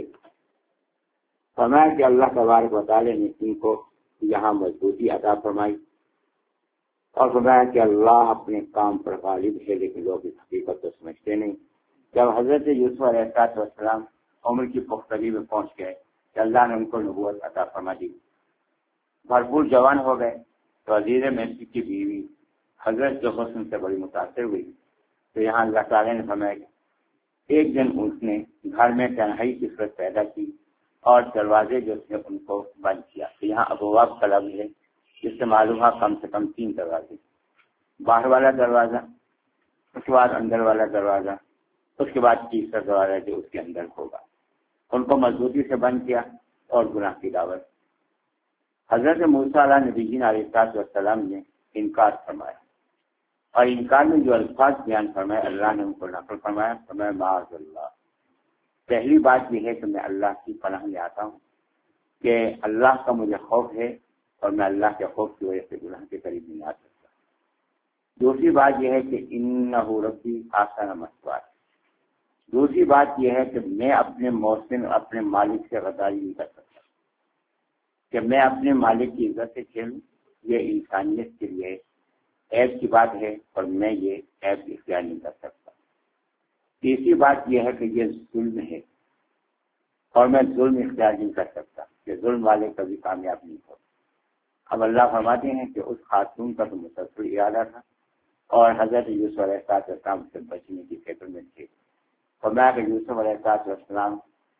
فرمایا کہ اللہ تبارک و تعالی نے ان کو یہاں مضبوطی عطا فرمائی، اور فرمایا کہ اللہ اپنے کام پر غالب ہے لیکن لوگ اس حقیقت کو سمجھتے نہیں. جب حضرت یوسف علیہ السلام عمر کی پختگی میں پہنچ گئے کہ اللہ نے ان کو نبوت عطا فرما دی، بھرپور جوان ہو گئے، تو وزیر مصر کی بیوی حضرت کے حسن سے بڑی متاثر ہوئی. تو یہاں اللہ تعالیٰ نے فرمایا کہ ایک دن اس نے گھر میں تنہائی کی صورت پیدا کی اور دروازے جو تھے ان کو بند کیا. تو یہاں ابواب کا لفظ ہے، جس سے معلوم ہے کم سے کم تین دروازے، باہر والا دروازہ، اس کے بعد اندر والا دروازہ، اس کے بعد تیسرا دروازہ جو اس کے اندر ہوگا، ان کو مضبوطی سے بند کیا اور گناہ کی دعوت. حضرت موسیٰ علیہ نبی علیہ السلام نے انکار فرمایا، اور انکار میں جو الفاظ بیان فرمائے اللہ نے ان کو نقل فرمایا. فرمایا معاذ اللہ، پہلی بات یہ ہے کہ میں اللہ کی پناہ میں آتا ہوں کہ اللہ کا مجھے خوف ہے اور میں اللہ کے خوف کی وجہ سے گناہ کے قریب نہیں آ سکتا. دوسری بات یہ ہے کہ انہ ربی آسان مسوار. دوسری بات یہ ہے کہ میں اپنے محسن اپنے مالک سے غداری نہیں کر سکتا، کہ میں اپنے مالک کی عزت سے کھیلوں، یہ انسانیت کے لیے عیب کی بات ہے اور میں یہ عیب اختیار نہیں کر سکتا. تیسری بات یہ ہے کہ یہ ظلم ہے اور میں ظلم اختیار نہیں کر سکتا، کہ ظلم والے کبھی کامیاب نہیں ہوتے. اب اللہ فرماتے ہیں کہ اس خاتون کا تو مسلسل ارادہ تھا اور حضرت یوسف علیہ السلام سے بچنے کی فکر میں تھے. فرمایا کہ یوسف علیہ السلام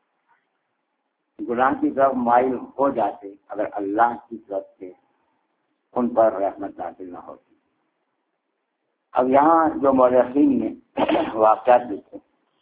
گناہ کی طرف مائل ہو جاتے اگر اللہ کی طرف سے ان پر رحمت نازل نہ ہوتی. اب یہاں جو مورخین نے واقعات لکھے،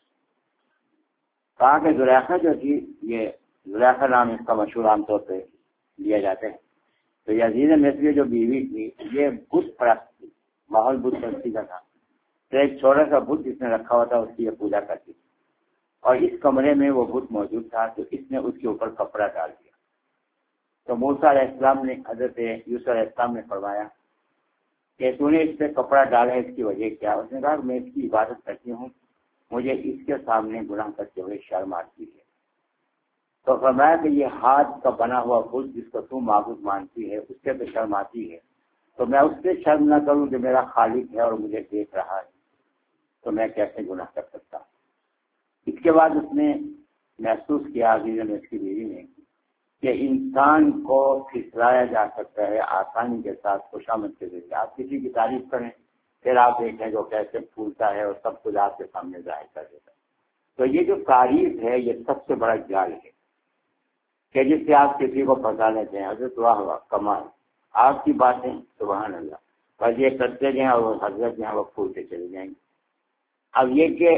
کہا کہ زلیخا جو تھی، یہ زلیخا نام اس کا مشہور عام طور پہ لیا جاتا ہے. تو یزید مصری جو بیوی تھی یہ بت پرست تھی، ماحول بت پرستی کا تھا. تو ایک چھوٹا سا بت جس نے رکھا ہوا تھا اس کی یہ پوجا کرتی تھی، اور اس کمرے میں وہ بت موجود تھا تو اس نے اس کے اوپر کپڑا ڈال دیا. تو موسیٰ علیہ السلام نے حضرت یوسف علیہ السلام نے فرمایا کہ تو نے اس پہ کپڑا ڈالا ہے، اس کی وجہ کیا؟ اس نے کہا میں اس کی عبادت کرتی ہوں، مجھے اس کے سامنے گناہ کرتے ہوئے شرم آتی ہے۔ تو فرمایا کہ یہ ہاتھ کا بنا ہوا بت جس کو تو معبود مانتی ہے اس سے تو شرم آتی ہے، تو میں اس سے شرم نہ کروں جو میرا خالق ہے اور مجھے دیکھ رہا ہے، تو میں کیسے گناہ کر سکتا ہوں؟ اس کے بعد اس نے محسوس کیا، عزیز نے اس کی بیوی نے، کہ انسان کو پھسلایا جا سکتا ہے آسانی کے ساتھ، خوشامد کے ذریعے۔ آپ کسی کی تعریف کریں پھر آپ دیکھیں جو کیسے پھولتا ہے اور سب کچھ آپ کے سامنے ظاہر کر دیتا ہے۔ تو یہ جو تعریف ہے یہ سب سے بڑا جال ہے کہ جس سے آپ کسی کو پھنسا لیتے ہیں۔ حضرت واہ واہ کمال، آپ کی باتیں سبحان اللہ، بس یہ کرتے جائیں اور وہ حضرت جو ہیں وہ پھولتے چلے جائیں گے۔ اب یہ کہ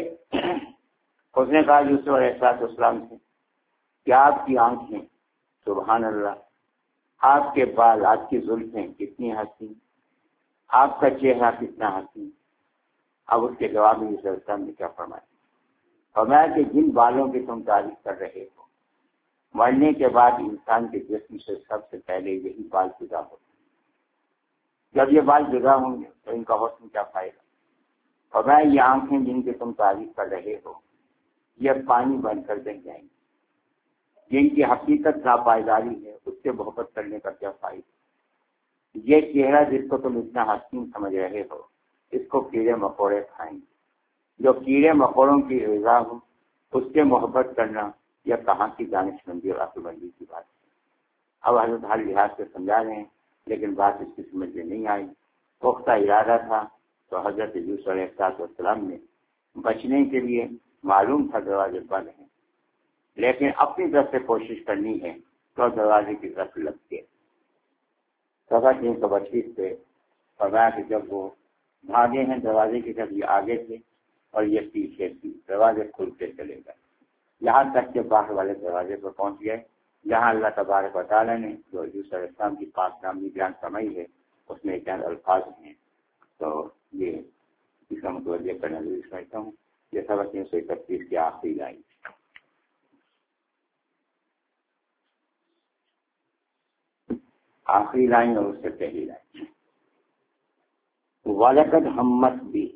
اس نے کہا یوسف علیہ السلام سے کہ آپ کی آنکھیں سبحان اللہ، آپ کے بال، آپ کی زلفیں کتنی حسین، آپ کا چہرہ کتنا حسین۔ اب اس کے جواب میں یوسف علیہ السلام نے کیا فرمایا؟ فرمایا کہ جن بالوں کی تم تعریف کر رہے ہو، مرنے کے بعد انسان کے جسم سے سب سے پہلے یہی بال جدا ہوتے ہیں۔ جب یہ بال جدا ہوں گے تو ان کا حسن کیا فائدہ؟ فرمایا یہ آنکھیں جن کی تم تعریف کر رہے ہو یہ پانی بن کر دے جائیں گے، جن کی حقیقت ناپائیداری ہے اس سے محبت کرنے کا کیا فائدہ؟ یہ چہرہ جس کو تم اتنا حسین سمجھ رہے ہو اس کو کیڑے مکوڑے کھائیں گے، جو کیڑے مکوڑوں کی غذا ہو اس سے محبت کرنا یہ کہاں کی دانش مندی اور عقل مندی کی بات ہے۔ اب حضرت ہر لحاظ سے سمجھا رہے ہیں لیکن بات اس کی سمجھ میں نہیں آئی۔ پختہ ارادہ تھا تو حضرت یوسف علیہ السلام نے بچنے کے لیے، معلوم تھا دروازے بند ہیں لیکن اپنی طرف سے کوشش کرنی ہے تو دروازے کی طرف لگتے سفا تین سو پچیس پہ فرمایا کہ جب وہ بھاگے ہیں دروازے کی طرف، یہ آگے تھے اور یہ پیچھے تھی، دروازے کھلتے چلے گئے یہاں تک کہ باہر والے دروازے پر پہنچ گئے جہاں اللہ تبارک و تعالیٰ نے جو یوسف علیہ السلام کی پاک نامی بیان فرمائی ہے اس میں چند الفاظ ہیں، تو یہ اس کا متوجہ کرنا ضروری سمجھتا ہوں۔ یہ سبق تین سو اکتیس کی آخری لائن، آخری لائن اور اس سے پہلی لائن، وَلَقَدْ ہمت بھی۔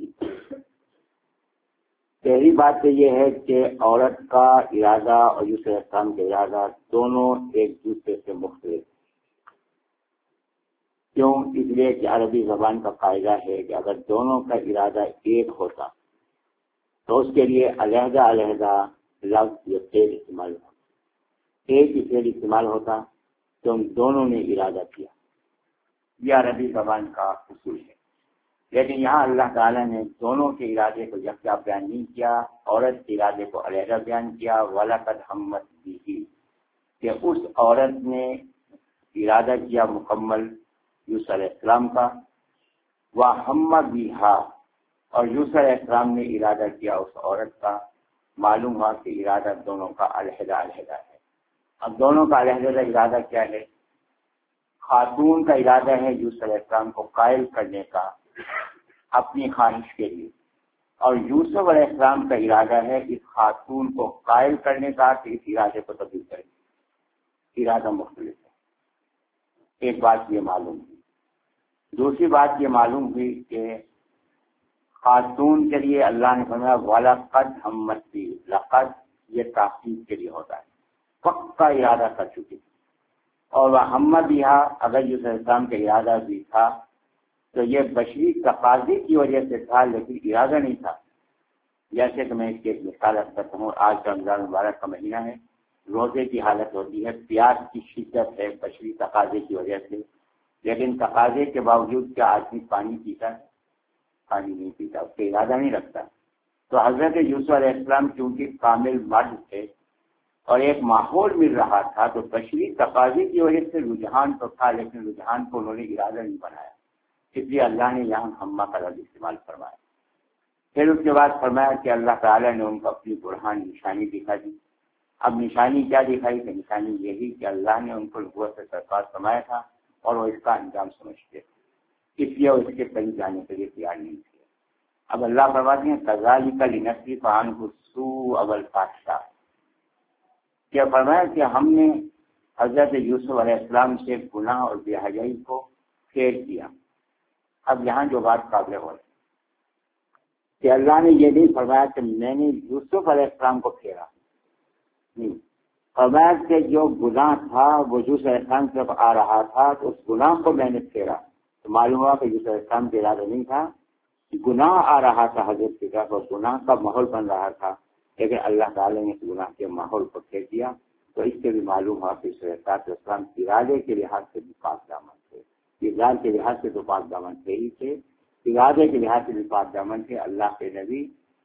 پہلی بات تو یہ ہے کہ عورت کا ارادہ اور یوسف علیہ السلام کا ارادہ دونوں ایک دوسرے سے مختلف۔ کیوں؟ اس لیے کہ عربی زبان کا قاعدہ ہے کہ اگر دونوں کا ارادہ ایک ہوتا تو اس کے لیے علیحدہ علیحدہ لفظ یا فعل استعمال ہوتا، ایک ہی فعل استعمال ہوتا تو ان دونوں نے ارادہ کیا، یہ عربی زبان کا اصول ہے۔ لیکن یہاں اللہ تعالیٰ نے دونوں کے ارادے کو یکجا بیان نہیں کیا، عورت کے ارادے کو علیحدہ بیان کیا، وَلَقَدْ ہمت بِهِ، کہ اس عورت نے ارادہ کیا مکمل یوسف علیہ السلام کا، وَهَمَّ بِهَا، اور یوسف علیہ السلام نے ارادہ کیا اس عورت کا۔ معلوم ہوا کہ ارادہ دونوں کا علیحدہ علیحدہ ہے۔ اب دونوں کا علیحدہ ارادہ کیا ہے؟ خاتون کا ارادہ ہے یوسف علیہ السلام کو قائل کرنے کا اپنی خواہش کے لیے، اور یوسف علیہ السلام کا ارادہ ہے اس خاتون کو قائل کرنے کا کہ اس ارادے کو تبدیل کرے۔ ارادہ مختلف ہے۔ ایک بات یہ معلوم ہوئی۔ دوسری بات یہ معلوم ہوئی کہ خاتون کے لیے اللہ نے فرمایا وَلَقَدْ ہمت بِهِ، لقد یہ تاکید کے لیے ہوتا ہے، پکا ارادہ کر چکی تھی، اور وَهَمَّ بِهَا اگر یوسف علیہ السلام کا ارادہ بھی تھا تو یہ بشری تقاضے کی وجہ سے تھا لیکن ارادہ نہیں تھا۔ جیسے کہ میں اس کی ایک مثال کرتا ہوں، آج رمضان مبارک کا مہینہ ہے، روزے کی حالت ہوتی ہے، پیاس کی شدت ہے بشری تقاضے کی وجہ سے، لیکن تقاضے کے باوجود کیا آدمی پانی پیتا ہے؟ پانی نہیں پیتا، اس کا ارادہ نہیں رکھتا۔ تو حضرت یوسف علیہ السلام کیونکہ کامل مرد تھے اور ایک ماحول مل رہا تھا تو بشری تقاضے کی وجہ سے رجحان تو تھا لیکن رجحان کو انہوں نے ارادہ نہیں بنایا، اس لیے اللہ نے یہاں ہمہ کا لفظ استعمال فرمایا۔ پھر اس کے بعد فرمایا کہ اللہ تعالیٰ نے ان کو اپنی برہان نشانی دکھا دی۔ اب نشانی کیا دکھائی؟ کہ نشانی یہی کہ اللہ نے ان کو نبوت سے سرفراز فرمایا تھا اور وہ اس کا انجام سمجھتے تھے، اس لیے وہ اس کے کہیں جانے کے لیے تیار نہیں تھے۔ اب اللہ فرماتے ہیں کذالک لنصرف عنہ السوء والفحشاء، کیا فرمایا کہ ہم نے حضرت یوسف علیہ السلام سے گناہ اور بے حیائی کو پھیر دیا۔ اب یہاں جو بات قابل غور ہے کہ اللہ نے یہ نہیں فرمایا کہ میں نے یوسف علیہ السلام کو پھیرا، نہیں، فرمایا کہ جو گناہ تھا وہ یوسف علیہ السلام کی طرف آ رہا تھا تو اس گناہ کو میں نے پھیرا۔ تو معلوم ہوا کہ یوسف علیہ السلام کا ارادہ نہیں تھا، گناہ آ رہا تھا حضرت کی طرف اور گناہ کا ماحول بن رہا تھا، لیکن اللہ تعالیٰ نے گناہ کے ماحول کو پھیر دیا۔ تو اس سے بھی معلوم ہوا کہ یوسف علیہ السلام ارادے کے لحاظ سے بھی پاک دامن تھے، کردار کے لحاظ سے تو پاک دامن تھے ہی تھے، ارادے کے لحاظ سے بھی پاک دامن تھے۔ اللہ کے نبی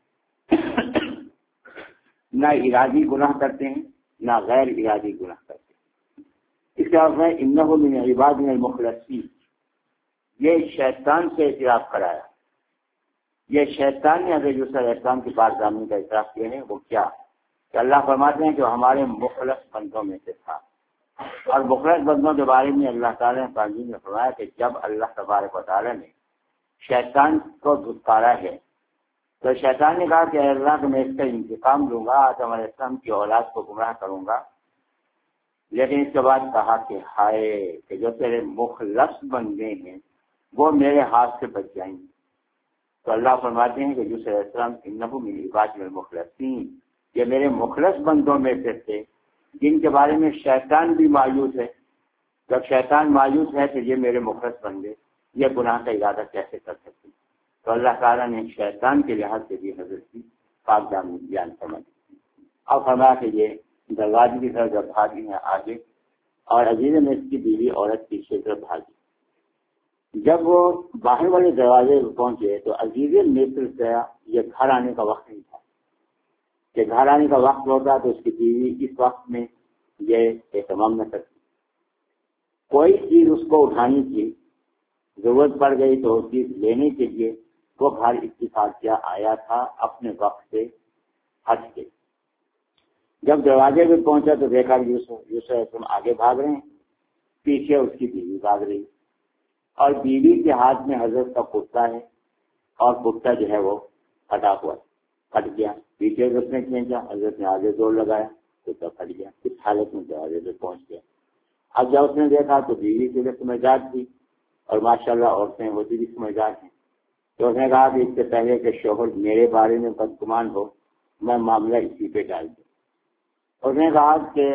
نہ ارادی گناہ کرتے ہیں نہ غیر ارادی گناہ کرتے ہیں۔ اس کے بعد میں انہ من عبادنا المخلصین، یہ شیطان سے اعتراف کرایا۔ یہ شیطان نے حضرت یوسف علیہ السلام کی پاک دامنی کا اعتراف کیا ہے۔ وہ کیا کہ اللہ فرماتے ہیں کہ ہمارے مخلص بندوں میں سے تھا، اور مخلص بندوں کے بارے میں اللہ تعالیٰ نے قرآن میں فرمایا کہ جب اللہ تبارک و تعالیٰ نے شیطان کو دھتکارا ہے تو شیطان نے کہا کہ اے اللہ کہ میں اس کا انتقام لوں گا، آدم علیہ السلام کی اولاد کو گمراہ کروں گا، لیکن اس کے بعد کہا کہ ہائے کہ جو تیرے مخلص بندے ہیں وہ میرے ہاتھ سے بچ جائیں گے۔ تو اللہ فرماتے ہیں کہ یوسف علیہ السلام انہ من عبادنا المخلصین، یہ میرے مخلص بندوں میں سے تھے جن کے بارے میں شیطان بھی مایوس ہے۔ جب شیطان مایوس ہے تو یہ میرے مخلص بندے یہ گناہ کا ارادہ کیسے کر سکتے؟ تو اللہ تعالیٰ نے شیطان کے لحاظ سے بھی حضرت کی پاک دامنی بیان فرمائی۔ اب فرمایا کہ یہ دروازے کی طرف جب بھاگی ہیں آگے، اور عزیز میں اس کی بیوی عورت پیچھے طرف بھاگی۔ جب وہ باہر والے دروازے پہنچے تو عزیز مصر سے یہ گھر آنے کا وقت نہیں تھا کہ گھر آنے کا وقت ہوتا تو اس کی بیوی اس وقت میں یہ اہتمام نہ کرتی، کوئی چیز اس کو اٹھانی تھی، ضرورت پڑ گئی تو چیز لینے کے لیے وہ گھر اتفاق کیا آیا تھا اپنے وقت سے ہٹ کے۔ جب دروازے پہ پہنچا تو دیکھا یوسف یوسف تم آگے بھاگ رہے ہیں، پیچھے اس کی بیوی بھاگ رہی، اور بیوی کے ہاتھ میں حضرت کا کرتا ہے اور کرتا جو ہے وہ پھٹا ہوا پھٹ گیا، پیچھے سے اس نے کھینچا، حضرت نے آگے زور لگایا، کرتا پھٹ گیا، اس حالت میں دروازے پہ پہنچ گیا۔ اب جب اس نے دیکھا تو بیوی کے لیے سمجھدار تھی، اور ماشاءاللہ عورتیں ہوتی بھی سمجھدار ہیں، تو اس نے کہا کہ اس سے پہلے کہ شوہر میرے بارے میں بدگمان ہو میں معاملہ اسی پہ ڈال دوں۔ اس نے کہا کہ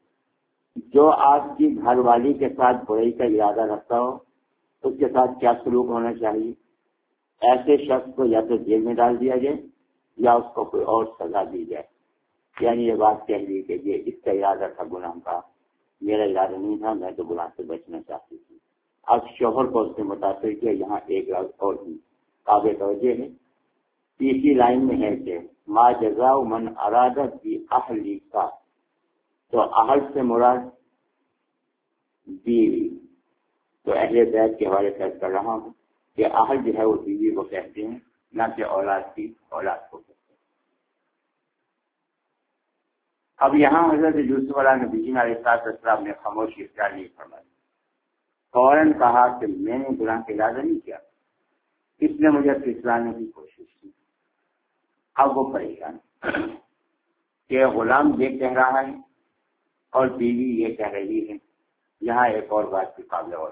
جو آپ کی گھر والی کے ساتھ برائی کا ارادہ رکھتا ہو اس کے ساتھ کیا سلوک ہونا چاہیے؟ ایسے شخص کو یا تو جیل میں ڈال دیا جائے یا اس کو کوئی اور سزا دی جائے۔ یعنی یہ بات کہہ لی کہ یہ اس کا ارادہ تھا گناہ کا، میرا ارادہ نہیں تھا، میں تو گناہ سے بچنا چاہتی تھی۔ اب شوہر کو اس نے متاثر کیا۔ یہاں ایک اور قابل توجہ ہے، تیسری لائن میں ہے کہ ما جزاء من اراد باہلی کا، تو اہل سے مراد بیوی، تو اہل بیت کے حوالے سے کر رہا ہوں کہ اہل جو ہے وہ بیوی کو کہتے ہیں، نہ کہ اولاد کی اولاد کو کہتے ہیں۔ اب یہاں حضرت یوسف علیہ نبی علیہ السلام نے خاموشی اختیار نہیں فرمائی، فوراً کہا کہ میں نے گناہ کا ارادہ نہیں کیا، اس نے مجھے پھسلانے کی کوشش کی۔ اب وہ پریشان کہ غلام یہ کہہ رہا ہے اور بیوی یہ کہہ رہی ہے۔ یہاں ایک اور بات کی قابل اور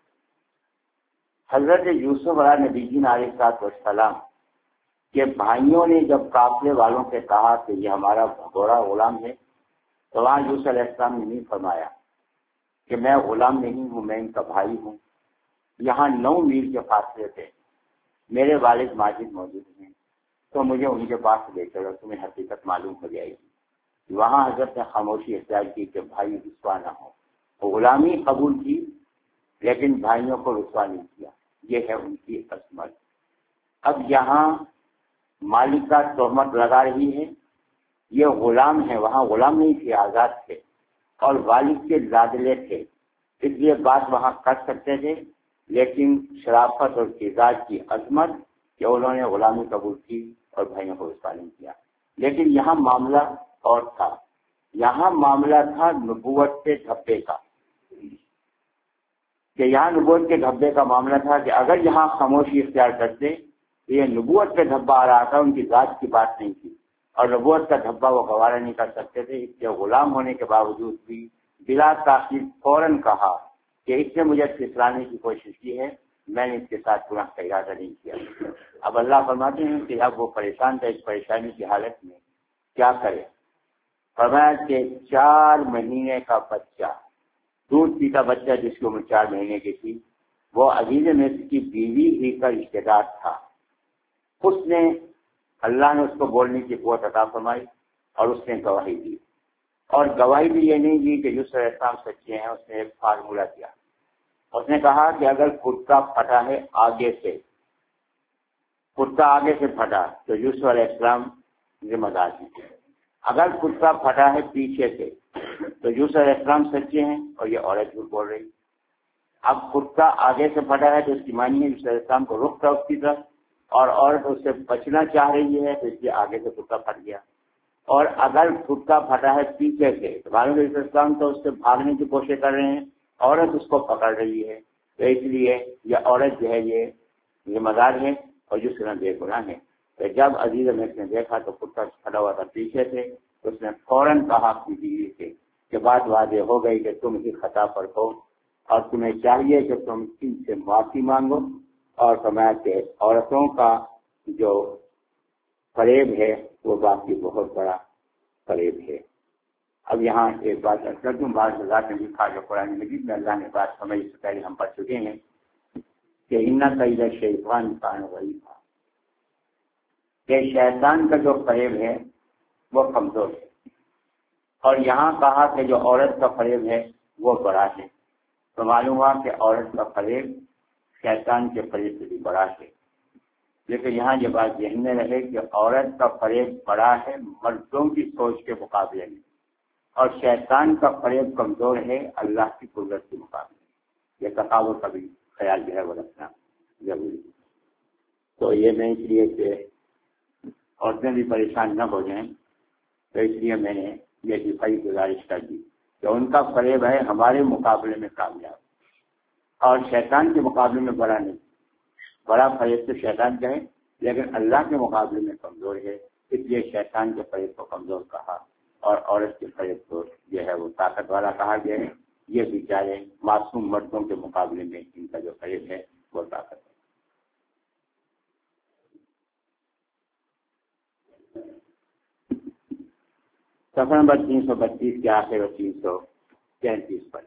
حضرت یوسف علیہ نبی علیہ السلام کے بھائیوں نے جب قافلے والوں سے کہا کہ یہ ہمارا بھگوڑا غلام ہے، تو وہاں یوسف علیہ السلام نے نہیں فرمایا کہ میں غلام نہیں ہوں، میں ان کا بھائی ہوں۔ یہاں نو میل کے فاصلے پہ میرے والد ماجد موجود ہیں، تو مجھے ان کے پاس لے چلو، تمہیں حقیقت معلوم ہو جائے گی۔ وہاں حضرت نے خاموشی اختیار کی کہ بھائی رسوا نہ ہو۔ غلامی قبول کی لیکن بھائیوں کو رسوا نہیں کیا، یہ ہے ان کی عصمت۔ اب یہاں مالکہ تہمت لگا رہی ہے، یہ غلام ہے، وہاں غلام نہیں تھے، آزاد تھے اور والد کے لاڈلے تھے، اس لیے بات وہاں کر سکتے تھے، لیکن شرافت اور کردار کی عظمت کہ انہوں نے غلامی قبول کی اور بھائیوں کو رسوا نہیں کیا۔ لیکن یہاں معاملہ اور تھا، یہاں معاملہ تھا نبوت کے دھبے کا، کہ یہاں نبوت کے دھبے کا معاملہ تھا کہ اگر یہاں خاموشی اختیار کرتے تو یہ نبوت پہ دھبا آ رہا تھا، ان کی ذات کی بات نہیں تھی، اور نبوت کا دھبا وہ گوارا نہیں کر سکتے تھے۔ اس کے غلام ہونے کے باوجود بھی بلا تاخیر فوراً کہا کہ اس نے مجھے پھسلانے کی کوشش کی ہے، میں نے اس کے ساتھ گناہ کا ارادہ نہیں کیا۔ اب اللہ فرماتے ہیں کہ اب وہ پریشان تھا، اس پریشانی کی حالت میں کیا کرے؟ فرمایا کہ چار مہینے کا بچہ، دودھ پیتا بچہ جس کی عمر چار مہینے کی تھی، وہ عزیز مصر کی بیوی ہی کا رشتے دار تھا۔ اس نے اللہ نے اس کو بولنے کی قوت عطا فرمائی اور اس نے گواہی دی، اور گواہی بھی یہ نہیں دی کہ یوسف علیہ السلام سچے ہیں۔ اس نے ایک فارمولہ دیا، اس نے کہا کہ اگر کرتا پھٹا ہے آگے سے، کرتا آگے سے پھٹا تو یوسف علیہ السلام ذمہ دار ہیں، اگر کرتا پھٹا ہے پیچھے سے تو یوسف علیہ السلام سچے ہیں اور یہ عورت جھوٹ بول رہی۔ اب کرتا آگے سے پھٹا ہے تو اس کی معنی ہے یوسف علیہ السلام کو رخ تھا اس کی طرف، اور عورت اس سے بچنا چاہ رہی ہے تو اس لیے آگے سے کرتا پھٹ گیا۔ اور اگر کرتا پھٹا ہے پیچھے سے تو معلوم یوسف علیہ السلام تو اس سے بھاگنے کی کوشش کر رہے ہیں، عورت اس کو پکڑ رہی ہے، تو اس لیے یہ عورت جو ہے یہ ذمہ دار ہے اور یوسف علیہ السلام بے گناہ ہے۔ تو جب عزیز مصر نے دیکھا تو کرتا پھٹا ہوا تھا پیچھے سے، تو اس نے فوراً کہا اپنی بیوی سے کہ بات واضح ہو گئی کہ تم ہی خطا پر ہو اور تمہیں چاہیے کہ تم ان سے معافی مانگو، اور فرمایا کہ عورتوں کا جو فریب ہے وہ باقی بہت بڑا فریب ہے۔ اب یہاں ایک بات ارد کر دوں، بعض حضرات نے لکھا جو قرآن مجید میں اللہ نے بات سمجھ سے پہلے ہم پڑھ چکے ہیں کہ ان قید شیطان کان ضعیفا، کہ شیطان کا جو فریب ہے وہ کمزور ہے، اور یہاں کہا کہ جو عورت کا فریب ہے وہ بڑا ہے، تو معلوم ہوا کہ عورت کا فریب شیطان کے فریب سے بھی بڑا ہے۔ لیکن یہاں یہ بات ذہن میں رہے کہ عورت کا فریب بڑا ہے مردوں کی سوچ کے مقابلے میں، اور شیطان کا فریب کمزور ہے اللہ کی قدرت کے مقابلے۔ یہ تفاوت کا بھی خیال جو ہے وہ رکھنا ضروری ہے۔ تو یہ میں اس لیے کہ عورتیں بھی پریشان نہ ہو جائیں، تو اس لیے میں نے یہ دفاعی گزارش کر دی کہ ان کا فریب ہے ہمارے مقابلے میں کامیاب، اور شیطان کے مقابلے میں بڑا نہیں۔ بڑا فریب تو شیطان کا ہے لیکن اللہ کے مقابلے میں کمزور ہے، اس لیے شیطان کے فریب کو کمزور کہا، اور عورت کے فریب کو جو ہے وہ طاقت والا کہا گیا ہے۔ یہ بیچارے معصوم مردوں کے مقابلے میں ان کا جو فریب ہے وہ طاقت ہے۔ صفحہ نمبر تین سو بتیس کے آخر اور تین سو تینتیس پر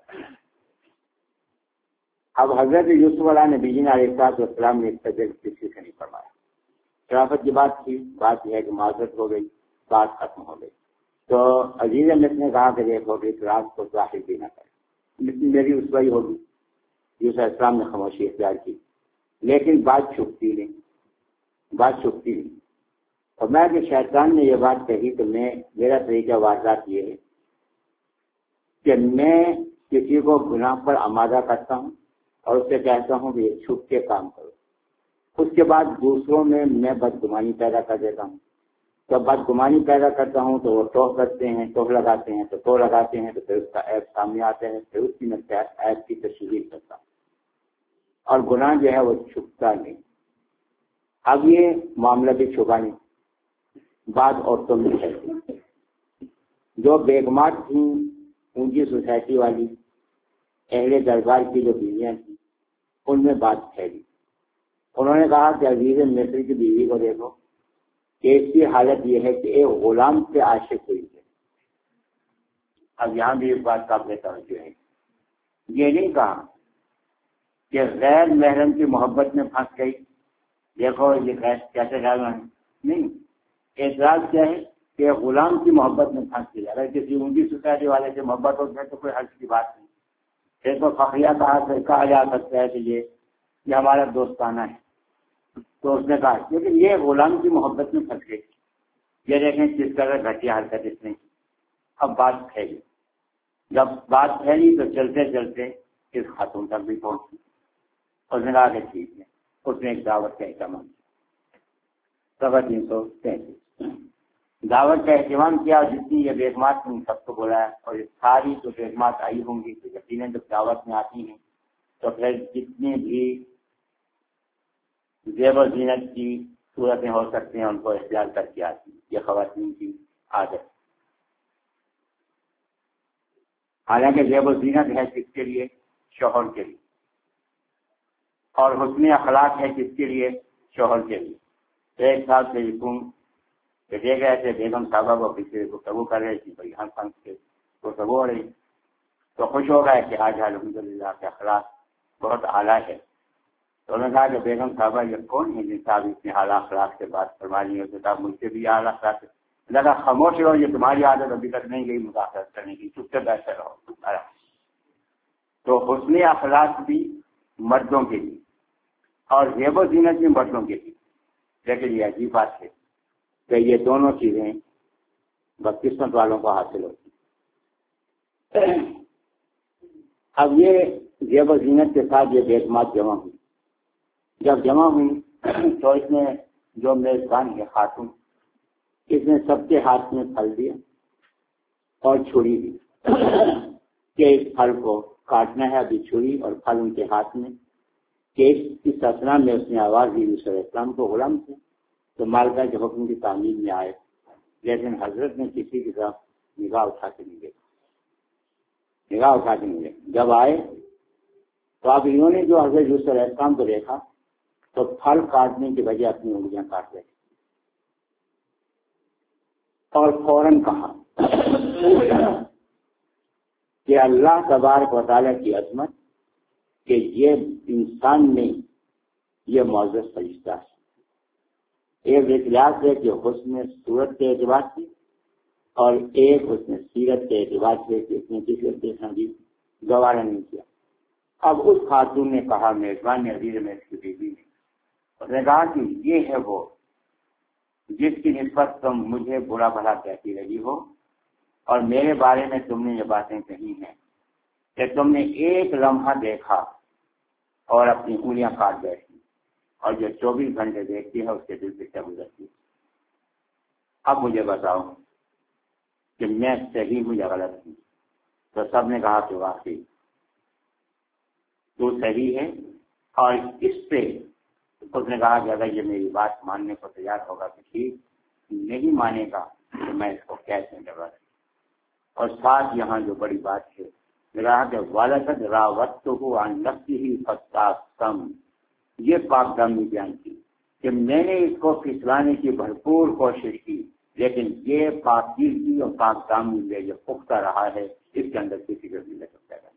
اب حضرت یوسف علیہ نبی علیہ السلام نے اس کا ذکر کسی سے نہیں فرمایا۔ شرافت کی بات تھی، بات یہ ہے کہ معذرت ہو گئی، بات ختم ہو گئی۔ تو عزیز مصر نے کہا کہ دیکھو کہ اس راز کو ظاہر بھی نہ کرے، لیکن میری رسوائی ہوگی۔ یوسف علیہ السلام نے خاموشی اختیار کی، لیکن بات چھپتی نہیں، بات چھپتی نہیں۔ اور میں کہ شیطان نے یہ بات کہی تو میں میرا طریقہ واضح یہ ہے کہ میں کسی کو گناہ پر آمادہ کرتا ہوں اور اس سے کہتا ہوں کہ یہ چھپ کے کام کرو، اس کے بعد دوسروں میں میں بدگمانی پیدا کر دیتا ہوں۔ جب بدگمانی پیدا کرتا ہوں تو وہ ٹوہ کرتے ہیں، ٹوہ لگاتے ہیں تو ٹوہ لگاتے ہیں تو پھر اس کا عیب سامنے آتا ہے، پھر اس کی میں عیب کی تشہیر کرتا ہوں، اور گناہ جو ہے وہ چھپتا نہیں۔ اب یہ معاملہ بھی چھپا نہیں، بعض عورتوں میں ہے جو بیگمات تھیں، اونچی سوسائٹی والی اہل دربار کی جو بیویاں تھیں، ان میں بات پھیلی۔ انہوں نے کہا کہ عزیز مصر کی بیوی کو دیکھو کہ اس کی حالت یہ ہے کہ ایک غلام سے عاشق ہوئی ہے۔ اب یہاں بھی ایک بات قابل توجہ ہے، یہ نہیں کہا کہ غیر محرم کی محبت میں پھنس گئی، دیکھو یہ کیسے ڈالنا ہے، نہیں، اعتراض کیا ہے کہ غلام کی محبت میں پھنس گئی۔ اگر کسی اونچی سوسائٹی والے سے محبت ہوتی ہے تو کوئی حرج کی بات نہیں، پھر تو فخریہ کہا کہا جا سکتا ہے کہ یہ یہ ہمارا دوستانہ ہے۔ تو اس نے کہا لیکن یہ غلام کی محبت میں پھنس گئی، یہ دیکھیں کس طرح گھٹیا حرکت اس نے کی۔ اب بات پھیلی، جب بات پھیلی تو چلتے چلتے اس خاتون تک بھی پہنچی۔ اس نے کہا کہ ٹھیک ہے، اس نے ایک دعوت کا اہتمام کیا۔ سوا تین سو تینتیس دعوت کا اہتمام کیا، جتنی یہ بیگمات ان سب کو بلایا، اور یہ ساری جو بیگمات آئی ہوں گی تو یقیناً جب دعوت میں آتی ہیں تو پھر جتنی بھی زیب و زینت کی صورتیں ہو سکتی ہیں ان کو اختیار کر کے آتی ہیں، یہ خواتین کی عادت۔ حالانکہ زیب و زینت ہے کس کے لیے؟ شوہر کے لیے، اور حسن اخلاق ہے کس کے لیے؟ شوہر کے لیے۔ ایک سال سے حکم کہ دے گئے تھے بیگم صاحبہ کو پیچھے گفتگو کر رہی تھی، بھائی ہنس ہنس کے گفتگو ہو رہی، تو خوش ہو گئے کہ آج الحمدللہ کے اخلاق بہت اعلیٰ ہے۔ تو انہوں نے کہا کہ بیگم صاحبہ یہ کون ہے جن صاحب اتنے اعلیٰ اخلاق سے بات فرما رہی ہے؟ صاحب مجھ سے بھی اعلیٰ اخلاق ہے۔ لگا خاموش رہو، یہ تمہاری عادت ابھی تک نہیں گئی مداخلت کرنے کی، چپ سے بیٹھے رہو۔ تو حسن اخلاق بھی مردوں کے لیے اور زیب و زینت بھی مردوں کے لیے، لیکن یہ عجیب بات ہے کہ یہ دونوں چیزیں بدقسمت والوں کو حاصل ہوتی۔ اب یہ زیب و زینت کے ساتھ یہ بیگمات جمع ہوئی، جب جمع ہوئی تو اس نے جو میزبان ہے خاتون، اس نے سب کے ہاتھ میں پھل دیا اور چھری دی کہ اس پھل کو کاٹنا ہے، ابھی چھری اور پھل ان کے ہاتھ میں، کہ اس اسنا میں اس نے آواز دی یوسف علیہ السلام کو غلام سے، تو مالکہ کے حکم کی تعمیل میں آئے، لیکن حضرت نے کسی کی طرف نگاہ اٹھا کے نہیں دیکھا، نگاہ اٹھا کے نہیں دیکھا۔ جب آئے تو اب انہوں نے جو حضرت یوسف علیہ السلام کو دیکھا تو پھل کاٹنے کی وجہ اپنی انگلیاں کاٹ رہے اور فوراً کہا کہ اللہ تبارک و تعالیٰ کی عظمت کہ یہ انسان نہیں، یہ معزز فرشتہ ہے۔ ایک احتیاط ہے کہ حسن صورت کے اعتبار سے اور ایک حسن سیرت کے اعتبار سے کہ اس نے کسی دیکھنا بھی گوارا نہیں کیا۔ اب اس خاتون نے کہا، میزبان نے عزیز میں اس کی بیوی نے، اس نے کہا کہ یہ ہے وہ جس کی نسبت تم مجھے برا بھلا کہتی رہی ہو، اور میرے بارے میں تم نے یہ باتیں کہی ہیں کہ تم نے ایک لمحہ دیکھا اور اپنی انگلیاں کاٹ بیٹھی، اور جو چوبیس گھنٹے دیکھتی ہے اس کے دل سے کیا گزرتی ہے۔ اب مجھے بتاؤ کہ میں صحیح ہوں یا غلط ہوں؟ تو سب نے کہا کہ واقعی تو صحیح ہے، اور اس پہ اس نے کہا کہ اگر یہ میری بات ماننے کو تیار ہوگا تو ٹھیک، نہیں مانے گا تو میں اس کو کیسے ڈرا۔ اور ساتھ یہاں جو بڑی بات ہے رہا کہ والد راوت تو عن نفسہ فاستعصم، یہ پاک دامنی بیان کی کہ میں نے اس کو پھسلانے کی بھرپور کوشش کی، لیکن یہ پاکیزگی اور پاک دامنی میں جو پختہ رہا ہے اس کے اندر کسی کو نہیں لگ سکتا ہے۔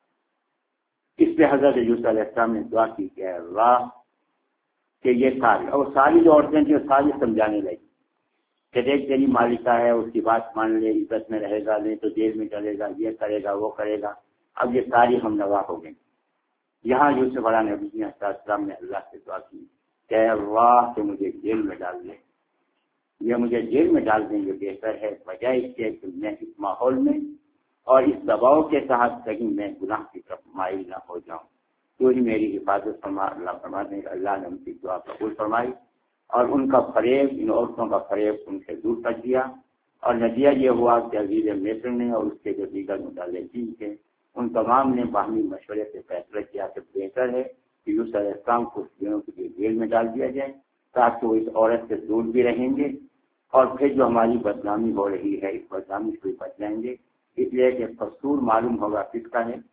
اس پہ حضرت یوسف علیہ السلام نے دعا کی کہ اللہ کہ یہ ساری اور ساری جو عورتیں تھیں ساری سمجھانے لگی کہ دیکھ تیری مالکہ ہے، اس کی بات مان لے، عزت میں رہے گا، نہیں تو جیل میں چلے گا، یہ کرے گا وہ کرے گا۔ اب یہ ساری ہم نوا ہو گئی۔ یہاں یوسف علیہ نبی علیہ السلام نے اللہ سے دعا کی کہ اللہ کہ مجھے جیل میں ڈال دیں، یہ مجھے جیل میں ڈال دیں، یہ بہتر ہے، بجائے اس کے کہ میں اس ماحول میں اور اس دباؤ کے تحت کہیں میں گناہ کی طرف مائل نہ ہو جاؤں۔ تو ہی میری حفاظت فرما۔ اللہ فرما دیں کہ اللہ نے ان کی دعا قبول فرمائی اور ان کا فریب، ان عورتوں کا فریب ان سے دور کر دیا، اور نتیجہ یہ ہوا کہ عزیز مصر نے اور اس کے جو دیگر متعلقین تھے ان تمام نے باہمی مشورے سے فیصلہ کیا کہ بہتر ہے کہ یوسف علیہ السلام کو کچھ دنوں کے لیے جیل میں ڈال دیا جائے تاکہ وہ اس عورت سے دور بھی رہیں گے، اور پھر جو ہماری بدنامی ہو رہی ہے اس بدنامی سے بھی بچ جائیں گے۔ اس لیے کہ قصور معلوم ہوگا کس کا ہے؟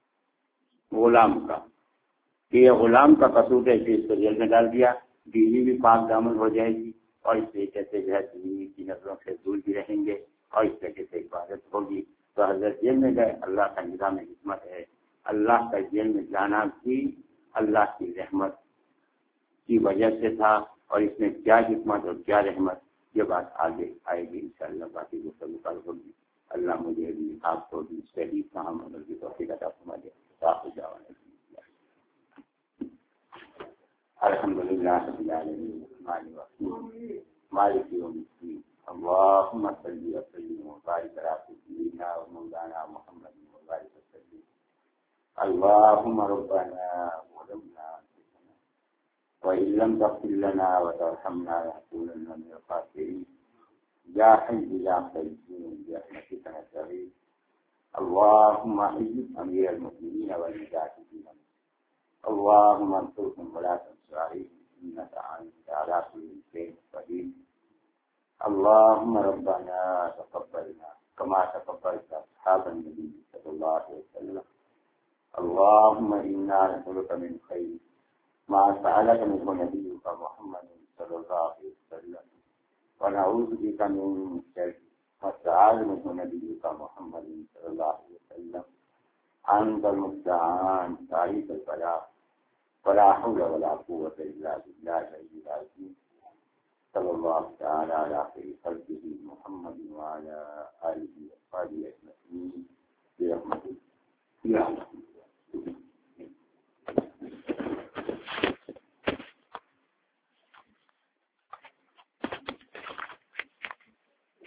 غلام کا، کہ یہ غلام کا قصور ہے کہ اس کو جیل میں ڈال دیا، بیوی بھی پاک دامن ہو جائے گی اور اس طریقے سے جو ہے بیوی کی نظروں سے دور بھی رہیں گے اور اس طریقے سے عبادت ہوگی۔ تو حضرت جیل میں گئے، اللہ کا نظام حکمت ہے، اللہ کا جیل میں جانا بھی اللہ کی رحمت کی وجہ سے تھا، اور اس میں کیا حکمت اور کیا رحمت یہ بات آگے آئے گی انشاءاللہ، باقی گفتگو کل ہوگی۔ اللہ مجھے بھی آپ کو بھی صحیح کام عمل کی توفیق عطا فرما دے۔ الحمدللہ رب العالمین الرحمن الرحیم مالک یوم الدین اللهم صل وسلم وبارك على سيدنا ومولانا محمد وبارك وسلم اللهم ربنا ظلمنا انفسنا وان لم تغفر لنا وترحمنا لنكونن من الخاسرين يا حي يا قيوم برحمتك نستغيث اللهم اعز امير المؤمنين والمجاهدين اللهم انصرهم ولا تنصر عليهم انك انت على كل شيء قدير اللهم ربنا تقبلنا كما تقبلت اصحاب النبي صلى الله عليه وسلم اللهم انا نسألك من خير ما سألك منه نبيك محمد صلى الله عليه وسلم ونعوذ بك من شر ما استعاذ منه نبيك محمد صلى الله عليه وسلم أنت المستعان تعيش البلاء ولا حول ولا قوة إلا بالله العلي العظيم صلى الله تعالى على خير خلقه محمد وعلى آله وصحبه أجمعين برحمته.